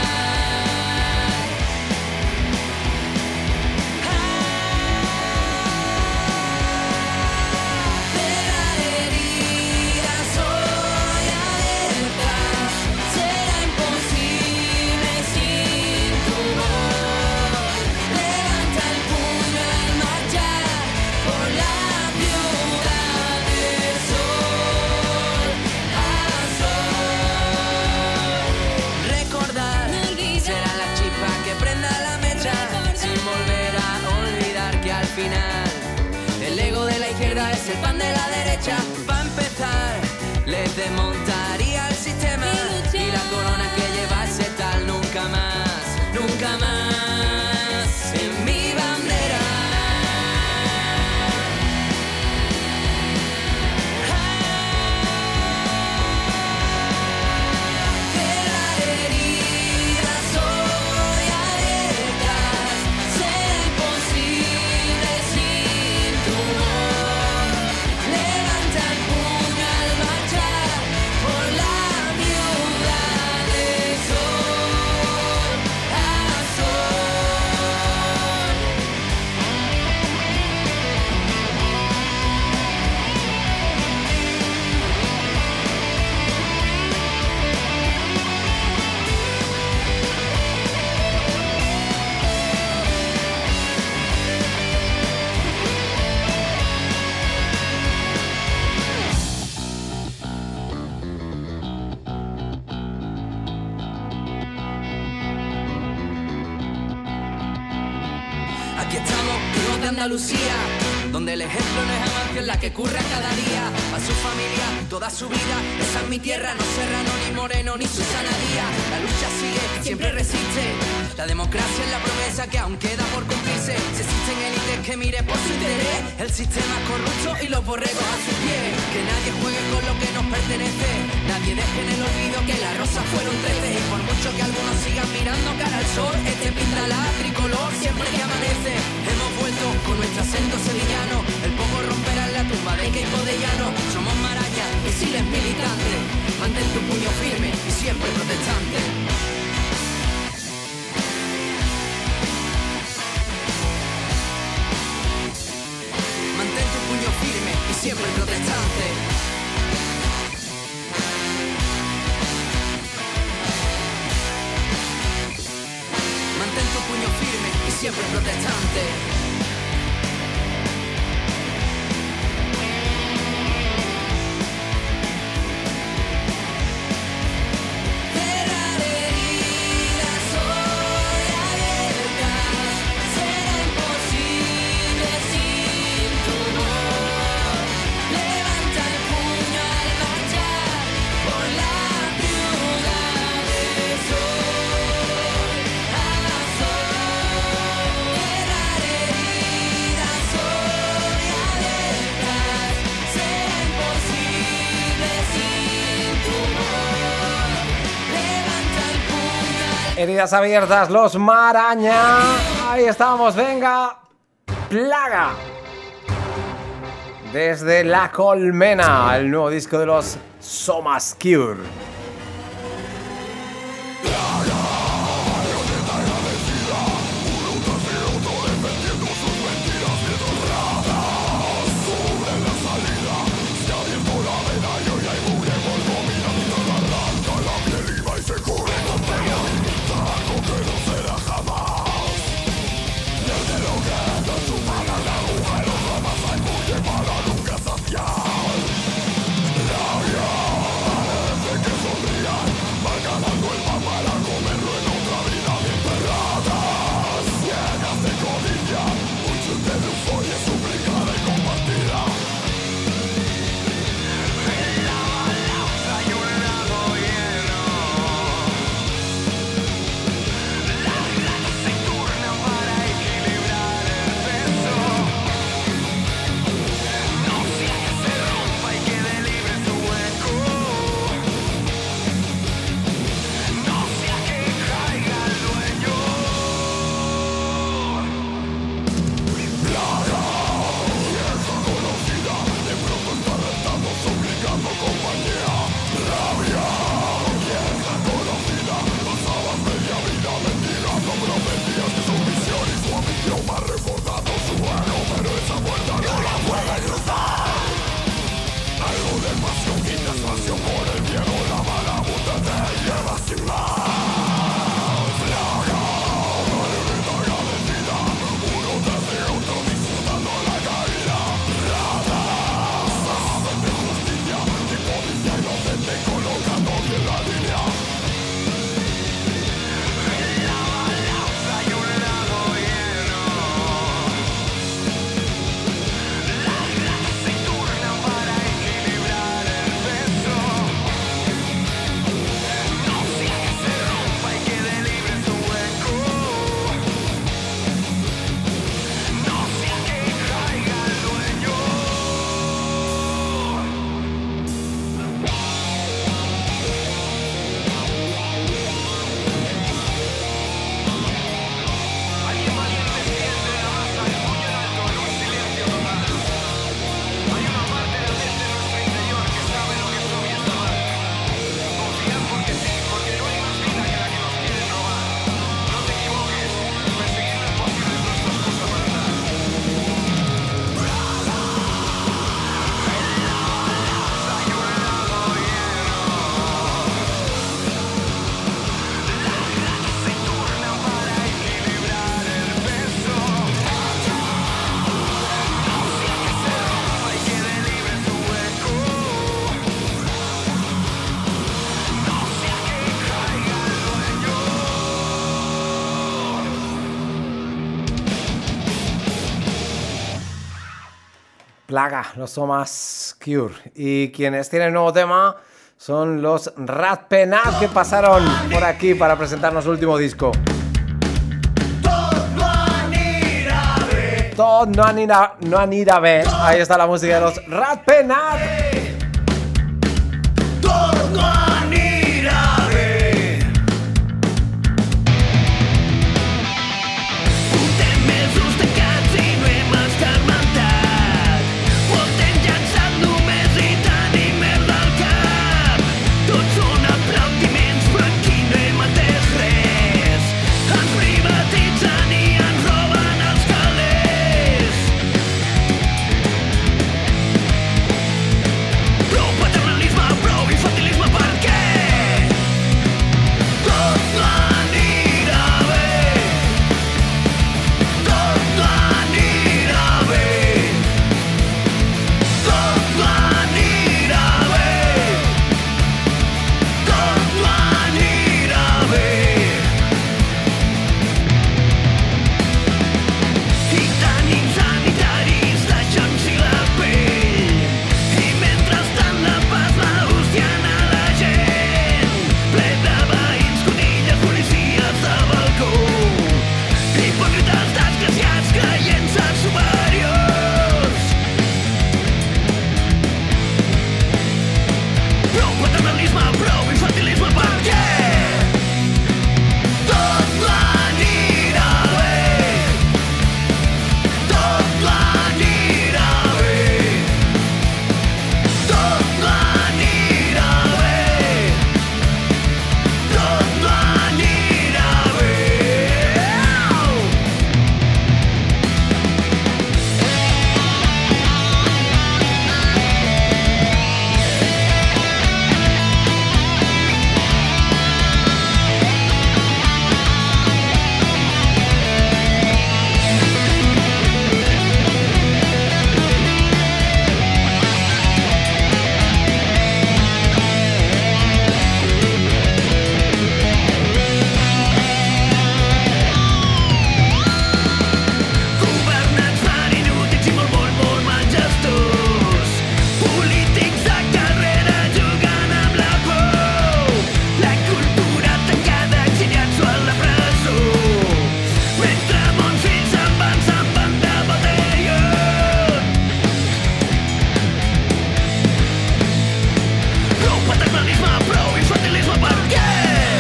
El ego de la izquierda es el pan de la derecha. Pa' empezar, les desmontaría el sistema y la corona que lleva ese tal nunca más, nunca más en mi bandera. De la herida soy alertas, será imposible sin tu voz. Levanta el puño al marchar por la viuda de sol a sol. Aquí estamos, hijos de Andalucía, donde el ejemplo no es avance, es la que curra cada día. A su familia, toda su vida, esa es mi tierra, no Serrano, ni Moreno, ni Susana Díaz. La lucha sigue, siempre resiste. La democracia es la promesa que aún queda por cumplirse. Si existen élites que mire por su interés, el sistema es corrupto y los borregos a sus pies. Que nadie juegue con lo que nos pertenece, nadie deje en el olvido que la rosa fueron trece. Y por mucho que algunos sigan mirando cara al sol, este pinta la tricolor siempre que amanece. Hemos vuelto con nuestro acento sevillano, el poco romperá la tumba de Queipo de Llano. Somos marañas, misiles militantes, mantén tu puño firme y siempre protestante. Mantén tu puño firme y siempre protestante. Mantén tu puño firme y siempre protestante. Heridas abiertas, los Maraña. Ahí estamos, venga. Plaga. Desde La Colmena, el nuevo disco de los Somascure. Que Plaga, los Thomas Cure. Y quienes tienen nuevo tema son los Rat Penat, que pasaron por aquí para presentarnos su último disco. Tot no anirà, no anirà bé. Ahí está la música de los Rat Penat. Tot no anirà bé. Portem mesos tancats i no hem escarmentat. Portem llançat només i tenim merda al cap. Tots són aplaudiments però aquí no hem entès res. Ens privatitzen i ens roben els calés. Prou paternalisme, prou infantilisme, per què? Tot no anirà bé. Tot no anirà bé. Tot no anirà bé. Tot no anirà bé. I tenim sanitaris deixant-s'hi la pell. I mentrestant la paz la hòstien a la gent. Ple de veïns, conilles, policies de balcó. Hipòcrites desgraciats creient-se superiors. Prou paternalisme, prou infantilisme, per què? Tot no anirà bé. Tot no anirà bé. Tot no anirà bé. Tot no anirà bé. Governants tan inútils i molt, molt, molt malgestors. Polítics de carrera jugant amb la por. La cultura tancada, exiliats o a la presó. Mentre molts fills se'n van, se'n van de botellón. Prou paternalisme, prou infantilisme, per què?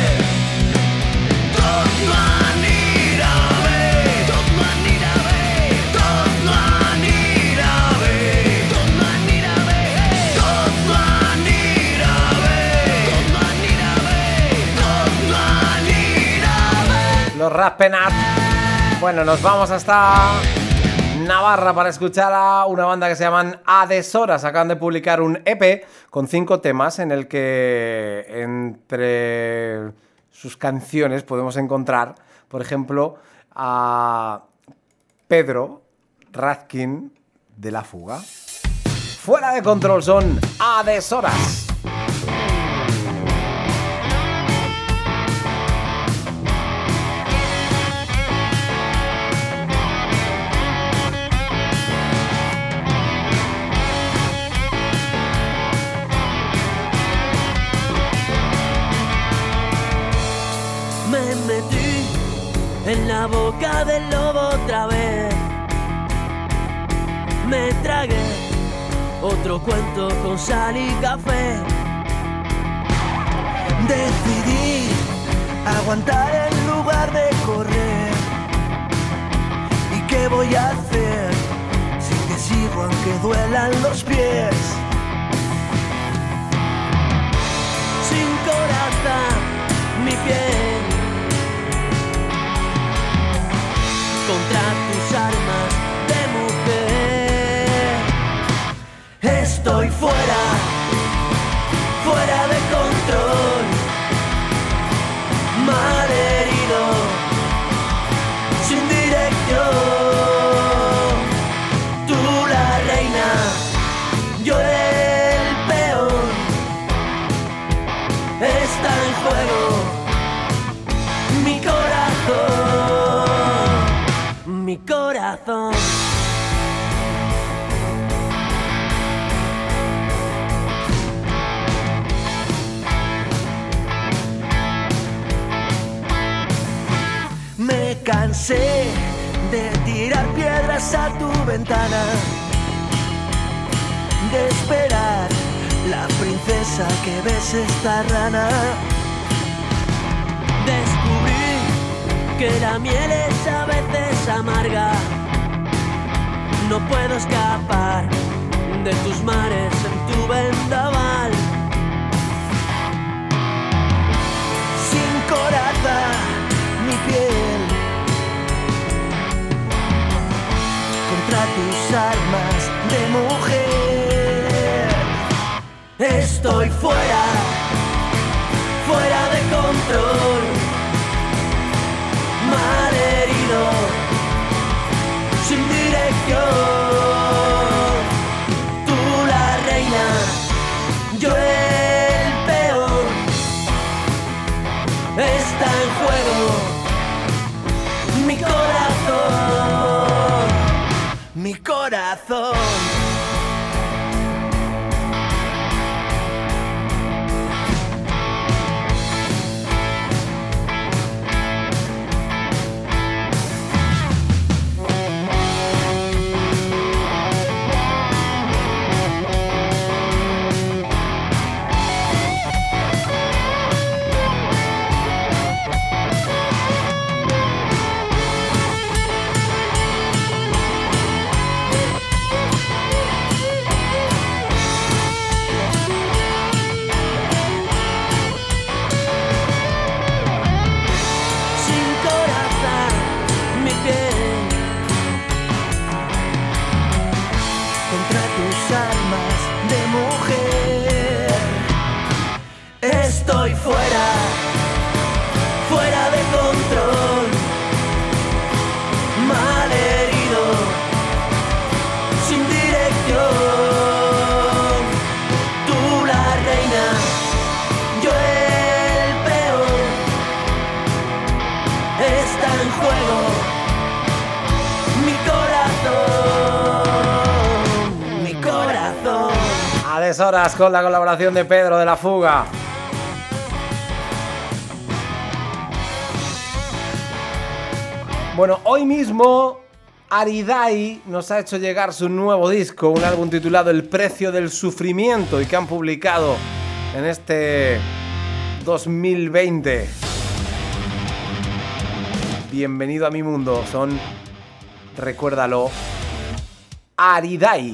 Tot no anirà bé. Tot no anirà bé. Tot no anirà bé. Tot no anirà bé. Tot no anirà bé. Tot no anirà bé. Tot no anirà bé. Los Rat Penat. Bueno, nos vamos hasta Navarra para escuchar a una banda que se llaman A Deshoras. Acaban de publicar un E P con cinco temas en el que entre sus canciones podemos encontrar, por ejemplo, a Pedro Radkin de La Fuga. Fuera de control son A Deshoras. Me metí en la boca del lobo otra vez. Me tragué otro cuento con sal y café. Decidí aguantar en lugar de correr. ¿Y qué voy a hacer si te sigo aunque duelan los pies? Sin coraza mi piel contra tus armas de mujer. Estoy fuera, fuera de control, mal herido, sin dirección. Tú la reina, yo el peón. Está en juego mi corazón, mi corazón. cansé de tirar piedras a tu ventana, de esperar la princesa que ves esta rana. Descubrí que la miel es a veces amarga. No puedo escapar de tus mares en tu vendaval. Sin coraza mi piel contra tus armas de mujer. Estoy fuera, fuera de control, malherido, sin dirección. Tú la reina, yo el peor. Está en juego mi corazón, mi corazón. Estoy fuera, fuera de control, malherido, sin dirección. Tú la reina, yo el peor. Está en juego mi corazón, mi corazón. A deshoras con la colaboración de Pedro de la Fuga. Bueno, hoy mismo Aridai nos ha hecho llegar su nuevo disco, un álbum titulado El precio del sufrimiento, y que han publicado en este dos mil veinte. Bienvenido a mi mundo, son, recuérdalo, Aridai.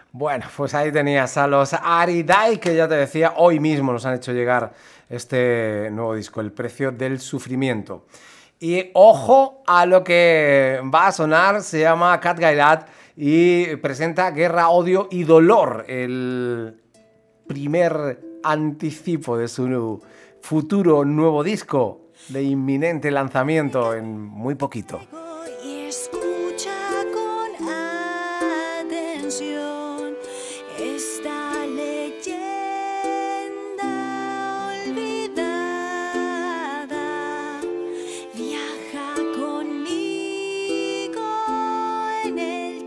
Bueno, pues ahí tenías a los Aridai, que ya te decía, hoy mismo nos han hecho llegar este nuevo disco, El precio del sufrimiento. Y ojo a lo que va a sonar, se llama Cat Gailat y presenta Guerra, Odio y Dolor, el primer anticipo de su futuro nuevo disco de inminente lanzamiento en muy poquito. Y escucha con atención esta leyenda olvidada. Viaja conmigo en el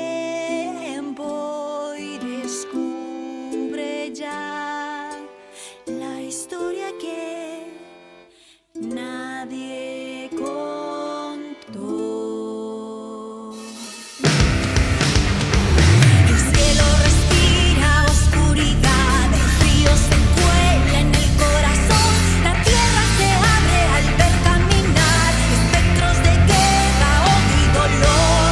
tiempo y descubre ya la historia que nadie contó. El cielo respira oscuridad, el frío se cuela en el corazón, la tierra se abre al ver caminar espectros de guerra, odio y dolor.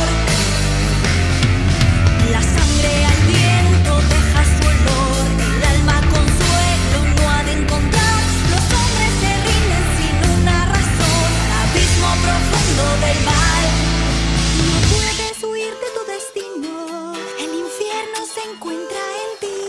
La sangre al viento deja su olor, el alma consuelo no ha de encontrar, los hombres se rinden sin una razón, abismo profundo del mal. No puedes huir de tu destino, el infierno se encuentra en ti.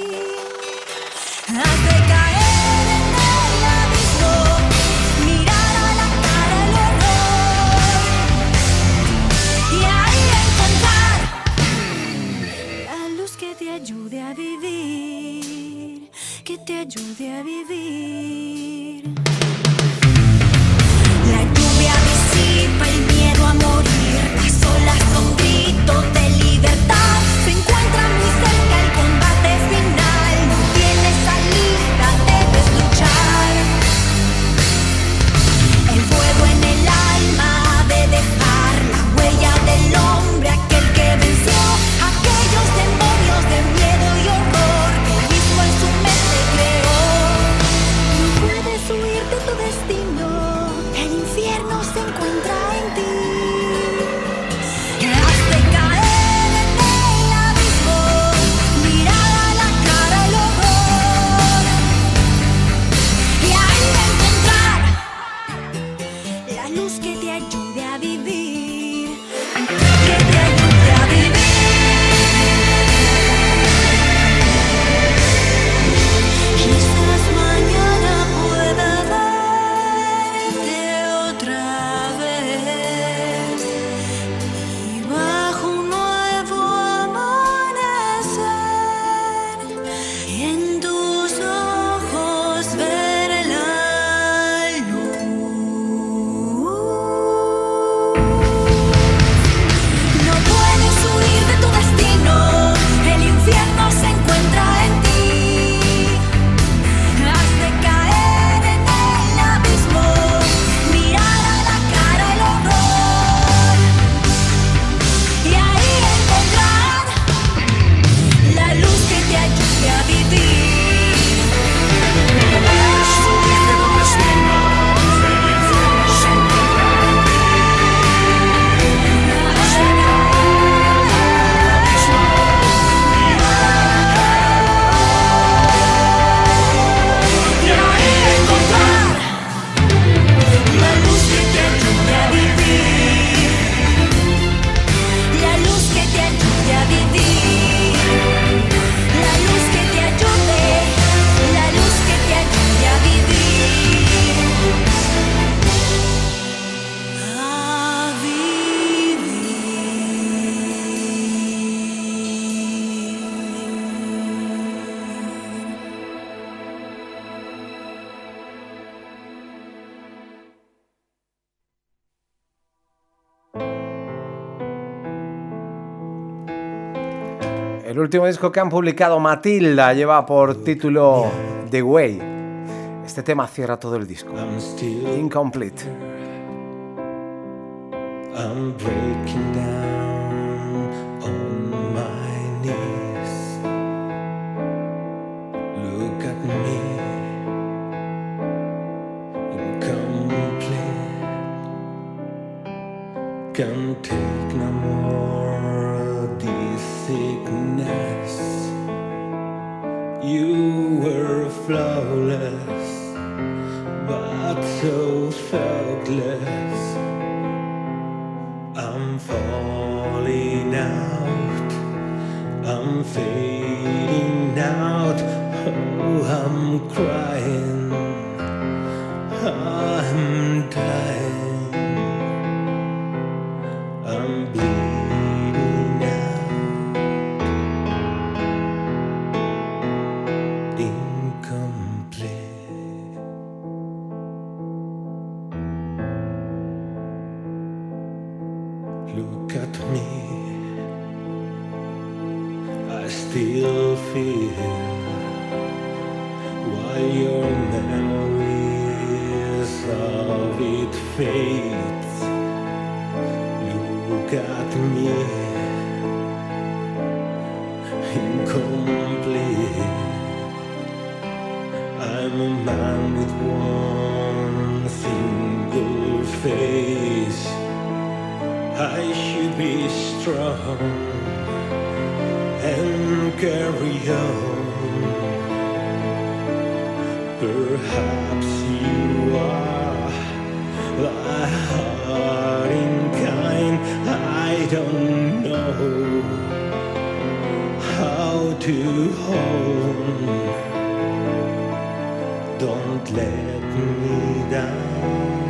Has de caer en el abismo, mirar a la cara el horror y ahí encontrar la luz que te ayude a vivir, que te ayude a vivir. La lluvia disipa el miedo a morir, las olas son gritos de libertad. Se encuentra muy cerca el combate final, no tienes salida, debes luchar. El fuego en el alma ha de dejar la huella del hombre, aquel que venció aquellos demonios de miedo y horror que él mismo en su mente creó. No puedes huir de tu destino, el infierno se encuentra en ti. Has de caer en el abismo, mirar a la cara el horror y ahí encontrar la luz que te ayude a vivir, que te ayude a vivir. Quizás mañana pueda verte otra vez y bajo un nuevo amanecer en tus ojos ver la luz. No puedes huir de tu destino, el infierno se encuentra en ti. Has de caer en el abismo, mirar a la cara el horror y ahí encontrar la luz que te ayude a vivir. Y ahí encontrar la luz que te ayude a vivir, la luz que te ayude a vivir, la luz que te ayude, la luz que te ayude a vivir, a El último disco que han publicado, Matilda, lleva por título The Way. Este tema cierra todo el disco. Incomplete. I'm breaking down on my knees. Look at me, incomplete. Can't take no more of this sickness. I'm fading out. Oh, I'm crying. I'm dying. I'm bleeding out. Incomplete. Look at me. I still feel while your memories of it fades. Look at me, incomplete. I'm a man with one single face. I should be strong and carry on. Perhaps you are the heart in kind. I don't know how to hold. Don't let me down.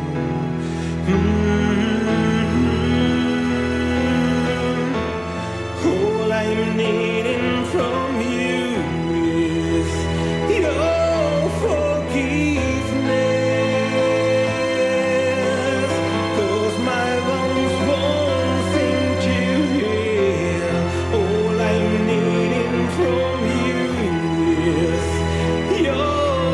Mm-hmm. All I'm needing from you is your forgiveness. 'Cause my bones won't seem to heal. All I'm needing from you is your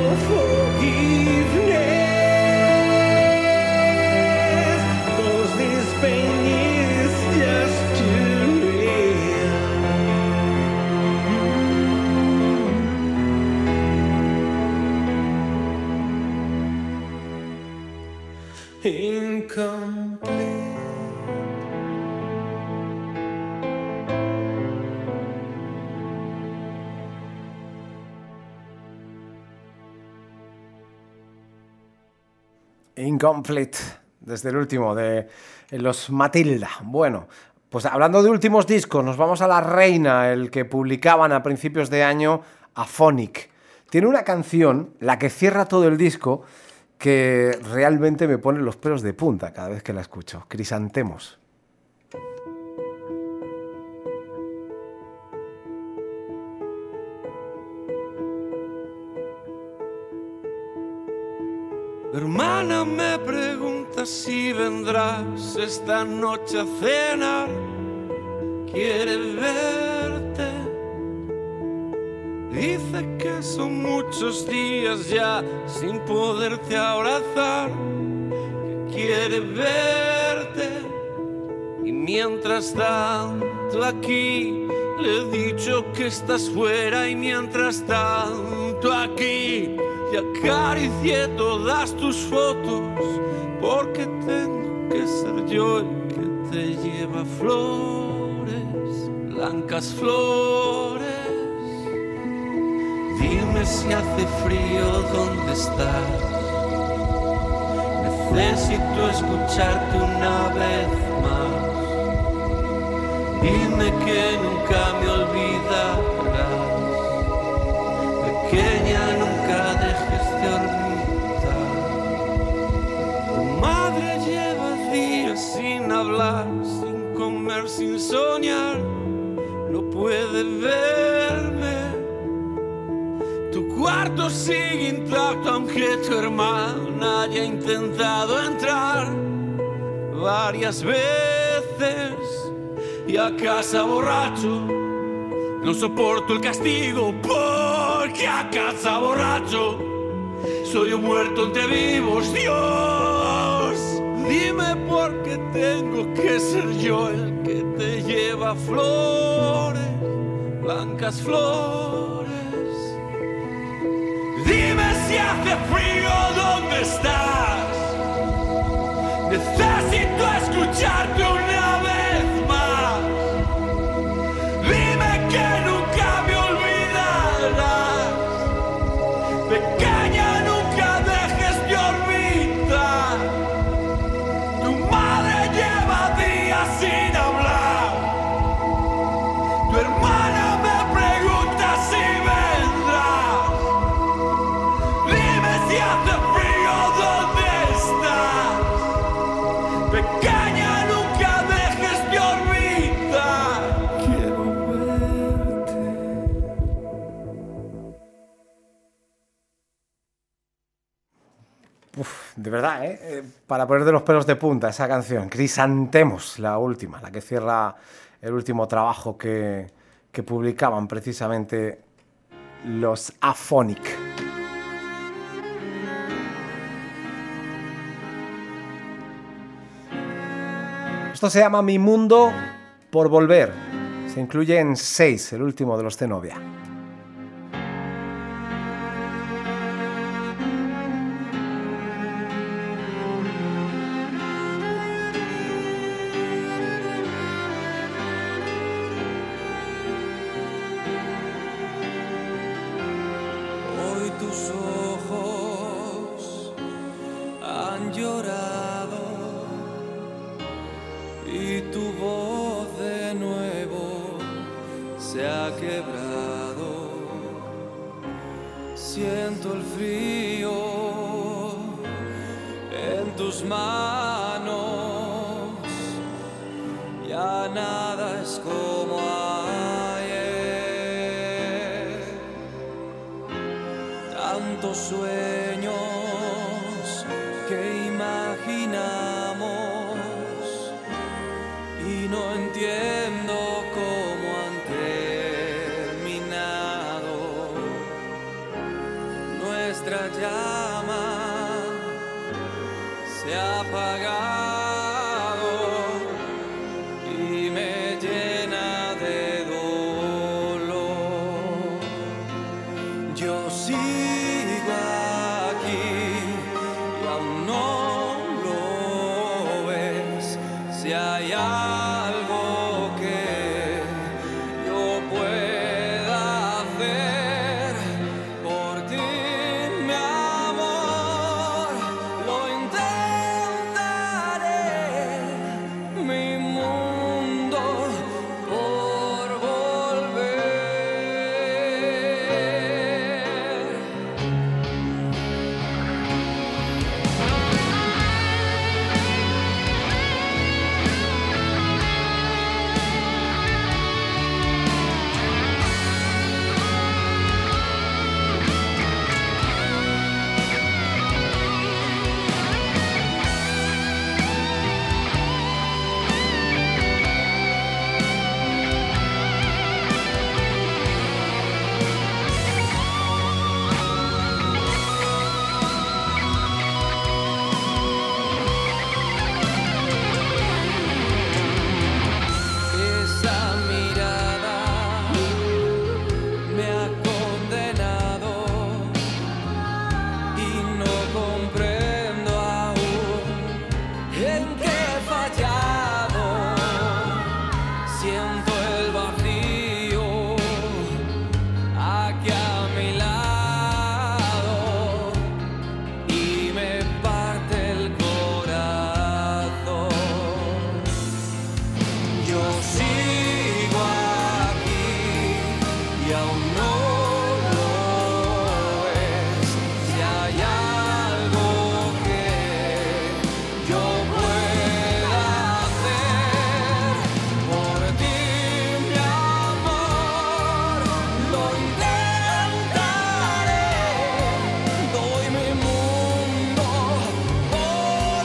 forgiveness. 'Cause this pain is just too real. Incomplete. Incomplete, desde el último de los Matilda. Bueno, pues hablando de últimos discos, nos vamos a La Reina, el que publicaban a principios de año, Aphonic. Tiene una canción, la que cierra todo el disco, que realmente me pone los pelos de punta cada vez que la escucho. Crisantemos. Hermana, me pregunta si vendrás esta noche a cenar. Quiere verte. Dice que son muchos días ya sin poderte abrazar. Que quiere verte. Y mientras tanto aquí le he dicho que estás fuera. Y mientras tanto aquí y acaricié todas tus fotos, porque tengo que ser yo el que te lleva flores, blancas flores. Dime si hace frío, ¿dónde estás? Necesito escucharte una vez más. Dime que nunca me olvidarás. Pequeña, nunca dejes de orbitar. Tu madre lleva días sin hablar, sin comer, sin soñar. No puede verme. Tu cuarto sigue intacto, aunque tu hermana haya intentado entrar varias veces. Y a casa borracho, no soporto el castigo, porque a casa borracho soy un muerto entre vivos. Dios, dime por qué tengo que ser yo el que te lleva flores, blancas flores. Dime si hace frío, ¿dónde estás? Necesito escucharte una vez más. Dime que nunca me olvidarás. Pequeña, nunca dejes de orbitar. Tu madre lleva días sin hablar. Tu hermana De verdad, ¿eh? Eh, Para poner de los pelos de punta esa canción. Crisantemos, la última, la que cierra el último trabajo que, que publicaban precisamente los Aphonic. Esto se llama Mi Mundo por Volver. Se incluye en seis, el último de los Zenobia. Hoy tus ojos han llorado y tu voz de nuevo se ha quebrado. Siento el frío en tus manos, ya nada es como ayer. Tantos sueños que imaginamos y no entiendo cómo han terminado. Nuestra llama se ha apagado y me llena de dolor. Yo sigo aquí y aún no lo ves. Si hay algo que yo pueda hacer por ti, mi amor, lo intentaré. Mi mundo por volver. Esa mirada me ha condenado y no comprendo aún en qué he fallado. Siento el vacío aquí a mi lado y me parte el corazón. Yo sigo aquí y aún no lo ves. Si hay algo que yo pueda hacer por ti, mi amor, lo intentaré. Doy mi mundo por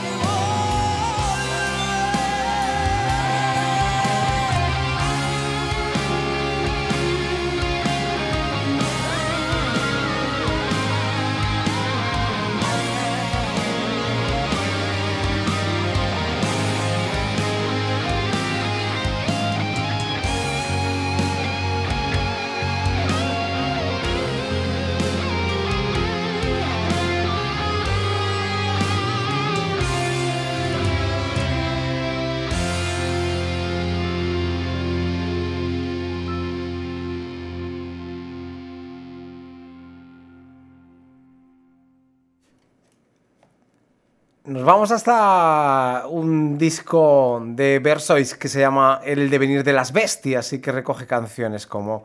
Nos vamos hasta un disco de Versois que se llama El devenir de las bestias y que recoge canciones como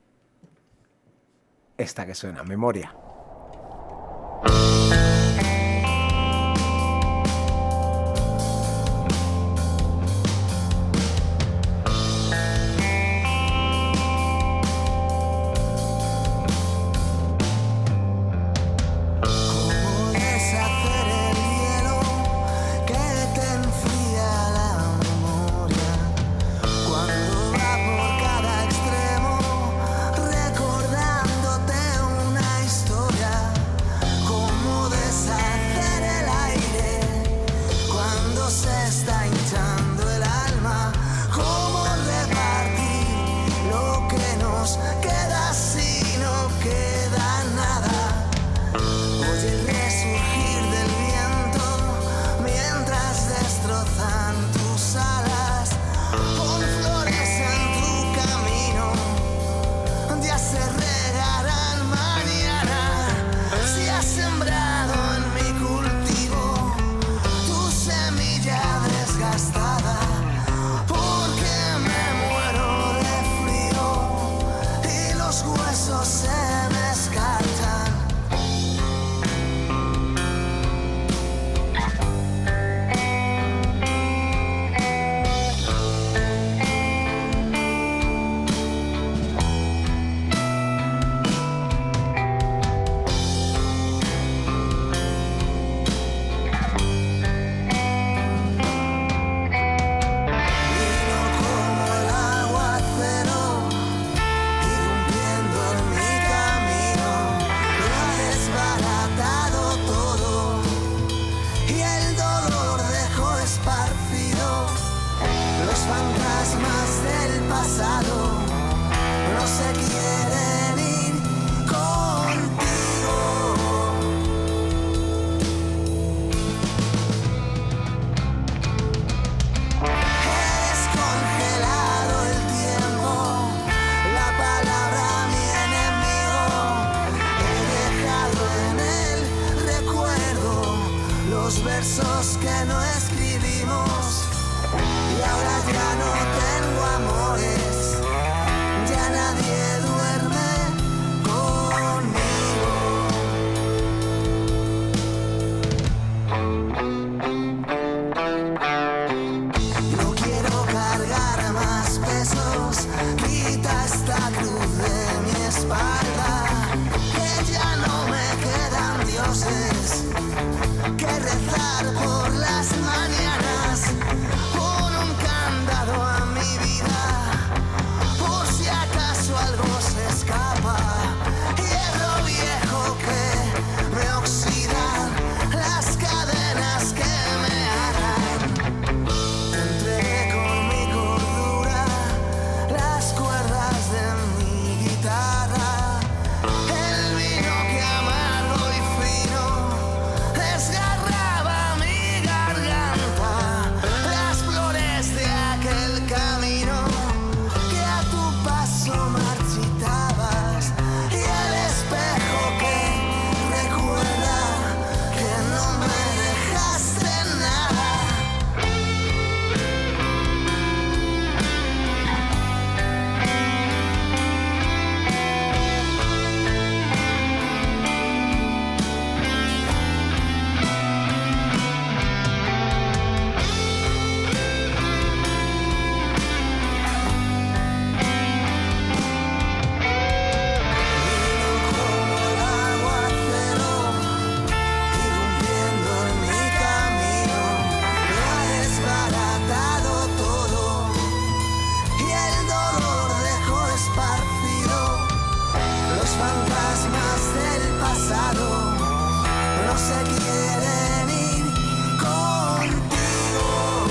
esta que suena, Memoria. Cómo deshacer el nos queda si no queda nada. Oye el resurgir del viento mientras destrozan tus alas. Pon flores en tu camino, ya se regarán mañana. Si has sembrado en mi cultivo tu semilla desgastada, porque me muero de frío y los huesos se me escarchan. No se quieren ir contigo. He descongelado el tiempo, la palabra mi enemigo. He dejado en el recuerdo los versos que no escribimos. Y ahora ya no tengo amores, ya nadie duerme conmigo. No quiero cargar más pesos, quita esta cruz de mi espalda, que ya no me quedan dioses que rezar por las mañanas. Pon un candado a mi vida, por si acaso algo se escapa. Hierro viejo que me oxida, las cadenas que me atan. Entregué con mi cordura las cuerdas de mi guitarra. El vino que amargo y fino desgarraba mi garganta. Las flores de aquel camino que a tu paso marchitabas, y el espejo que recuerda que no me dejaste nada. Como el aguacero, irrumpiendo en mi camino, lo ha desbaratado todo y el dolor dejó esparcido los fantasmas del pasado. No se quieren ir contigo.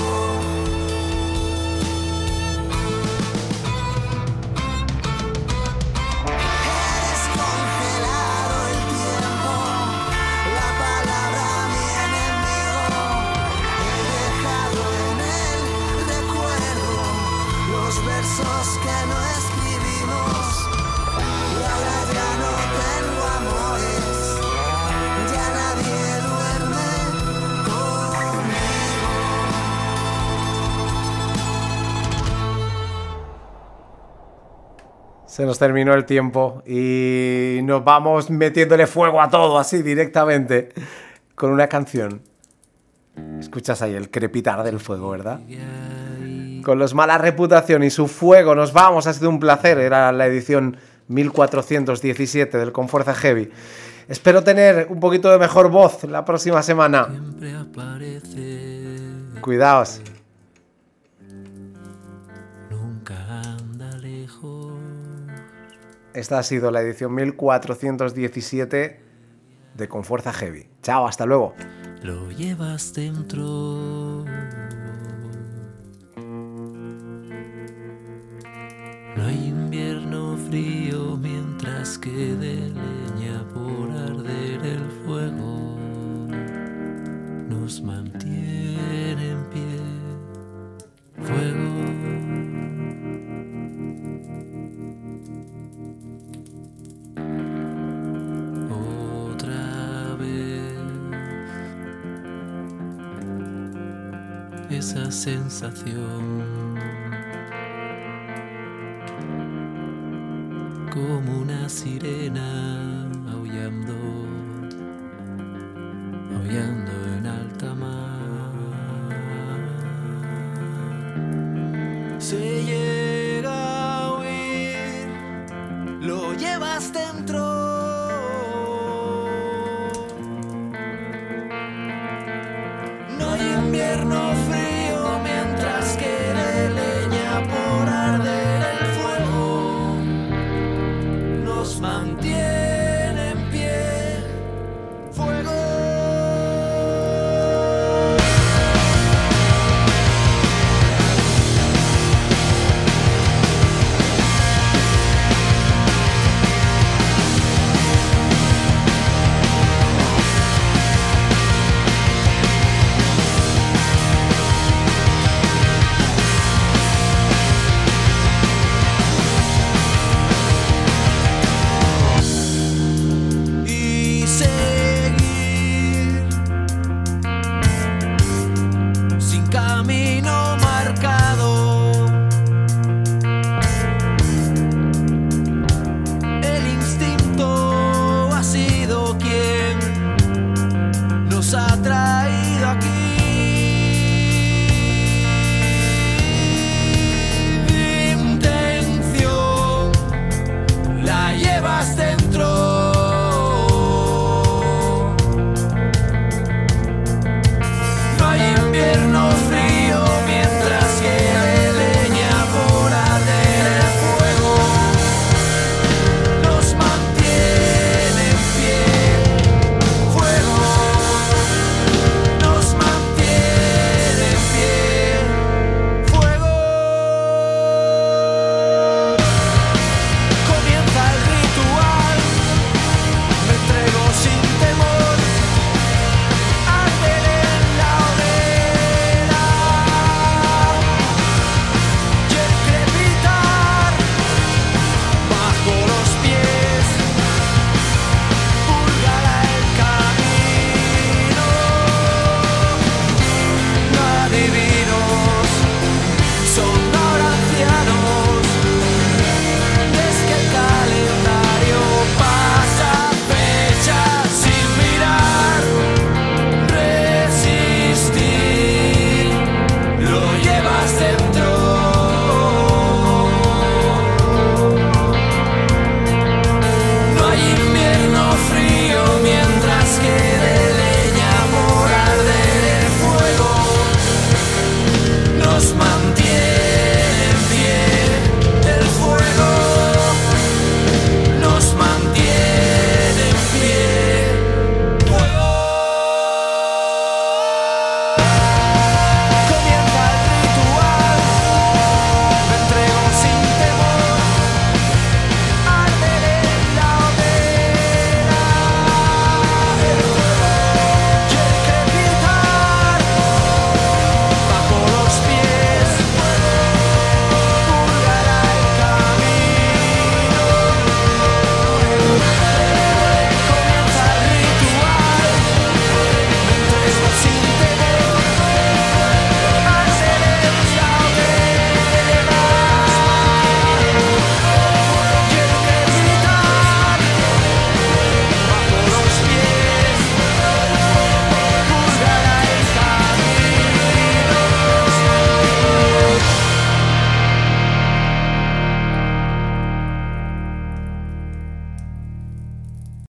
He descongelado el tiempo, la palabra mi enemigo. He dejado en el recuerdo los versos que no escribimos. Y ahora ya no tengo amores, ya nadie duerme conmigo. Se nos terminó el tiempo y nos vamos metiéndole fuego a todo así directamente con una canción. Escuchas ahí el crepitar del fuego, ¿verdad? Con los Mala Reputación y su fuego nos vamos. Ha sido un placer. Era la edición mil cuatrocientos diecisiete del Con Fuerza Heavy. Espero tener un poquito de mejor voz la próxima semana. Cuidaos. Esta ha sido la edición mil cuatrocientos diecisiete de Con Fuerza Heavy. Chao, hasta luego. Lo llevas dentro. No hay invierno frío. frío mientras quede leña por arder el fuego, nos mantiene en pie. Fuego. Otra vez esa sensación, como una sirena aullando, aullando en alta mar. Se llega a oír, lo llevas dentro. No hay invierno frío mientras quede leña por arder el fuego, nos mantiene.